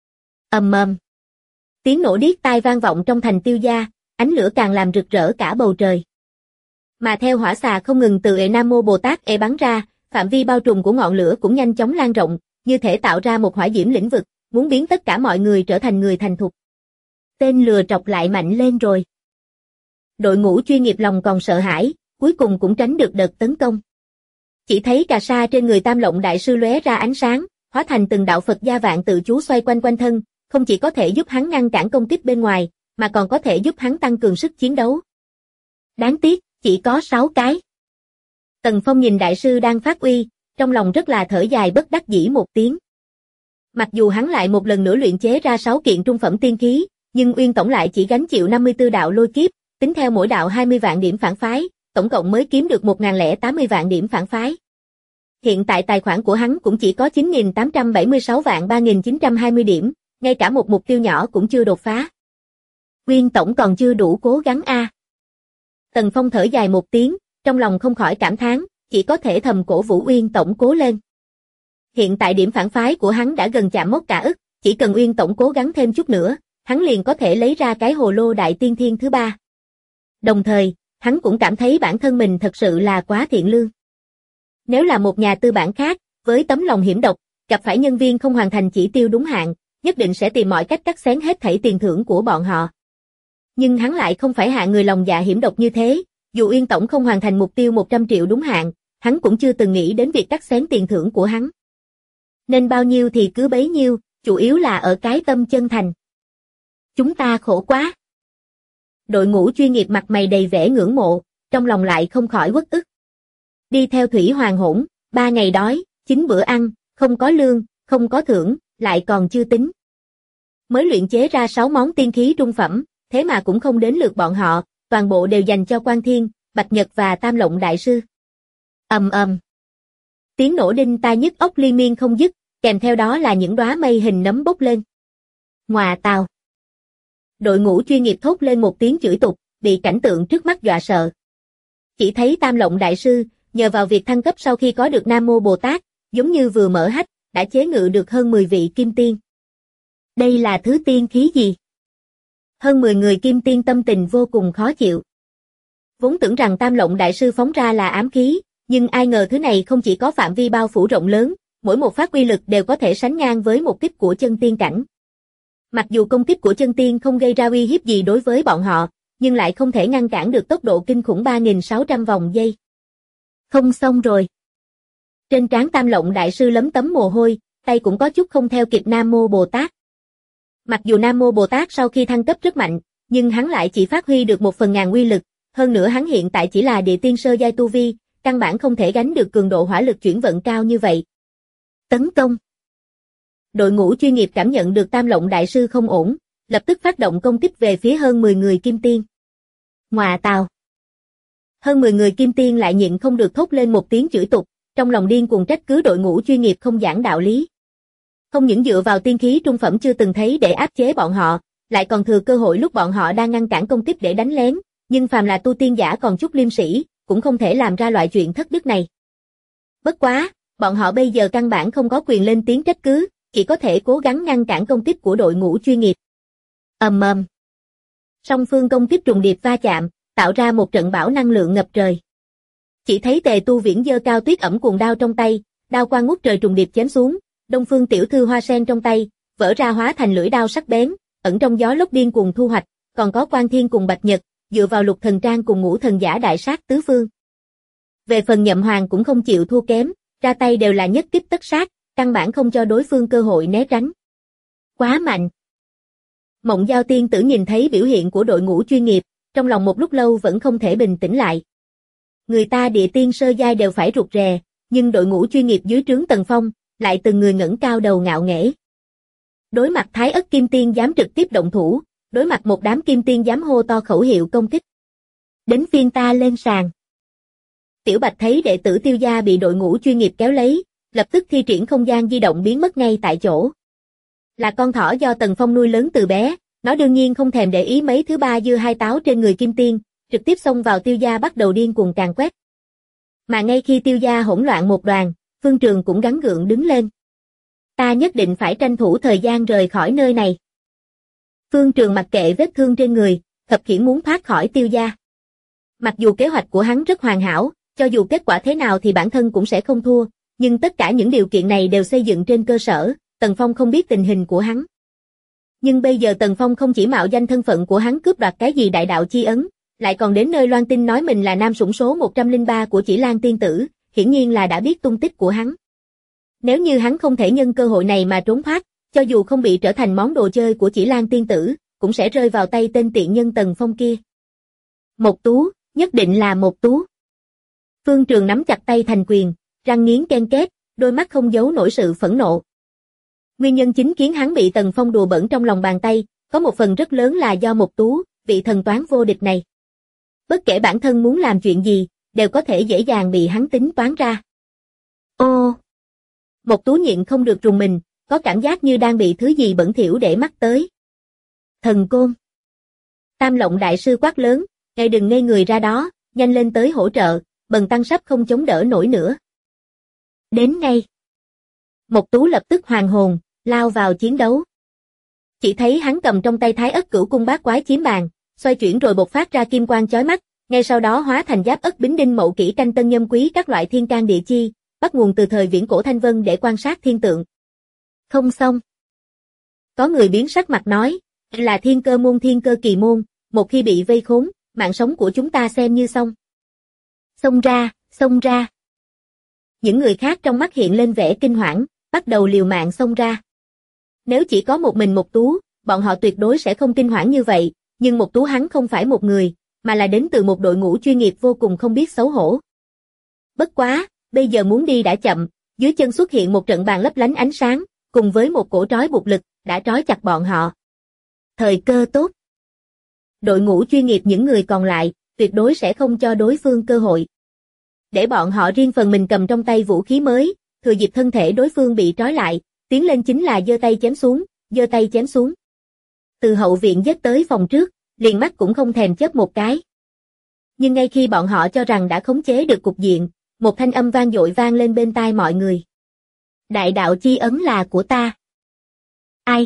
[SPEAKER 2] Ầm ầm. Tiếng nổ điếc tai vang vọng trong thành Tiêu gia, ánh lửa càng làm rực rỡ cả bầu trời. Mà theo hỏa xà không ngừng từ Nam Mô Bồ Tát bắn ra, phạm vi bao trùm của ngọn lửa cũng nhanh chóng lan rộng, như thể tạo ra một hỏa diễm lĩnh vực, muốn biến tất cả mọi người trở thành người thành thục. Tên lừa trọc lại mạnh lên rồi. Đội ngũ chuyên nghiệp lòng còn sợ hãi, cuối cùng cũng tránh được đợt tấn công. Chỉ thấy cà sa trên người Tam Lộng đại sư lóe ra ánh sáng, hóa thành từng đạo Phật gia vạn tự chú xoay quanh quanh thân, không chỉ có thể giúp hắn ngăn cản công kích bên ngoài, mà còn có thể giúp hắn tăng cường sức chiến đấu. Đáng tiếc, chỉ có 6 cái. Tần Phong nhìn đại sư đang phát uy, trong lòng rất là thở dài bất đắc dĩ một tiếng. Mặc dù hắn lại một lần nữa luyện chế ra 6 kiện trung phẩm tiên khí, nhưng Uyên tổng lại chỉ gánh chịu 54 đạo lôi kiếp, tính theo mỗi đạo 20 vạn điểm phản phái, tổng cộng mới kiếm được 1080 vạn điểm phản phái. Hiện tại tài khoản của hắn cũng chỉ có 9876 vạn 3920 điểm, ngay cả một mục tiêu nhỏ cũng chưa đột phá. Uyên tổng còn chưa đủ cố gắng a. Tần Phong thở dài một tiếng, trong lòng không khỏi cảm thán, chỉ có thể thầm cổ vũ Uyên tổng cố lên. Hiện tại điểm phản phái của hắn đã gần chạm mốc cả ức, chỉ cần Uyên tổng cố gắng thêm chút nữa, hắn liền có thể lấy ra cái hồ lô đại tiên thiên thứ 3. Đồng thời, hắn cũng cảm thấy bản thân mình thật sự là quá thiện lương. Nếu là một nhà tư bản khác, với tấm lòng hiểm độc, gặp phải nhân viên không hoàn thành chỉ tiêu đúng hạn, nhất định sẽ tìm mọi cách cắt xén hết thảy tiền thưởng của bọn họ. Nhưng hắn lại không phải hạ người lòng dạ hiểm độc như thế, dù Uyên tổng không hoàn thành mục tiêu 100 triệu đúng hạn, hắn cũng chưa từng nghĩ đến việc cắt xén tiền thưởng của hắn. Nên bao nhiêu thì cứ bấy nhiêu, chủ yếu là ở cái tâm chân thành. Chúng ta khổ quá. Đội ngũ chuyên nghiệp mặt mày đầy vẻ ngưỡng mộ, trong lòng lại không khỏi uất ức. Đi theo Thủy Hoàng Hỗn, 3 ngày đói, 9 bữa ăn, không có lương, không có thưởng, lại còn chưa tính. Mới luyện chế ra 6 món tiên khí trung phẩm, thế mà cũng không đến lượt bọn họ, toàn bộ đều dành cho Quan Thiên, Bạch Nhật và Tam Lộng đại sư. Ầm ầm. Tiếng nổ đinh tai nhức óc liên miên không dứt, kèm theo đó là những đóa mây hình nấm bốc lên. Ngoà tào. Đội ngũ chuyên nghiệp thốt lên một tiếng chửi tục, bị cảnh tượng trước mắt dọa sợ. Chỉ thấy Tam Lộng đại sư, nhờ vào việc thăng cấp sau khi có được Nam Mô Bồ Tát, giống như vừa mở hách, đã chế ngự được hơn 10 vị kim tiên. Đây là thứ tiên khí gì? Hơn 10 người kim tiên tâm tình vô cùng khó chịu. Vốn tưởng rằng Tam Lộng đại sư phóng ra là ám khí, nhưng ai ngờ thứ này không chỉ có phạm vi bao phủ rộng lớn, mỗi một phát uy lực đều có thể sánh ngang với một kích của chân tiên cảnh. Mặc dù công kích của chân tiên không gây ra uy hiếp gì đối với bọn họ, nhưng lại không thể ngăn cản được tốc độ kinh khủng 3.600 vòng giây. Không xong rồi. Trên trán Tam Lộng đại sư lấm tấm mồ hôi, tay cũng có chút không theo kịp Nam Mô Bồ Tát. Mặc dù Nam Mô Bồ Tát sau khi thăng cấp rất mạnh, nhưng hắn lại chỉ phát huy được 1/1000 uy lực, hơn nữa hắn hiện tại chỉ là địa tiên sơ giai tu vi, căn bản không thể gánh được cường độ hỏa lực chuyển vận cao như vậy. Tấn công. Đội ngũ chuyên nghiệp cảm nhận được Tam Lộng đại sư không ổn, lập tức phát động công kích về phía hơn 10 người kim tiên. Ngoà tào. Hơn 10 người kim tiên lại nhịn không được thốt lên một tiếng chửi tục, trong lòng điên cuồng trách cứ đội ngũ chuyên nghiệp không giảng đạo lý. Không những dựa vào tiên khí trung phẩm chưa từng thấy để áp chế bọn họ, lại còn thừa cơ hội lúc bọn họ đang ngăn cản công kích để đánh lén, nhưng phàm là tu tiên giả còn chút liêm sĩ, cũng không thể làm ra loại chuyện thất đức này. Bất quá, bọn họ bây giờ căn bản không có quyền lên tiếng trách cứ, chỉ có thể cố gắng ngăn cản công kích của đội ngũ chuyên nghiệp. Ầm ầm. Song phương công kích trùng điệp va chạm, tạo ra một trận bão năng lượng ngập trời. Chỉ thấy Tề Tu Viễn giơ cao tuyết ẩm cuồng đao trong tay, đao quang ngút trời trùng điệp chém xuống, Đông Phương tiểu thư hoa sen trong tay, vỡ ra hóa thành lưỡi đao sắc bén, ẩn trong gió lốc điên cuồng thu hoạch, còn có Quan Thiên cùng Bạch Nhật, dựa vào Lục Thần Trang cùng Ngũ Thần Giả đại sát tứ phương. Về phần Nhậm Hoàng cũng không chịu thua kém, ra tay đều là nhất kích tất sát, căn bản không cho đối phương cơ hội né tránh. Quá mạnh. Mộng Giao tiên tử nhìn thấy biểu hiện của đội ngũ chuyên nghiệp, trong lòng một lúc lâu vẫn không thể bình tĩnh lại. Người ta địa tiên sơ giai đều phải rụt rè, nhưng đội ngũ chuyên nghiệp dưới trướng Tần Phong, lại từng người ngẩng cao đầu ngạo nghễ. Đối mặt Thái Ất Kim Tiên dám trực tiếp động thủ, đối mặt một đám Kim Tiên dám hô to khẩu hiệu công kích. Đến phiên ta lên sàn. Tiểu Bạch thấy đệ tử Tiêu gia bị đội ngũ chuyên nghiệp kéo lấy, lập tức thi triển không gian di động biến mất ngay tại chỗ. Là con thỏ do Tần Phong nuôi lớn từ bé, nó đương nhiên không thèm để ý mấy thứ ba dưa hai táo trên người Kim Tiên, trực tiếp xông vào Tiêu gia bắt đầu điên cuồng càn quét. Mà ngay khi Tiêu gia hỗn loạn một đoàn, Phương Trường cũng gắng gượng đứng lên. Ta nhất định phải tranh thủ thời gian rời khỏi nơi này. Phương Trường mặc kệ vết thương trên người, khập khiễng muốn thoát khỏi Tiêu gia. Mặc dù kế hoạch của hắn rất hoàn hảo, cho dù kết quả thế nào thì bản thân cũng sẽ không thua, nhưng tất cả những điều kiện này đều xây dựng trên cơ sở, Tần Phong không biết tình hình của hắn. Nhưng bây giờ Tần Phong không chỉ mạo danh thân phận của hắn cướp đoạt cái gì đại đạo chi ấn, lại còn đến nơi loan tin nói mình là nam sủng số 103 của Chỉ Lan tiên tử, hiển nhiên là đã biết tung tích của hắn. Nếu như hắn không thể nhân cơ hội này mà trốn thoát, cho dù không bị trở thành món đồ chơi của Chỉ Lan tiên tử, cũng sẽ rơi vào tay tên tiện nhân Tần Phong kia. Mộc Tú, nhất định là Mộc Tú. Phương Trường nắm chặt tay thành quyền, răng nghiến ken két, đôi mắt không giấu nổi sự phẫn nộ. Nguyên nhân chính khiến hắn bị Tần Phong đùa bỡn trong lòng bàn tay, có một phần rất lớn là do Mộc Tú, vị thần toán vô địch này. Bất kể bản thân muốn làm chuyện gì, đều có thể dễ dàng bị hắn tính toán ra. Ô! Mộc Tú nhịn không được rùng mình, có cảm giác như đang bị thứ gì bẩn thỉu để mắt tới. Thần côn! Tam Lộng đại sư quát lớn, ngài đừng ngây người ra đó, nhanh lên tới hỗ trợ, Bần tăng sắp không chống đỡ nổi nữa. Đến ngay! Mộc Tú lập tức hoàn hồn, lao vào chiến đấu. Chỉ thấy hắn cầm trong tay Thái Ất Cửu Cung Bát Quái Chiếm Bàn, xoay chuyển rồi bộc phát ra kim quang chói mắt, ngay sau đó hóa thành Giáp Ất Bính Đinh Mậu Kỷ Canh Tân Nhâm Quý các loại thiên can địa chi, bắt nguồn từ thời viễn cổ Thanh Vân để quan sát thiên tượng. Không xong. Có người biến sắc mặt nói, là Thiên Cơ môn Thiên Cơ Kỳ môn, một khi bị vây khốn, mạng sống của chúng ta xem như xong. Xông ra, xông ra. Những người khác trong mắt hiện lên vẻ kinh hoảng, bắt đầu liều mạng xông ra. Nếu chỉ có một mình Mộc Tú, bọn họ tuyệt đối sẽ không kinh hoảng như vậy, nhưng Mộc Tú hắn không phải một người, mà là đến từ một đội ngũ chuyên nghiệp vô cùng không biết xấu hổ. Bất quá, bây giờ muốn đi đã chậm, dưới chân xuất hiện một trận bàn lấp lánh ánh sáng, cùng với một cổ trói buộc lực, đã trói chặt bọn họ. Thời cơ tốt. Đội ngũ chuyên nghiệp những người còn lại, tuyệt đối sẽ không cho đối phương cơ hội. Để bọn họ riêng phần mình cầm trong tay vũ khí mới, thừa dịp thân thể đối phương bị trói lại, tiến lên chính là giơ tay chém xuống, giơ tay chém xuống. Từ hậu viện giết tới phòng trước, liền mắt cũng không thèm chớp một cái. Nhưng ngay khi bọn họ cho rằng đã khống chế được cục diện, một thanh âm vang dội vang lên bên tai mọi người. Đại đạo chi ấn là của ta. Ai?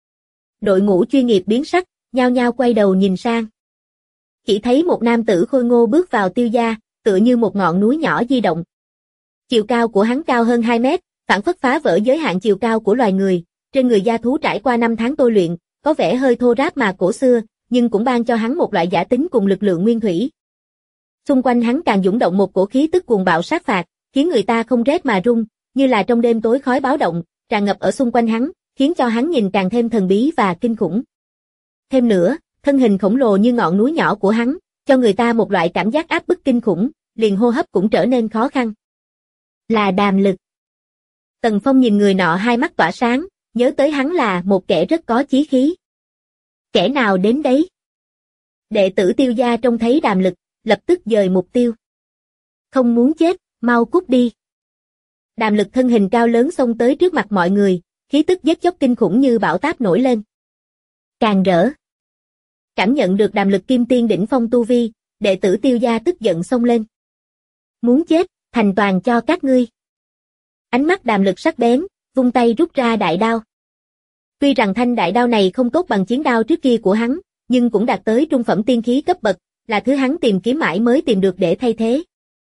[SPEAKER 2] Đội ngũ chuyên nghiệp biến sắc, nhao nhao quay đầu nhìn sang. Chỉ thấy một nam tử khôi ngô bước vào Tiêu gia, tựa như một ngọn núi nhỏ di động. Chiều cao của hắn cao hơn 2 mét, phảng phất phá vỡ giới hạn chiều cao của loài người, trên người da thú trải qua 5 tháng tôi luyện, có vẻ hơi thô ráp mà cổ xưa, nhưng cũng ban cho hắn một loại giả tính cùng lực lượng nguyên thủy. Xung quanh hắn càng dũng động một cổ khí tức cuồng bạo sát phạt, khiến người ta không rét mà run, như là trong đêm tối khói báo động, tràn ngập ở xung quanh hắn, khiến cho hắn nhìn càng thêm thần bí và kinh khủng. Thêm nữa, thân hình khổng lồ như ngọn núi nhỏ của hắn, cho người ta một loại cảm giác áp bức kinh khủng, liền hô hấp cũng trở nên khó khăn. Là Đàm Lực. Tần Phong nhìn người nọ hai mắt tỏa sáng, nhớ tới hắn là một kẻ rất có chí khí. Kẻ nào đến đấy? Đệ tử Tiêu gia trông thấy Đàm Lực, lập tức dời mục tiêu. Không muốn chết, mau cút đi. Đàm Lực thân hình cao lớn xông tới trước mặt mọi người, khí tức giết chóc kinh khủng như bão táp nổi lên. Càng rỡ. Cảm nhận được Đàm Lực kim tiên đỉnh phong tu vi, đệ tử Tiêu gia tức giận xông lên. Muốn chết, thành toàn cho các ngươi. Ánh mắt Đàm Lực sắc bén, vung tay rút ra đại đao. Tuy rằng thanh đại đao này không tốt bằng chiến đao trước kia của hắn, nhưng cũng đạt tới trung phẩm tiên khí cấp bậc, là thứ hắn tìm kiếm mãi mới tìm được để thay thế.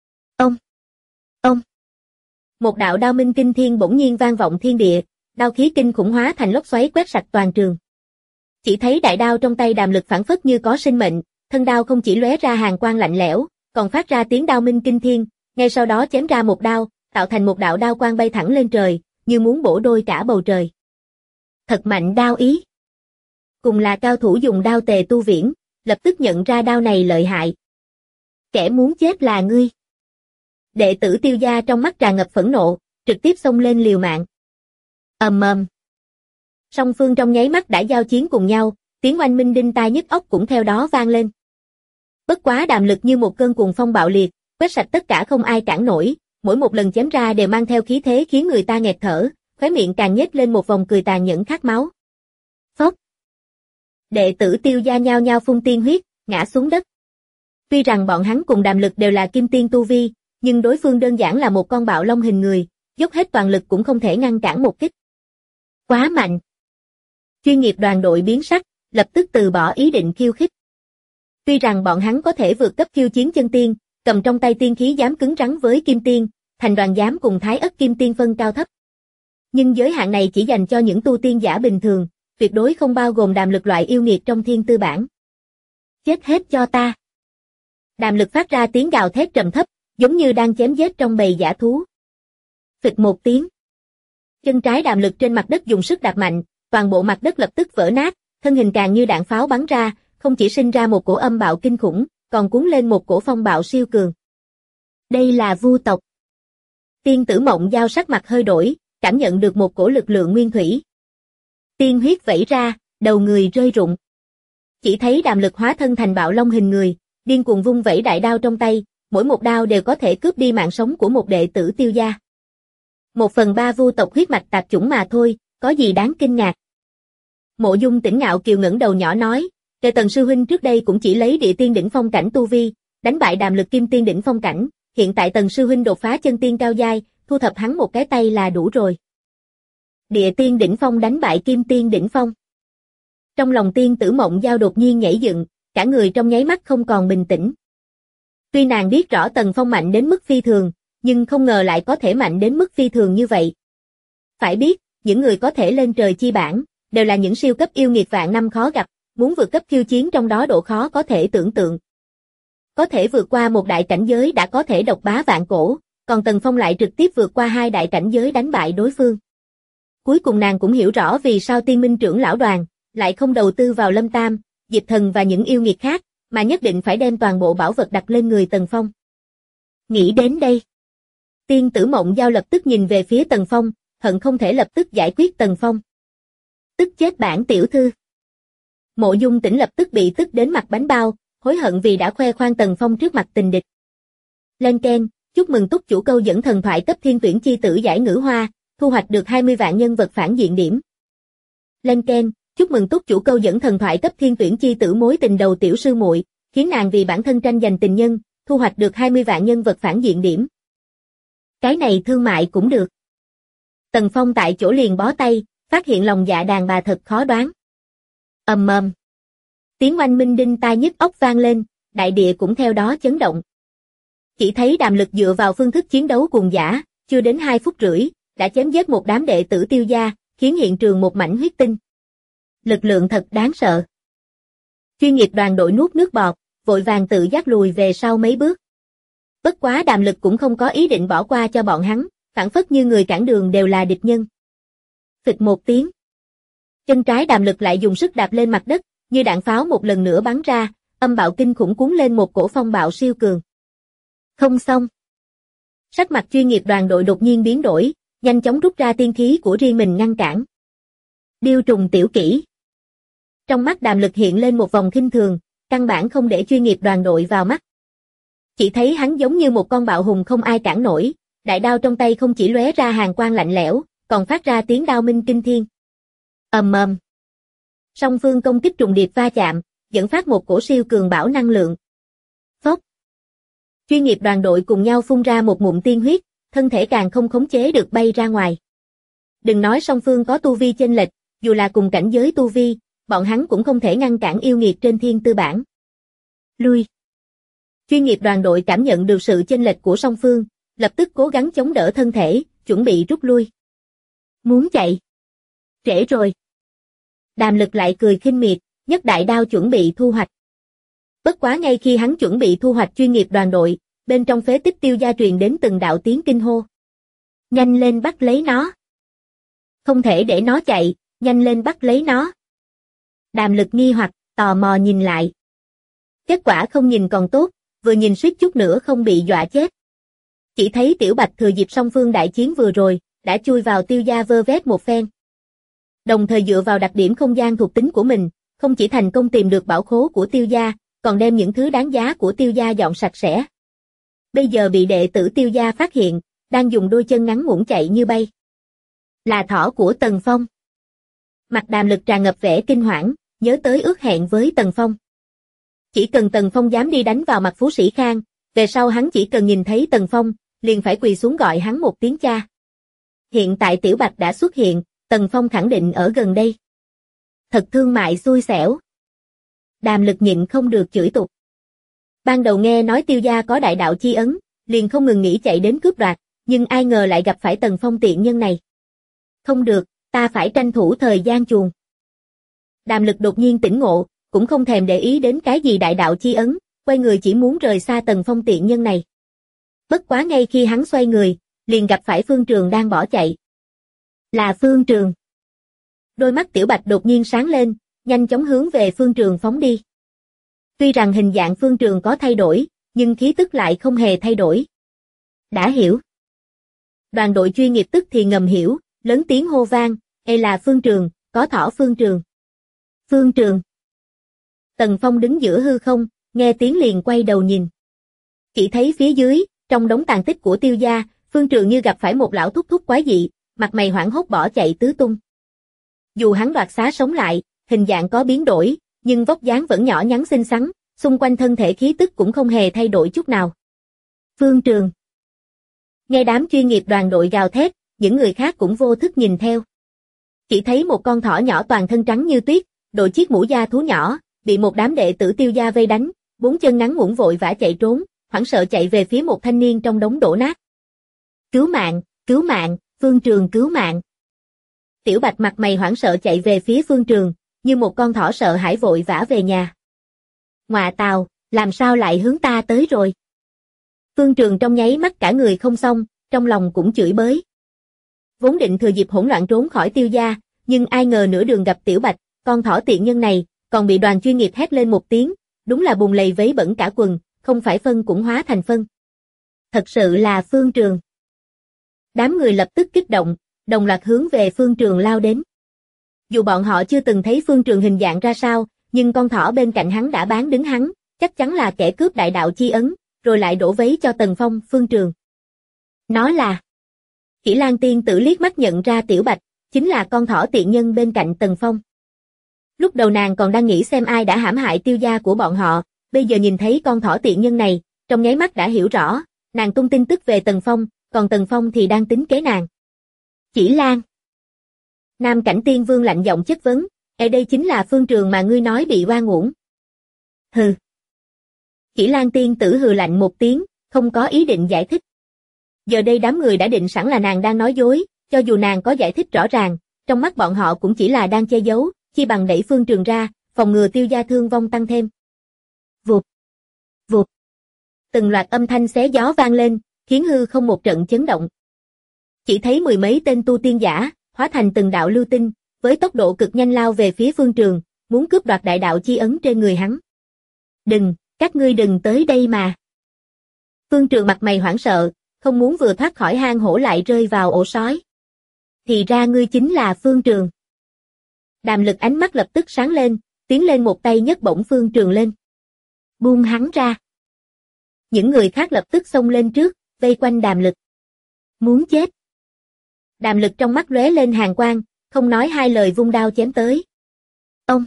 [SPEAKER 2] Ông. Một đạo đao minh kinh thiên bỗng nhiên vang vọng thiên địa, đao khí kinh khủng hóa thành lốc xoáy quét sạch toàn trường. Chỉ thấy đại đao trong tay Đàm Lực phảng phất như có sinh mệnh, thân đao không chỉ lóe ra hàn quang lạnh lẽo, còn phát ra tiếng đao minh kinh thiên, ngay sau đó chém ra một đao, tạo thành một đạo đao quang bay thẳng lên trời, như muốn bổ đôi cả bầu trời. Thật mạnh đao ý. Cùng là cao thủ dùng đao Tề Tu Viễn, lập tức nhận ra đao này lợi hại. Kẻ muốn chết là ngươi. Đệ tử Tiêu gia trong mắt tràn ngập phẫn nộ, trực tiếp xông lên liều mạng. Ầm ầm. Song phương trong nháy mắt đã giao chiến cùng nhau, tiếng oanh minh đinh tai nhức óc cũng theo đó vang lên. Bất quá Đàm Lực như một cơn cuồng phong bạo liệt, quét sạch tất cả không ai cản nổi, mỗi một lần chém ra đều mang theo khí thế khiến người ta nghẹt thở, khóe miệng càng nhếch lên một vòng cười tàn nhẫn khát máu. Phốc. Đệ tử Tiêu gia nhao nhao phun tiên huyết, ngã xuống đất. Tuy rằng bọn hắn cùng Đàm Lực đều là kim tiên tu vi, nhưng đối phương đơn giản là một con bạo long hình người, dốc hết toàn lực cũng không thể ngăn cản một kích. Quá mạnh. Chuyên nghiệp đoàn đội biến sắc, lập tức từ bỏ ý định khiêu khích. Tuy rằng bọn hắn có thể vượt cấp khiêu chiến chân tiên, cầm trong tay tiên khí dám cứng rắn với kim tiên, thành đoàn dám cùng Thái Ất kim tiên phân cao thấp. Nhưng giới hạn này chỉ dành cho những tu tiên giả bình thường, tuyệt đối không bao gồm Đàm Lực loại yêu nghiệt trong thiên tư bản. Chết hết cho ta. Đàm Lực phát ra tiếng gào thét trầm thấp, giống như đang chém giết trong bầy dã thú. Phịch một tiếng. Chân trái Đàm Lực trên mặt đất dùng sức đạp mạnh, toàn bộ mặt đất lập tức vỡ nát, thân hình càng như đạn pháo bắn ra, không chỉ sinh ra một cổ âm bạo kinh khủng, còn cuốn lên một cổ phong bạo siêu cường. Đây là Vu tộc. Tiên Tử Mộng Giao sắc mặt hơi đổi, cảm nhận được một cổ lực lượng nguyên thủy. Tiên huyết vẩy ra, đầu người rơi rụng. Chỉ thấy Đàm Lực hóa thân thành bạo long hình người, điên cuồng vung vẩy đại đao trong tay, mỗi một đao đều có thể cướp đi mạng sống của một đệ tử Tiêu gia. 1/3 Vu tộc huyết mạch tạp chủng mà thôi, có gì đáng kinh ngạc. Mộ Dung Tỉnh ngạo kiều ngẩng đầu nhỏ nói, Tề Tần sư huynh trước đây cũng chỉ lấy địa tiên đỉnh phong cảnh tu vi, đánh bại Đàm Lực kim tiên đỉnh phong cảnh, hiện tại Tần sư huynh đột phá chân tiên cao giai, thu thập hắn một cái tay là đủ rồi. Địa tiên đỉnh phong đánh bại kim tiên đỉnh phong. Trong lòng Tiên Tử Mộng Giao đột nhiên nhảy dựng, cả người trong nháy mắt không còn bình tĩnh. Tuy nàng biết rõ Tần Phong mạnh đến mức phi thường, nhưng không ngờ lại có thể mạnh đến mức phi thường như vậy. Phải biết, những người có thể lên trời chi bảng, đều là những siêu cấp yêu nghiệt vạn năm khó gặp, muốn vượt cấp khiêu chiến trong đó độ khó có thể tưởng tượng. Có thể vượt qua một đại cảnh giới đã có thể độc bá vạn cổ, còn Tần Phong lại trực tiếp vượt qua 2 đại cảnh giới đánh bại đối phương. Cuối cùng nàng cũng hiểu rõ vì sao Tiên Minh trưởng lão đoàn lại không đầu tư vào Lâm Tam, Diệp Thần và những yêu nghiệt khác, mà nhất định phải đem toàn bộ bảo vật đặt lên người Tần Phong. Nghĩ đến đây, Tiên Tử Mộng Giao lập tức nhìn về phía Tần Phong, hận không thể lập tức giải quyết Tần Phong. Tức chết bản tiểu thư. Mộ Dung Tỉnh lập tức bị tức đến mặt bánh bao, hối hận vì đã khoe khoang Tần Phong trước mặt tình địch. Lên keng, chúc mừng túc chủ câu dẫn thần thoại cấp thiên tuyển chi tử giải ngữ hoa, thu hoạch được 20 vạn nhân vật phản diện điểm. Lên keng, chúc mừng túc chủ câu dẫn thần thoại cấp thiên tuyển chi tử mối tình đầu tiểu sư muội, khiến nàng vì bản thân tranh giành tình nhân, thu hoạch được 20 vạn nhân vật phản diện điểm. Cái này thương mại cũng được. Tần Phong tại chỗ liền bó tay, phát hiện lòng dạ đàn bà thật khó đoán. Ầm ầm. Tiếng oanh minh đinh tai nhức óc vang lên, đại địa cũng theo đó chấn động. Chỉ thấy Đàm Lực dựa vào phương thức chiến đấu cuồng dã, chưa đến 2 phút rưỡi, đã chém giết một đám đệ tử Tiêu gia, khiến hiện trường một mảnh huyết tinh. Lực lượng thật đáng sợ. Chuyên nghiệp đoàn đội nuốt nước bọt, vội vàng tự giác lùi về sau mấy bước. Bất quá Đàm Lực cũng không có ý định bỏ qua cho bọn hắn, phản phất như người cản đường đều là địch nhân. Phịch một tiếng. Chân trái Đàm Lực lại dùng sức đạp lên mặt đất, như đạn pháo một lần nữa bắn ra, âm bạo kinh khủng cuốn lên một cổ phong bạo siêu cường. Không xong. Sắc mặt chuyên nghiệp đoàn đội đột nhiên biến đổi, nhanh chóng rút ra tiên khí của riêng mình ngăn cản. Điêu trùng tiểu kỹ. Trong mắt Đàm Lực hiện lên một vòng khinh thường, căn bản không để chuyên nghiệp đoàn đội vào mắt. Chỉ thấy hắn giống như một con bạo hùng không ai cản nổi, đại đao trong tay không chỉ lóe ra hàn quang lạnh lẽo, còn phát ra tiếng đao minh kinh thiên. Ầm ầm. Song phương công kích trùng điệp va chạm, dẫn phát một cổ siêu cường bão năng lượng. Phốc. Chuyên nghiệp đoàn đội cùng nhau phun ra một ngụm tiên huyết, thân thể càng không khống chế được bay ra ngoài. Đừng nói song phương có tu vi chênh lệch, dù là cùng cảnh giới tu vi, bọn hắn cũng không thể ngăn cản yêu nghiệt trên thiên tư bản. Lui. Chuyên nghiệp đoàn đội cảm nhận được sự chênh lệch của song phương, lập tức cố gắng chống đỡ thân thể, chuẩn bị rút lui. Muốn chạy. Trễ rồi. Đàm Lực lại cười khinh miệt, nhấc đại đao chuẩn bị thu hoạch. Bất quá ngay khi hắn chuẩn bị thu hoạch chuyên nghiệp đoàn đội, bên trong phế tích Tiêu gia truyền đến từng đạo tiếng kinh hô. Nhanh lên bắt lấy nó. Không thể để nó chạy, nhanh lên bắt lấy nó. Đàm Lực nghi hoặc, tò mò nhìn lại. Kết quả không nhìn còn tốt, vừa nhìn suýt chút nữa không bị dọa chết. Chỉ thấy Tiểu Bạch thừa dịp song phương đại chiến vừa rồi, đã chui vào Tiêu gia vơ vét một phen. Đồng thời dựa vào đặc điểm không gian thuộc tính của mình, không chỉ thành công tìm được bảo khố của Tiêu gia, còn đem những thứ đáng giá của Tiêu gia dọn sạch sẽ. Bây giờ bị đệ tử Tiêu gia phát hiện, đang dùng đôi chân ngắn ngủn chạy như bay. Là thỏ của Tần Phong. Mặt Đàm Lực tràn ngập vẻ kinh hoảng, nhớ tới ước hẹn với Tần Phong. Chỉ cần Tần Phong dám đi đánh vào mặt Phú Sĩ Khang, về sau hắn chỉ cần nhìn thấy Tần Phong, liền phải quỳ xuống gọi hắn một tiếng cha. Hiện tại Tiểu Bạch đã xuất hiện, Tần Phong khẳng định ở gần đây. Thật thương mại xui xẻo. Đàm Lực nhịn không được chửi tục. Ban đầu nghe nói Tiêu gia có đại đạo chi ấn, liền không ngừng nghĩ chạy đến cướp đoạt, nhưng ai ngờ lại gặp phải Tần Phong tiện nhân này. Không được, ta phải tranh thủ thời gian chuồn. Đàm Lực đột nhiên tỉnh ngộ, cũng không thèm để ý đến cái gì đại đạo chi ấn, quay người chỉ muốn rời xa Tần Phong tiện nhân này. Bất quá ngay khi hắn xoay người, liền gặp phải Phương Trường đang bỏ chạy. Là Phương Trường. Đôi mắt Tiểu Bạch đột nhiên sáng lên, nhanh chóng hướng về Phương Trường phóng đi. Tuy rằng hình dạng Phương Trường có thay đổi, nhưng khí tức lại không hề thay đổi. Đã hiểu. Đoàn đội chuyên nghiệp tức thì ngầm hiểu, lớn tiếng hô vang, là Phương Trường, có thỏ Phương Trường. Phương Trường. Tần Phong đứng giữa hư không, nghe tiếng liền quay đầu nhìn. Chỉ thấy phía dưới, trong đống tàn tích của Tiêu gia, Phương Trường như gặp phải một lão thúc thúc quái dị, mặt mày hoảng hốt bỏ chạy tứ tung. Dù hắn đoạt xá sống lại, hình dạng có biến đổi, nhưng vóc dáng vẫn nhỏ nhắn xinh xắn, xung quanh thân thể khí tức cũng không hề thay đổi chút nào. Phương Trường. Nghe đám chuyên nghiệp đoàn đội gào thét, những người khác cũng vô thức nhìn theo. Chỉ thấy một con thỏ nhỏ toàn thân trắng như tuyết, đội chiếc mũ da thú nhỏ, bị một đám đệ tử Tiêu gia vây đánh, bốn chân ngắn ngủn vội vã chạy trốn, hoảng sợ chạy về phía một thanh niên trong đống đổ nát. Cứu mạng, Phương Trường cứu mạng. Tiểu Bạch mặt mày hoảng sợ chạy về phía Phương Trường, như một con thỏ sợ hãi vội vã về nhà. Ngoạ tào, làm sao lại hướng ta tới rồi? Phương Trường trong nháy mắt cả người không xong, trong lòng cũng chửi bới. Vốn định thừa dịp hỗn loạn trốn khỏi Tiêu gia, nhưng ai ngờ nửa đường gặp Tiểu Bạch, con thỏ tiện nhân này, còn bị đoàn chuyên nghiệp hét lên một tiếng, đúng là bùn lầy vấy bẩn cả quần, không phải phân cũng hóa thành phân. Thật sự là Phương Trường. Đám người lập tức kích động, đồng loạt hướng về Phương Trường lao đến. Dù bọn họ chưa từng thấy Phương Trường hình dạng ra sao, nhưng con thỏ bên cạnh hắn đã bán đứng hắn, chắc chắn là kẻ cướp đại đạo chi ấn, rồi lại đổ vấy cho Tần Phong. Phương Trường. Nó là... Kỷ Lan tiên tử liếc mắt nhận ra Tiểu Bạch, chính là con thỏ tiện nhân bên cạnh Tần Phong. Lúc đầu nàng còn đang nghĩ xem ai đã hãm hại Tiêu gia của bọn họ, bây giờ nhìn thấy con thỏ tiện nhân này, trong nháy mắt đã hiểu rõ, nàng tung tin tức về Tần Phong, còn Tần Phong thì đang tính kế nàng. Chỉ Lan. Nam Cảnh Tiên Vương lạnh giọng chất vấn, đây chính là Phương Trường mà ngươi nói bị oan uổng. Hừ. Chỉ Lan tiên tử hừ lạnh một tiếng, không có ý định giải thích. Giờ đây đám người đã định sẵn là nàng đang nói dối, cho dù nàng có giải thích rõ ràng, trong mắt bọn họ cũng chỉ là đang che giấu, chi bằng đẩy Phương Trường ra, phòng ngừa Tiêu gia thương vong tăng thêm. Vụt. Vụt. Từng loạt âm thanh xé gió vang lên, khiến hư không một trận chấn động. Chỉ thấy mười mấy tên tu tiên giả, hóa thành từng đạo lưu tinh, với tốc độ cực nhanh lao về phía Phương Trường, muốn cướp đoạt đại đạo chi ấn trên người hắn. Đừng, các ngươi đừng tới đây mà. Phương Trường mặt mày hoảng sợ, không muốn vừa thoát khỏi hang hổ lại rơi vào ổ sói. Thì ra ngươi chính là Phương Trường. Đàm Lực ánh mắt lập tức sáng lên, tiến lên một tay nhấc bổng Phương Trường lên. Buông hắn ra. Những người khác lập tức xông lên trước, vây quanh Đàm Lực. Muốn chết. Đàm Lực trong mắt lóe lên hàn quang, không nói hai lời vung đao chém tới. Ông!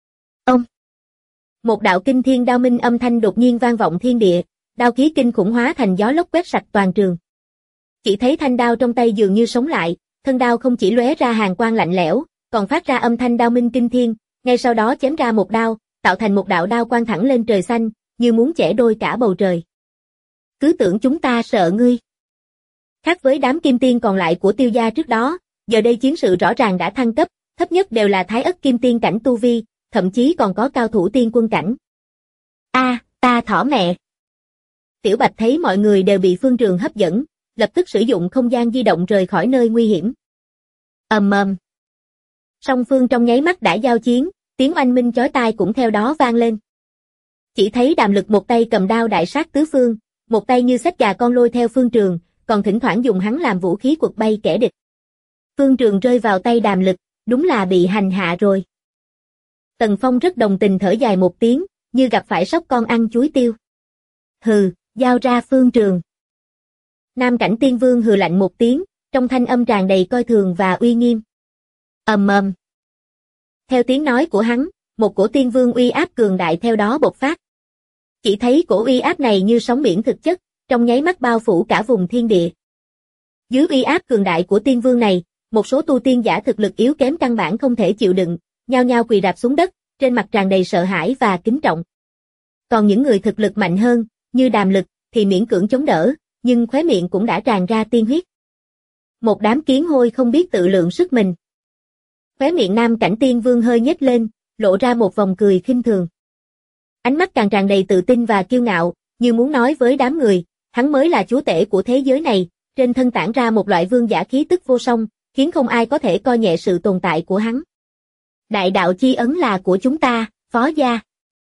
[SPEAKER 2] Một đạo kinh thiên đao minh âm thanh đột nhiên vang vọng thiên địa, đao khí kinh khủng hóa thành gió lốc quét sạch toàn trường. Chỉ thấy thanh đao trong tay dường như sống lại, thân đao không chỉ lóe ra hàn quang lạnh lẽo, còn phát ra âm thanh đao minh kinh thiên, ngay sau đó chém ra một đao, tạo thành một đạo đao quang thẳng lên trời xanh, như muốn chẻ đôi cả bầu trời. Cứ tưởng chúng ta sợ ngươi. Khác với đám kim tiên còn lại của Tiêu gia trước đó, giờ đây chiến sự rõ ràng đã thăng cấp, thấp nhất đều là thái ất kim tiên cảnh tu vi, thậm chí còn có cao thủ tiên quân cảnh. Ta thỏ mẹ. Tiểu Bạch thấy mọi người đều bị Phương Trường hấp dẫn, lập tức sử dụng không gian di động rời khỏi nơi nguy hiểm. Song phương trong nháy mắt đã giao chiến, tiếng oanh minh chói tai cũng theo đó vang lên. Chỉ thấy Đàm Lực một tay cầm đao đại sát tứ phương, một tay như xách gà con lôi theo Phương Trường, còn thỉnh thoảng dùng hắn làm vũ khí quật bay kẻ địch. Phương Trường rơi vào tay Đàm Lực, đúng là bị hành hạ rồi. Tần Phong rất đồng tình thở dài một tiếng, như gặp phải sóc con ăn chuối tiêu. Hừ, giao ra Phương Trường. Nam Cảnh Tiên Vương hừ lạnh một tiếng, trong thanh âm tràn đầy coi thường và uy nghiêm. Theo tiếng nói của hắn, một cổ tiên vương uy áp cường đại theo đó bộc phát. Chỉ thấy cổ uy áp này như sóng biển thực chất, trong nháy mắt bao phủ cả vùng thiên địa. Dưới uy áp cường đại của tiên vương này, một số tu tiên giả thực lực yếu kém căn bản không thể chịu đựng, nhao nhao quỳ rạp xuống đất, trên mặt tràn đầy sợ hãi và kính trọng. Còn những người thực lực mạnh hơn, như Đàm Lực, thì miễn cưỡng chống đỡ, nhưng khóe miệng cũng đã tràn ra tiên huyết. Một đám kiến hôi không biết tự lượng sức mình. Khóe miệng Nam Cảnh Tiên Vương hơi nhếch lên, lộ ra một vòng cười khinh thường. Ánh mắt càng tràn đầy tự tin và kiêu ngạo, như muốn nói với đám người, hắn mới là chúa tể của thế giới này, trên thân tản ra một loại vương giả khí tức vô song, khiến không ai có thể coi nhẹ sự tồn tại của hắn. Đại đạo chi ấn là của chúng ta, Phó gia.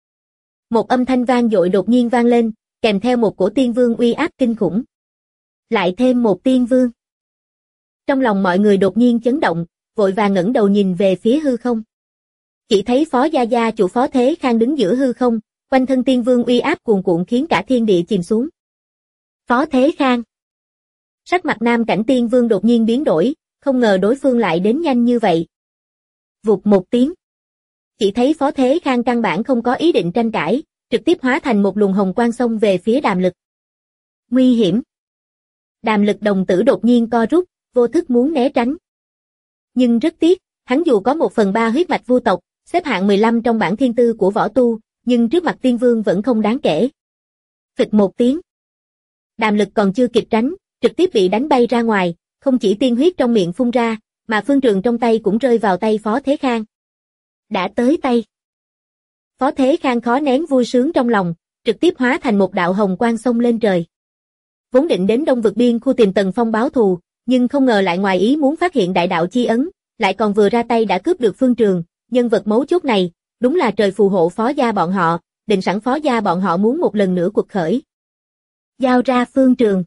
[SPEAKER 2] Một âm thanh vang dội đột nhiên vang lên, kèm theo một cổ tiên vương uy áp kinh khủng. Lại thêm một tiên vương. Trong lòng mọi người đột nhiên chấn động, vội vàng ngẩng đầu nhìn về phía hư không. Chỉ thấy Phó gia gia chủ Phó Thế Khang đứng giữa hư không, quanh thân tiên vương uy áp cuồn cuộn khiến cả thiên địa chìm xuống. Phó Thế Khang. Sắc mặt Nam Cảnh Tiên Vương đột nhiên biến đổi, không ngờ đối phương lại đến nhanh như vậy. Vụt một tiếng. Chỉ thấy Phó Thế Khang căn bản không có ý định tranh cãi, trực tiếp hóa thành một luồng hồng quang xông về phía Đàm Lực. Nguy hiểm. Đàm Lực đồng tử đột nhiên co rút, vô thức muốn né tránh. Nhưng rất tiếc, hắn dù có 1/3 huyết mạch vu tộc, xếp hạng 15 trong bảng thiên tư của võ tu, nhưng trước mặt tiên vương vẫn không đáng kể. Phịch một tiếng. Đàm Lực còn chưa kịp tránh, trực tiếp bị đánh bay ra ngoài, không chỉ tiên huyết trong miệng phun ra, mà phương trường trong tay cũng rơi vào tay Phó Thế Khang. Đã tới tay. Phó Thế Khang khó nén vui sướng trong lòng, trực tiếp hóa thành một đạo hồng quang xông lên trời. Vốn định đến Đông Vực Biên khu tìm Tần Phong báo thù, nhưng không ngờ lại ngoài ý muốn phát hiện đại đạo chi ấn, lại còn vừa ra tay đã cướp được phương trường, nhân vật mấu chốt này, đúng là trời phù hộ Phó gia bọn họ, định sẵn Phó gia bọn họ muốn một lần nữa cuộc khởi. Giao ra phương trường.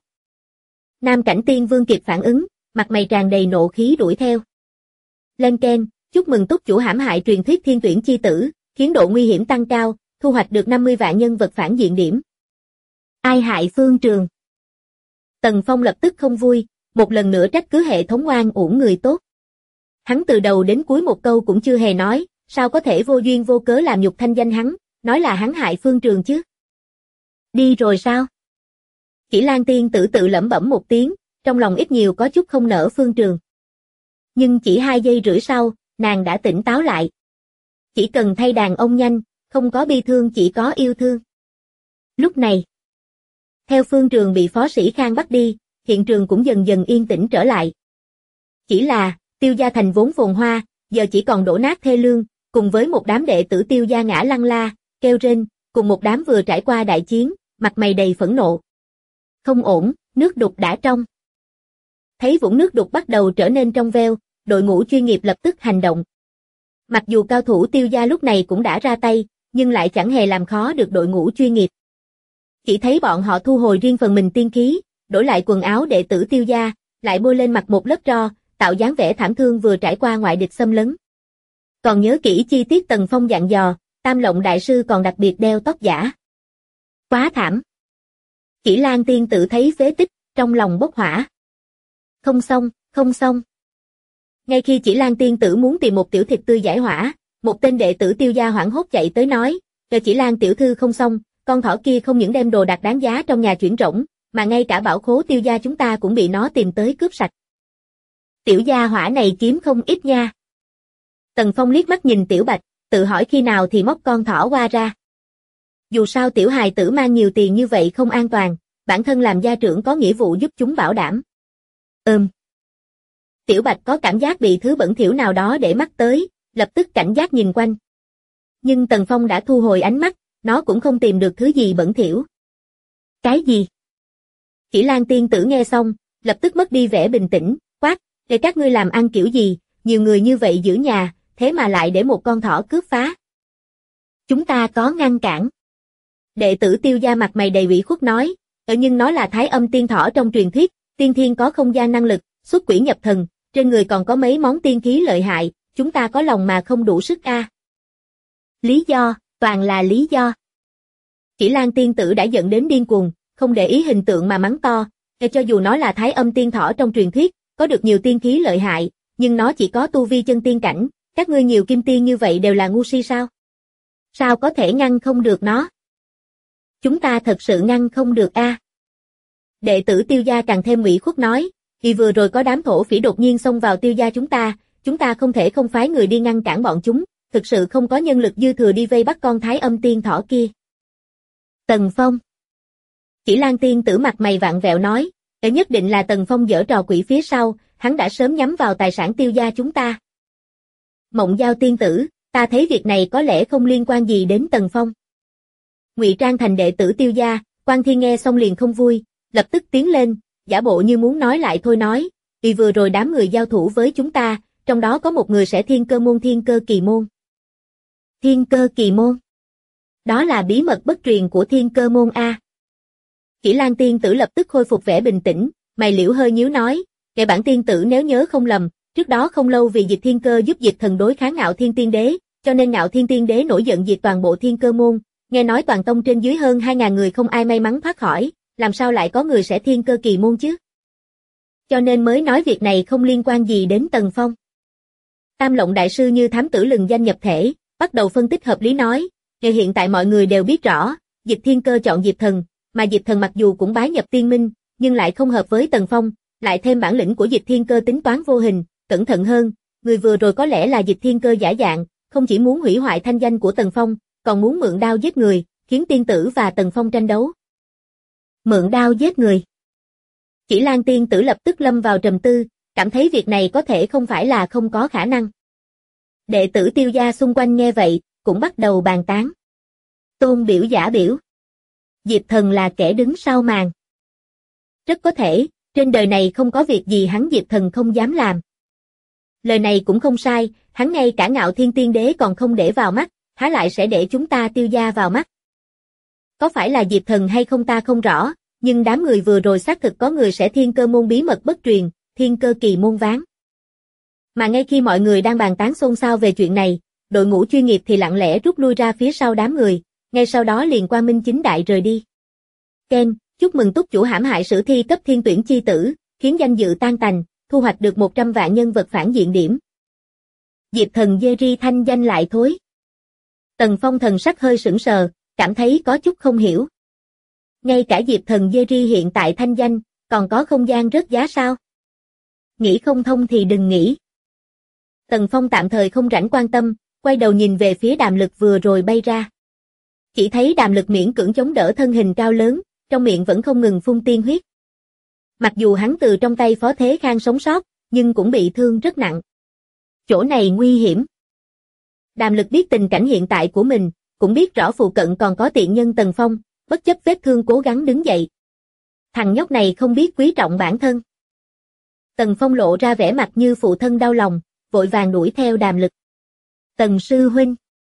[SPEAKER 2] Nam Cảnh Tiên Vương kịp phản ứng, mặt mày tràn đầy nộ khí đuổi theo. Lên keng, chúc mừng túc chủ hãm hại truyền thuyết thiên tuyển chi tử, khiến độ nguy hiểm tăng cao, thu hoạch được 50 vạn nhân vật phản diện điểm. Ai hại phương trường? Tần Phong lập tức không vui, một lần nữa trách cứ hệ thống oan uổng người tốt. Hắn từ đầu đến cuối một câu cũng chưa hề nói, sao có thể vô duyên vô cớ làm nhục thanh danh hắn, nói là hắn hại phương trường chứ. Đi rồi sao? Chỉ Lan tiên tử tự lẩm bẩm một tiếng, trong lòng ít nhiều có chút không nỡ phương trường. Nhưng chỉ 2 giây rưỡi sau, nàng đã tỉnh táo lại. Chỉ cần thay đàn ông nhanh, không có bi thương chỉ có yêu thương. Lúc này, theo phương trường bị Phó Sĩ Khang bắt đi, hiện trường cũng dần dần yên tĩnh trở lại. Chỉ là, Tiêu gia thành vốn phồn hoa, giờ chỉ còn đổ nát thê lương, cùng với một đám đệ tử Tiêu gia ngã lăn la, kêu rên, cùng một đám vừa trải qua đại chiến, mặt mày đầy phẫn nộ. Không ổn, nước đục đã trong. Thấy vũng nước đục bắt đầu trở nên trong veo, đội ngũ chuyên nghiệp lập tức hành động. Mặc dù cao thủ Tiêu gia lúc này cũng đã ra tay, nhưng lại chẳng hề làm khó được đội ngũ chuyên nghiệp. Chỉ thấy bọn họ thu hồi riêng phần mình tiên khí, đổi lại quần áo đệ tử Tiêu gia, lại bôi lên mặt một lớp tro, tạo dáng vẻ thảm thương vừa trải qua ngoại địch xâm lấn. Còn nhớ kỹ chi tiết Tần Phong dặn dò, Tam Lộng đại sư còn đặc biệt đeo tóc giả. Quá thảm. Chỉ Lan tiên tử thấy phế tích, trong lòng bốc hỏa. Không xong, không xong. Ngay khi Chỉ Lan tiên tử muốn tìm một tiểu thịt tươi giải hỏa, một tên đệ tử Tiêu gia hoảng hốt chạy tới nói, Chỉ Lan tiểu thư không xong, con thỏ kia không những đem đồ đạc đáng giá trong nhà chuyển rỗng, mà ngay cả bảo khố Tiêu gia chúng ta cũng bị nó tìm tới cướp sạch. Tiểu gia hỏa này kiếm không ít nha. Tần Phong liếc mắt nhìn Tiểu Bạch, tự hỏi khi nào thì móc con thỏ qua ra. Dù sao tiểu hài tử mang nhiều tiền như vậy không an toàn, bản thân làm gia trưởng có nghĩa vụ giúp chúng bảo đảm. Tiểu Bạch có cảm giác bị thứ bẩn thỉu nào đó để mắt tới, lập tức cảnh giác nhìn quanh. Nhưng Tần Phong đã thu hồi ánh mắt, nó cũng không tìm được thứ gì bẩn thỉu. Cái gì? Chỉ Lan tiên tử nghe xong, lập tức mất đi vẻ bình tĩnh, quát, để các ngươi làm ăn kiểu gì, nhiều người như vậy giữ nhà, thế mà lại để một con thỏ cướp phá. Chúng ta có ngăn cản. Đệ tử Tiêu gia mặt mày đầy ủy khuất nói, nhưng nó là Thái Âm tiên thỏ trong truyền thuyết, tiên thiên có không gian năng lực, xuất quỷ nhập thần, trên người còn có mấy món tiên khí lợi hại, chúng ta có lòng mà không đủ sức a. Lý do, toàn là lý do. Chỉ Lan tiên tử đã giận đến điên cuồng, không để ý hình tượng mà mắng to, cho dù nó là Thái Âm tiên thỏ trong truyền thuyết, có được nhiều tiên khí lợi hại, nhưng nó chỉ có tu vi chân tiên cảnh, các ngươi nhiều kim tiên như vậy đều là ngu si sao? Sao có thể ngăn không được nó? Chúng ta thật sự ngăn không được a. Đệ tử Tiêu gia càng thêm ủy khuất nói, vì vừa rồi có đám thổ phỉ đột nhiên xông vào Tiêu gia chúng ta không thể không phái người đi ngăn cản bọn chúng, thực sự không có nhân lực dư thừa đi vây bắt con Thái Âm tiên thỏ kia. Tần Phong. Chỉ Lan tiên tử mặt mày vặn vẹo nói, nhất định là Tần Phong giở trò quỷ phía sau, hắn đã sớm nhắm vào tài sản Tiêu gia chúng ta. Mộng Giao tiên tử, ta thấy việc này có lẽ không liên quan gì đến Tần Phong. Ngụy trang thành đệ tử Tiêu gia, Quan Thiên nghe xong liền không vui, lập tức tiến lên, giả bộ như muốn nói lại thôi nói, vì vừa rồi đám người giao thủ với chúng ta, trong đó có một người sẽ thiên cơ môn thiên cơ kỳ môn. Thiên cơ kỳ môn? Đó là bí mật bất truyền của thiên cơ môn A. Kỷ Lan tiên tử lập tức khôi phục vẻ bình tĩnh, mày liễu hơi nhíu nói, kẻ bản tiên tử nếu nhớ không lầm, trước đó không lâu vì Dịch Thiên Cơ giúp Dịch Thần đối kháng Ngạo Thiên Tiên Đế, cho nên Ngạo Thiên Tiên Đế nổi giận diệt toàn bộ thiên cơ môn, nghe nói toàn tông trên dưới hơn 2.000 người không ai may mắn thoát khỏi, làm sao lại có người sẽ thiên cơ kỳ môn chứ? Cho nên mới nói việc này không liên quan gì đến Tần Phong. Tam Lộng đại sư như thám tử lừng danh nhập thể, bắt đầu phân tích hợp lý nói, ngày hiện tại mọi người đều biết rõ, Dịch Thiên Cơ chọn Diệp Thần, mà Diệp Thần mặc dù cũng bái nhập tiên minh, nhưng lại không hợp với Tần Phong, lại thêm bản lĩnh của Dịch Thiên Cơ tính toán vô hình, cẩn thận hơn, người vừa rồi có lẽ là Dịch Thiên Cơ giả dạng, không chỉ muốn hủy hoại thanh danh của Tần Phong, còn muốn mượn đao giết người, khiến tiên tử và Tần Phong tranh đấu. Mượn đao giết người. Chỉ Lan tiên tử lập tức lâm vào trầm tư, cảm thấy việc này có thể không phải là không có khả năng. Đệ tử Tiêu gia xung quanh nghe vậy, cũng bắt đầu bàn tán. Tôn biểu giả biểu. Diệp Thần là kẻ đứng sau màn. Rất có thể, trên đời này không có việc gì hắn Diệp Thần không dám làm. Lời này cũng không sai, hắn ngay cả Ngạo Thiên Tiên Đế còn không để vào mắt, há lại sẽ để chúng ta Tiêu gia vào mắt. Có phải là Diệp Thần hay không ta không rõ, nhưng đám người vừa rồi xác thực có người sẽ thiên cơ môn bí mật bất truyền, thiên cơ kỳ môn ván. Mà ngay khi mọi người đang bàn tán xôn xao về chuyện này, đội ngũ chuyên nghiệp thì lặng lẽ rút lui ra phía sau đám người, ngay sau đó liền quang minh chính đại rời đi. Ken, chúc mừng túc chủ hãm hại sử thi cấp thiên tuyển chi tử, khiến danh dự tan tành, thu hoạch được 100 vạn nhân vật phản diện điểm. Diệp Thần Jerry thanh danh lại thối. Tần Phong thần sắc hơi sững sờ, cảm thấy có chút không hiểu. Ngay cả Diệp Thần Jerry hiện tại thanh danh, còn có không gian rớt giá sao? Nghĩ không thông thì đừng nghĩ. Tần Phong tạm thời không rảnh quan tâm, quay đầu nhìn về phía Đàm Lực vừa rồi bay ra. Chỉ thấy Đàm Lực miễn cưỡng chống đỡ thân hình cao lớn, trong miệng vẫn không ngừng phun tiên huyết. Mặc dù hắn từ trong tay Phó Thế Khang sống sót, nhưng cũng bị thương rất nặng. Chỗ này nguy hiểm. Đàm Lực biết tình cảnh hiện tại của mình, cũng biết rõ phụ cận còn có tiện nhân Tần Phong, bất chấp vết thương cố gắng đứng dậy. Thằng nhóc này không biết quý trọng bản thân. Tần Phong lộ ra vẻ mặt như phụ thân đau lòng, vội vàng đuổi theo Đàm Lực. Tần sư huynh.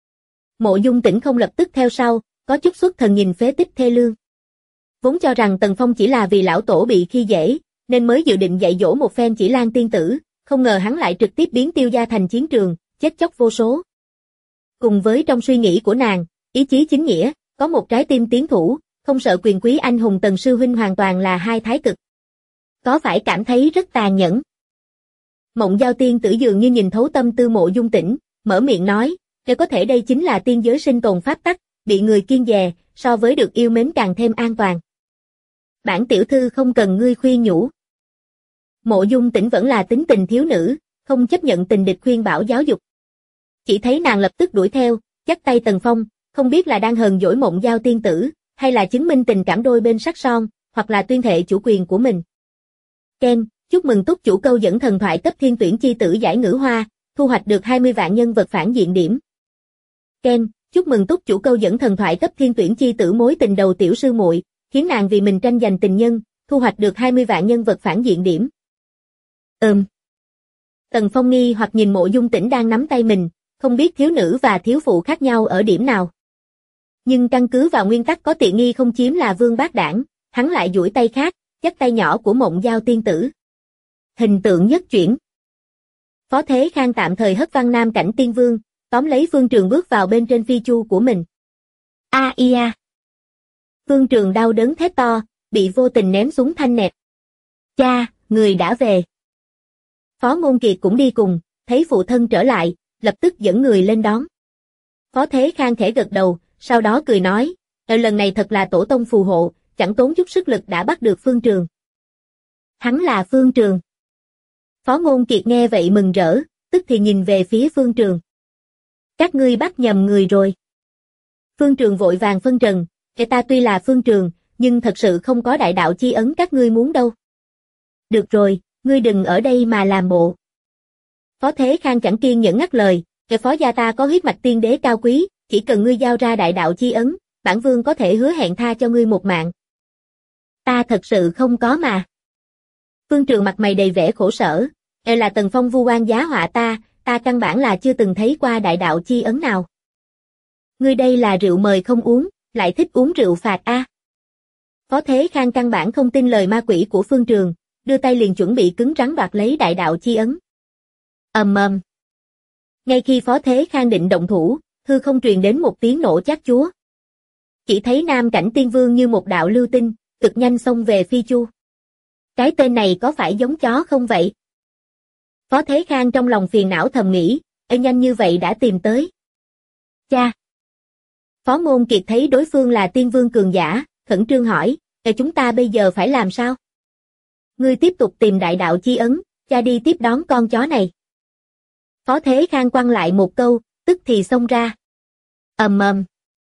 [SPEAKER 2] Mộ Dung Tĩnh không lập tức theo sau, có chút xuất thần nhìn phế tích thê lương. Vốn cho rằng Tần Phong chỉ là vì lão tổ bị khi dễ, nên mới dự định dạy dỗ một phen Chỉ Lan tiên tử, không ngờ hắn lại trực tiếp biến Tiêu gia thành chiến trường, chết chóc vô số. Cùng với trong suy nghĩ của nàng, ý chí chính nghĩa, có một trái tim tiến thủ, không sợ quyền quý anh hùng Tần sư huynh hoàn toàn là hai thái cực. Có phải cảm thấy rất tàn nhẫn? Mộng Giao tiên tử dường như nhìn thấu tâm tư Mộ Dung Tĩnh, mở miệng nói, nếu có thể đây chính là tiên giới sinh tồn pháp tắc, bị người kiêng dè, so với được yêu mến càng thêm an toàn. Bản tiểu thư không cần ngươi khuyên nhủ. Mộ Dung Tĩnh vẫn là tính tình thiếu nữ, không chấp nhận tình địch khuyên bảo giáo dục. Chỉ thấy nàng lập tức đuổi theo, dắt tay Tần Phong, không biết là đang hờn dỗi Mộng Giao tiên tử, hay là chứng minh tình cảm đôi bên sắc son, hoặc là tuyên thệ chủ quyền của mình. Ken, chúc mừng túc chủ câu dẫn thần thoại cấp thiên tuyển chi tử giải ngữ hoa, thu hoạch được 20 vạn nhân vật phản diện điểm. Ken, chúc mừng túc chủ câu dẫn thần thoại cấp thiên tuyển chi tử mối tình đầu tiểu sư muội, khiến nàng vì mình tranh giành tình nhân, thu hoạch được 20 vạn nhân vật phản diện điểm. Tần Phong nghi hoặc nhìn Mộ Dung Tĩnh đang nắm tay mình, không biết thiếu nữ và thiếu phụ khác nhau ở điểm nào. Nhưng căn cứ vào nguyên tắc có tiện nghi không chiếm là vương bát đảng, hắn lại duỗi tay khác, dắt tay nhỏ của Mộng Giao tiên tử. Hình tượng nhất chuyển. Phó Thế Khang tạm thời hất văng Nam Cảnh Tiên Vương, tóm lấy Phương Trường bước vào bên trên phi chu của mình. A ia. Phương Trường đau đớn thét to, bị vô tình ném xuống thanh nẹp. Cha, người đã về. Phó Ngôn Kiệt cũng đi cùng, thấy phụ thân trở lại, lập tức dẫn người lên đón. Phó Thế Khang khẽ gật đầu, sau đó cười nói, lần này thật là tổ tông phù hộ, chẳng tốn chút sức lực đã bắt được Phương Trường. Hắn là Phương Trường. Phó Ngôn Kiệt nghe vậy mừng rỡ, tức thì nhìn về phía Phương Trường. Các ngươi bắt nhầm người rồi. Phương Trường vội vàng phân trần, ta tuy là Phương Trường, nhưng thật sự không có đại đạo chi ấn các ngươi muốn đâu. Được rồi, ngươi đừng ở đây mà làm bộ. Phó Thế Khang chẳng kiên nhẫn ngắt lời, phó gia ta có huyết mạch tiên đế cao quý, chỉ cần ngươi giao ra đại đạo chi ấn, bản vương có thể hứa hẹn tha cho ngươi một mạng. Ta thật sự không có mà. Phương Trường mặt mày đầy vẻ khổ sở, là Tần Phong vu oan giá họa ta căn bản là chưa từng thấy qua đại đạo chi ấn nào. Ngươi đây là rượu mời không uống, lại thích uống rượu phạt a. Phó Thế Khang căn bản không tin lời ma quỷ của Phương Trường, đưa tay liền chuẩn bị cứng rắn đoạt lấy đại đạo chi ấn. Ầm. Ngay khi Phó Thế Khang định động thủ, hư không truyền đến một tiếng nổ chát chúa. Chỉ thấy Nam Cảnh Tiên Vương như một đạo lưu tinh, cực nhanh xông về Phi Chu. Cái tên này có phải giống chó không vậy? Phó Thế Khang trong lòng phiền não thầm nghĩ, nhanh như vậy đã tìm tới. Cha! Phó Ngôn Kiệt thấy đối phương là tiên vương cường giả, khẩn trương hỏi, chúng ta bây giờ phải làm sao? Ngươi tiếp tục tìm đại đạo chi ấn, cha đi tiếp đón con chó này. Phó Thế Khang quăng lại một câu, tức thì xông ra. Ầm.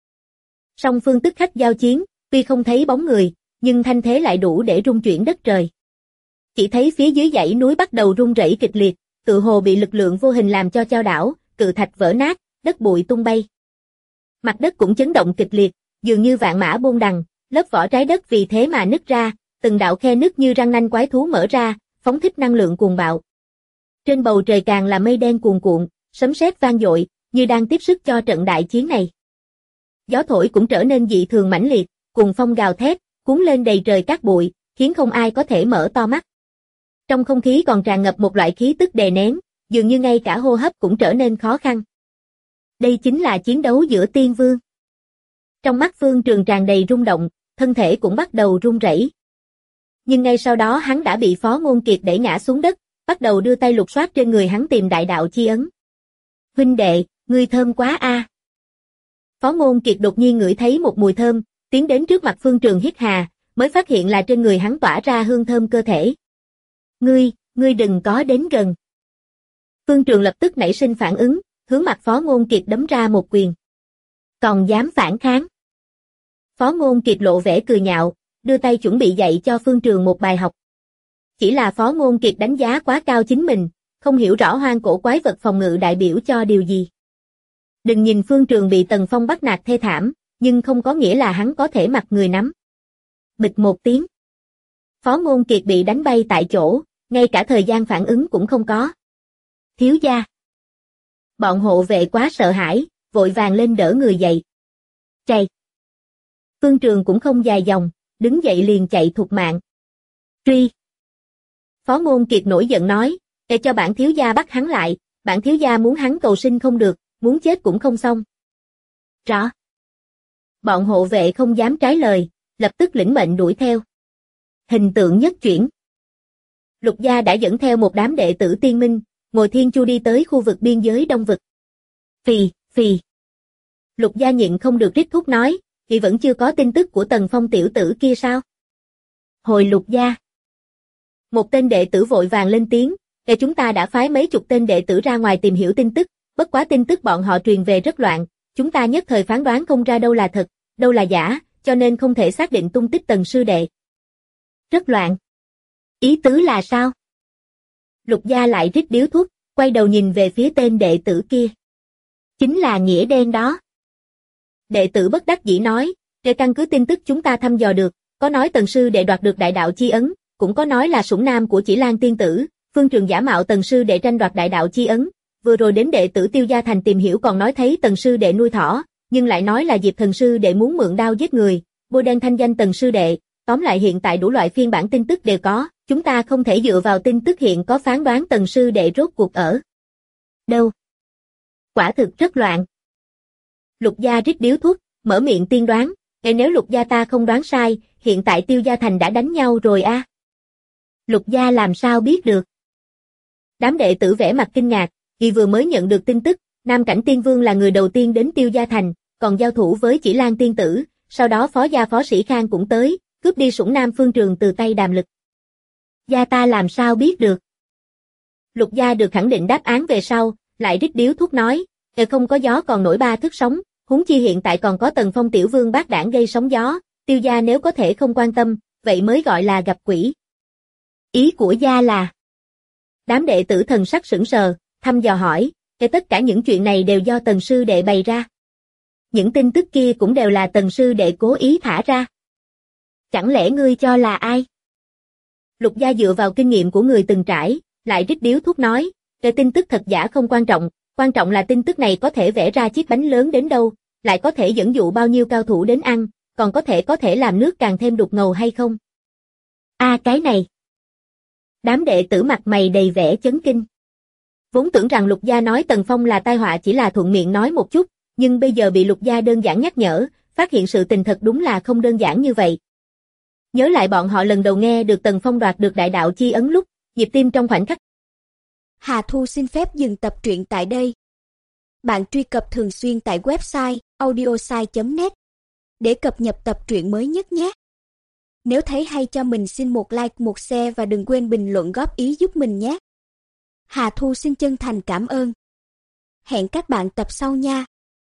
[SPEAKER 2] Song phương tức khắc giao chiến, tuy không thấy bóng người, nhưng thanh thế lại đủ để rung chuyển đất trời. Chỉ thấy phía dưới dãy núi bắt đầu rung rẩy kịch liệt, tự hồ bị lực lượng vô hình làm cho chao đảo, cự thạch vỡ nát, đất bụi tung bay. Mặt đất cũng chấn động kịch liệt, dường như vạn mã bôn đằng, lớp vỏ trái đất vì thế mà nứt ra, từng đạo khe nứt như răng nanh quái thú mở ra, phóng thích năng lượng cuồng bạo. Trên bầu trời càng là mây đen cuồn cuộn, sấm sét vang dội, như đang tiếp sức cho trận đại chiến này. Gió thổi cũng trở nên dị thường mãnh liệt, cuồng phong gào thét, cuốn lên đầy trời cát bụi, khiến không ai có thể mở to mắt. Trong không khí còn tràn ngập một loại khí tức đè nén, dường như ngay cả hô hấp cũng trở nên khó khăn. Đây chính là chiến đấu giữa tiên vương. Trong mắt Phương Trường tràn đầy rung động, thân thể cũng bắt đầu run rẩy. Nhưng ngay sau đó hắn đã bị Phó Ngôn Kiệt đẩy ngã xuống đất, bắt đầu đưa tay lục soát trên người hắn tìm đại đạo chi ấn. Huynh đệ, ngươi thơm quá a. Phó Ngôn Kiệt đột nhiên ngửi thấy một mùi thơm, tiến đến trước mặt Phương Trường hít hà, mới phát hiện là trên người hắn tỏa ra hương thơm cơ thể. Ngươi đừng có đến gần. Phương Trường lập tức nảy sinh phản ứng, hướng mặt Phó Ngôn Kiệt đấm ra một quyền. Còn dám phản kháng. Phó Ngôn Kiệt lộ vẻ cười nhạo, đưa tay chuẩn bị dạy cho Phương Trường một bài học. Chỉ là Phó Ngôn Kiệt đánh giá quá cao chính mình, không hiểu rõ hoang cổ quái vật phòng ngự đại biểu cho điều gì. Đừng nhìn Phương Trường bị Tần Phong bắt nạt thê thảm, nhưng không có nghĩa là hắn có thể mặc người nắm. Bịch một tiếng. Phó Ngôn Kiệt bị đánh bay tại chỗ, ngay cả thời gian phản ứng cũng không có. Thiếu gia. Bọn hộ vệ quá sợ hãi, vội vàng lên đỡ người dậy. Chạy. Phương Trường cũng không dài dòng, đứng dậy liền chạy thục mạng. Truy. Phó Ngôn Kiệt nổi giận nói, để cho bản thiếu gia bắt hắn lại, bản thiếu gia muốn hắn cầu sinh không được, muốn chết cũng không xong. Rõ. Bọn hộ vệ không dám trái lời, lập tức lĩnh mệnh đuổi theo. Hình tượng nhất chuyển. Lục gia đã dẫn theo một đám đệ tử tiên minh, ngồi thiên chu đi tới khu vực biên giới Đông vực. Phì. Lục gia nhịn không được rít thuốc nói, thì vẫn chưa có tin tức của Tần Phong tiểu tử kia sao? Hồi Lục gia. Một tên đệ tử vội vàng lên tiếng, để chúng ta đã phái mấy chục tên đệ tử ra ngoài tìm hiểu tin tức, bất quá tin tức bọn họ truyền về rất loạn, chúng ta nhất thời phán đoán không ra đâu là thật, đâu là giả, cho nên không thể xác định tung tích Tần sư đệ. Rất loạn. Ý tứ là sao? Lục gia lại rít điếu thuốc, quay đầu nhìn về phía tên đệ tử kia. Chính là nghĩa đen đó. Đệ tử bất đắc dĩ nói, để căn cứ tin tức chúng ta thăm dò được, có nói Tần sư đệ đoạt được đại đạo chi ấn, cũng có nói là sủng nam của Chỉ Lan tiên tử, Phương Trường giả mạo Tần sư đệ tranh đoạt đại đạo chi ấn, vừa rồi đến đệ tử Tiêu Gia Thành tìm hiểu còn nói thấy Tần sư đệ nuôi thỏ, nhưng lại nói là Diệp Thần sư đệ muốn mượn đao giết người, bôi đen thanh danh Tần sư đệ, tóm lại hiện tại đủ loại phiên bản tin tức đều có, chúng ta không thể dựa vào tin tức hiện có phán đoán Tần sư đệ rốt cuộc ở đâu. Quả thực rất loạn. Lục gia rít điếu thuốc, mở miệng tiên đoán, nếu Lục gia ta không đoán sai, hiện tại Tiêu Gia Thành đã đánh nhau rồi a. Lục gia làm sao biết được? Đám đệ tử vẻ mặt kinh ngạc, vì vừa mới nhận được tin tức, Nam Cảnh Tiên Vương là người đầu tiên đến Tiêu Gia Thành, còn giao thủ với Chỉ Lan tiên tử, sau đó Phó gia Phó Sĩ Khang cũng tới, cướp đi sủng nam Phương Trường từ tay Đàm Lực. Gia ta làm sao biết được? Lục gia được khẳng định đáp án về sau, lại rít điếu thuốc nói, không có gió còn nổi ba thước sóng, huống chi hiện tại còn có Tần Phong tiểu vương bác đảng gây sóng gió, Tiêu gia nếu có thể không quan tâm, vậy mới gọi là gặp quỷ. Ý của gia là... Đám đệ tử thần sắc sững sờ, thăm dò hỏi, tất cả những chuyện này đều do Tần sư đệ bày ra. Những tin tức kia cũng đều là Tần sư đệ cố ý thả ra. Chẳng lẽ ngươi cho là ai? Lục Gia dựa vào kinh nghiệm của người từng trải, lại rít điếu thuốc nói, tin tức thật giả không quan trọng là tin tức này có thể vẽ ra chiếc bánh lớn đến đâu, lại có thể dẫn dụ bao nhiêu cao thủ đến ăn, còn có thể làm nước càng thêm đục ngầu hay không? Cái này. Đám đệ tử mặt mày đầy vẻ chấn kinh. Vốn tưởng rằng Lục Gia nói Tần Phong là tai họa chỉ là thuận miệng nói một chút, nhưng bây giờ bị Lục Gia đơn giản nhắc nhở, phát hiện sự tình thật đúng là không đơn giản như vậy. Nhớ lại bọn họ lần đầu nghe được Tần Phong đoạt được đại đạo chi ấn lúc, nhịp tim trong khoảnh khắc.
[SPEAKER 3] Hà Thu xin phép dừng tập truyện tại đây. Bạn truy cập thường xuyên tại website audiosai.net để cập nhật tập truyện mới nhất nhé. Nếu thấy hay cho mình xin một like, một share và đừng quên bình luận góp ý giúp mình nhé. Hà Thu xin chân thành cảm ơn. Hẹn các bạn tập sau nha.